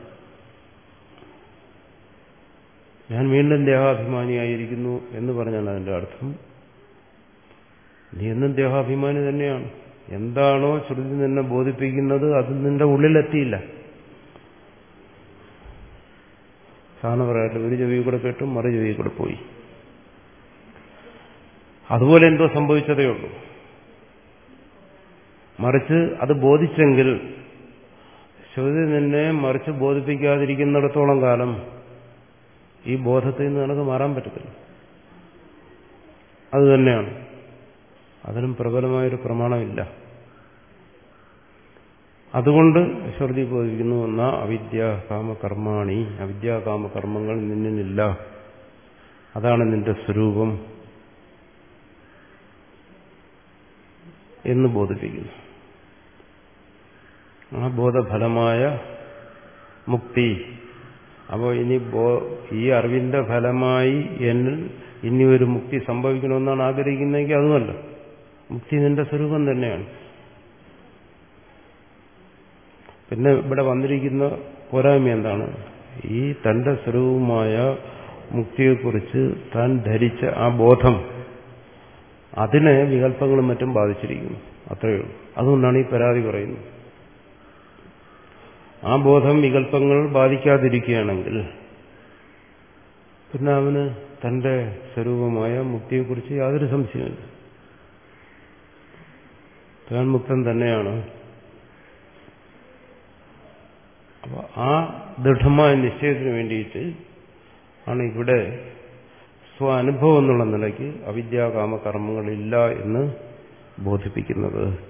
ഞാൻ വീണ്ടും ദേഹാഭിമാനിയായിരിക്കുന്നു എന്ന് പറഞ്ഞാൽ അതിന്റെ അർത്ഥം നീ എന്നും ദേഹാഭിമാനി തന്നെയാണ്. എന്താണോ ശ്രുതി നിന്നെ ബോധിപ്പിക്കുന്നത് അത് നിന്റെ ഉള്ളിലെത്തിയില്ല. സാധാരണ പറയാറില്ല, ഒരു ചെവി കൂടെ കേട്ടും മറു ചെവി കൂടെ പോയി. അതുപോലെ എന്തോ സംഭവിച്ചതേ ഉള്ളൂ. മറിച്ച് അത് ബോധിച്ചെങ്കിൽ ശ്രുതി നിന്നെ മറിച്ച് ബോധിപ്പിക്കാതിരിക്കുന്നിടത്തോളം കാലം ഈ ബോധത്തിൽ നിന്ന് നിനക്ക് മാറാൻ പറ്റത്തില്ല. അത് തന്നെയാണ്. അതിനും പ്രബലമായൊരു പ്രമാണമില്ല. അതുകൊണ്ട് ശ്രുതി ബോധിപ്പിക്കുന്നു എന്ന അവിദ്യ കാമകർമാണി, അവിദ്യാകാമകർമ്മങ്ങൾ നിന്നിലില്ല, അതാണ് നിന്റെ സ്വരൂപം എന്ന് ബോധിപ്പിക്കുന്നു. ആ ബോധഫലമായ മുക്തി. അപ്പോൾ ഇനി ഈ അറിവിന്റെ ഫലമായി എന്നിൽ ഇനി ഒരു മുക്തി സംഭവിക്കണമെന്നാണ് ആഗ്രഹിക്കുന്നതെങ്കിൽ അതുമല്ല, മുക്തി നിന്റെ സ്വരൂപം തന്നെയാണ്. പിന്നെ ഇവിടെ വന്നിരിക്കുന്ന പോരായ്മ എന്താണ്? ഈ തന്റെ സ്വരൂപമായ മുക്തിയെക്കുറിച്ച് താൻ ധരിച്ച ആ ബോധം അതിനെ വികല്പങ്ങളും മറ്റും ബാധിച്ചിരിക്കുന്നു. അത്രയേ ഉള്ളൂ. അതുകൊണ്ടാണ് ഈ പരാതി പറയുന്നത്. ആ ബോധം വികല്പങ്ങൾ ബാധിക്കാതിരിക്കുകയാണെങ്കിൽ പിന്നെ അവന് തന്റെ സ്വരൂപമായ മുക്തിയെക്കുറിച്ച് യാതൊരു സംശയമില്ല. താൻ മുക്തൻ തന്നെയാണ്. അപ്പൊ ആ ദൃഢമായ നിശ്ചയത്തിന് വേണ്ടിയിട്ട് ആണ് ഇവിടെ സ്വാനുഭവം എന്നുള്ള നിലയ്ക്ക് അവിദ്യാകാമ കർമ്മങ്ങളില്ല എന്ന് ബോധിപ്പിക്കുന്നത്.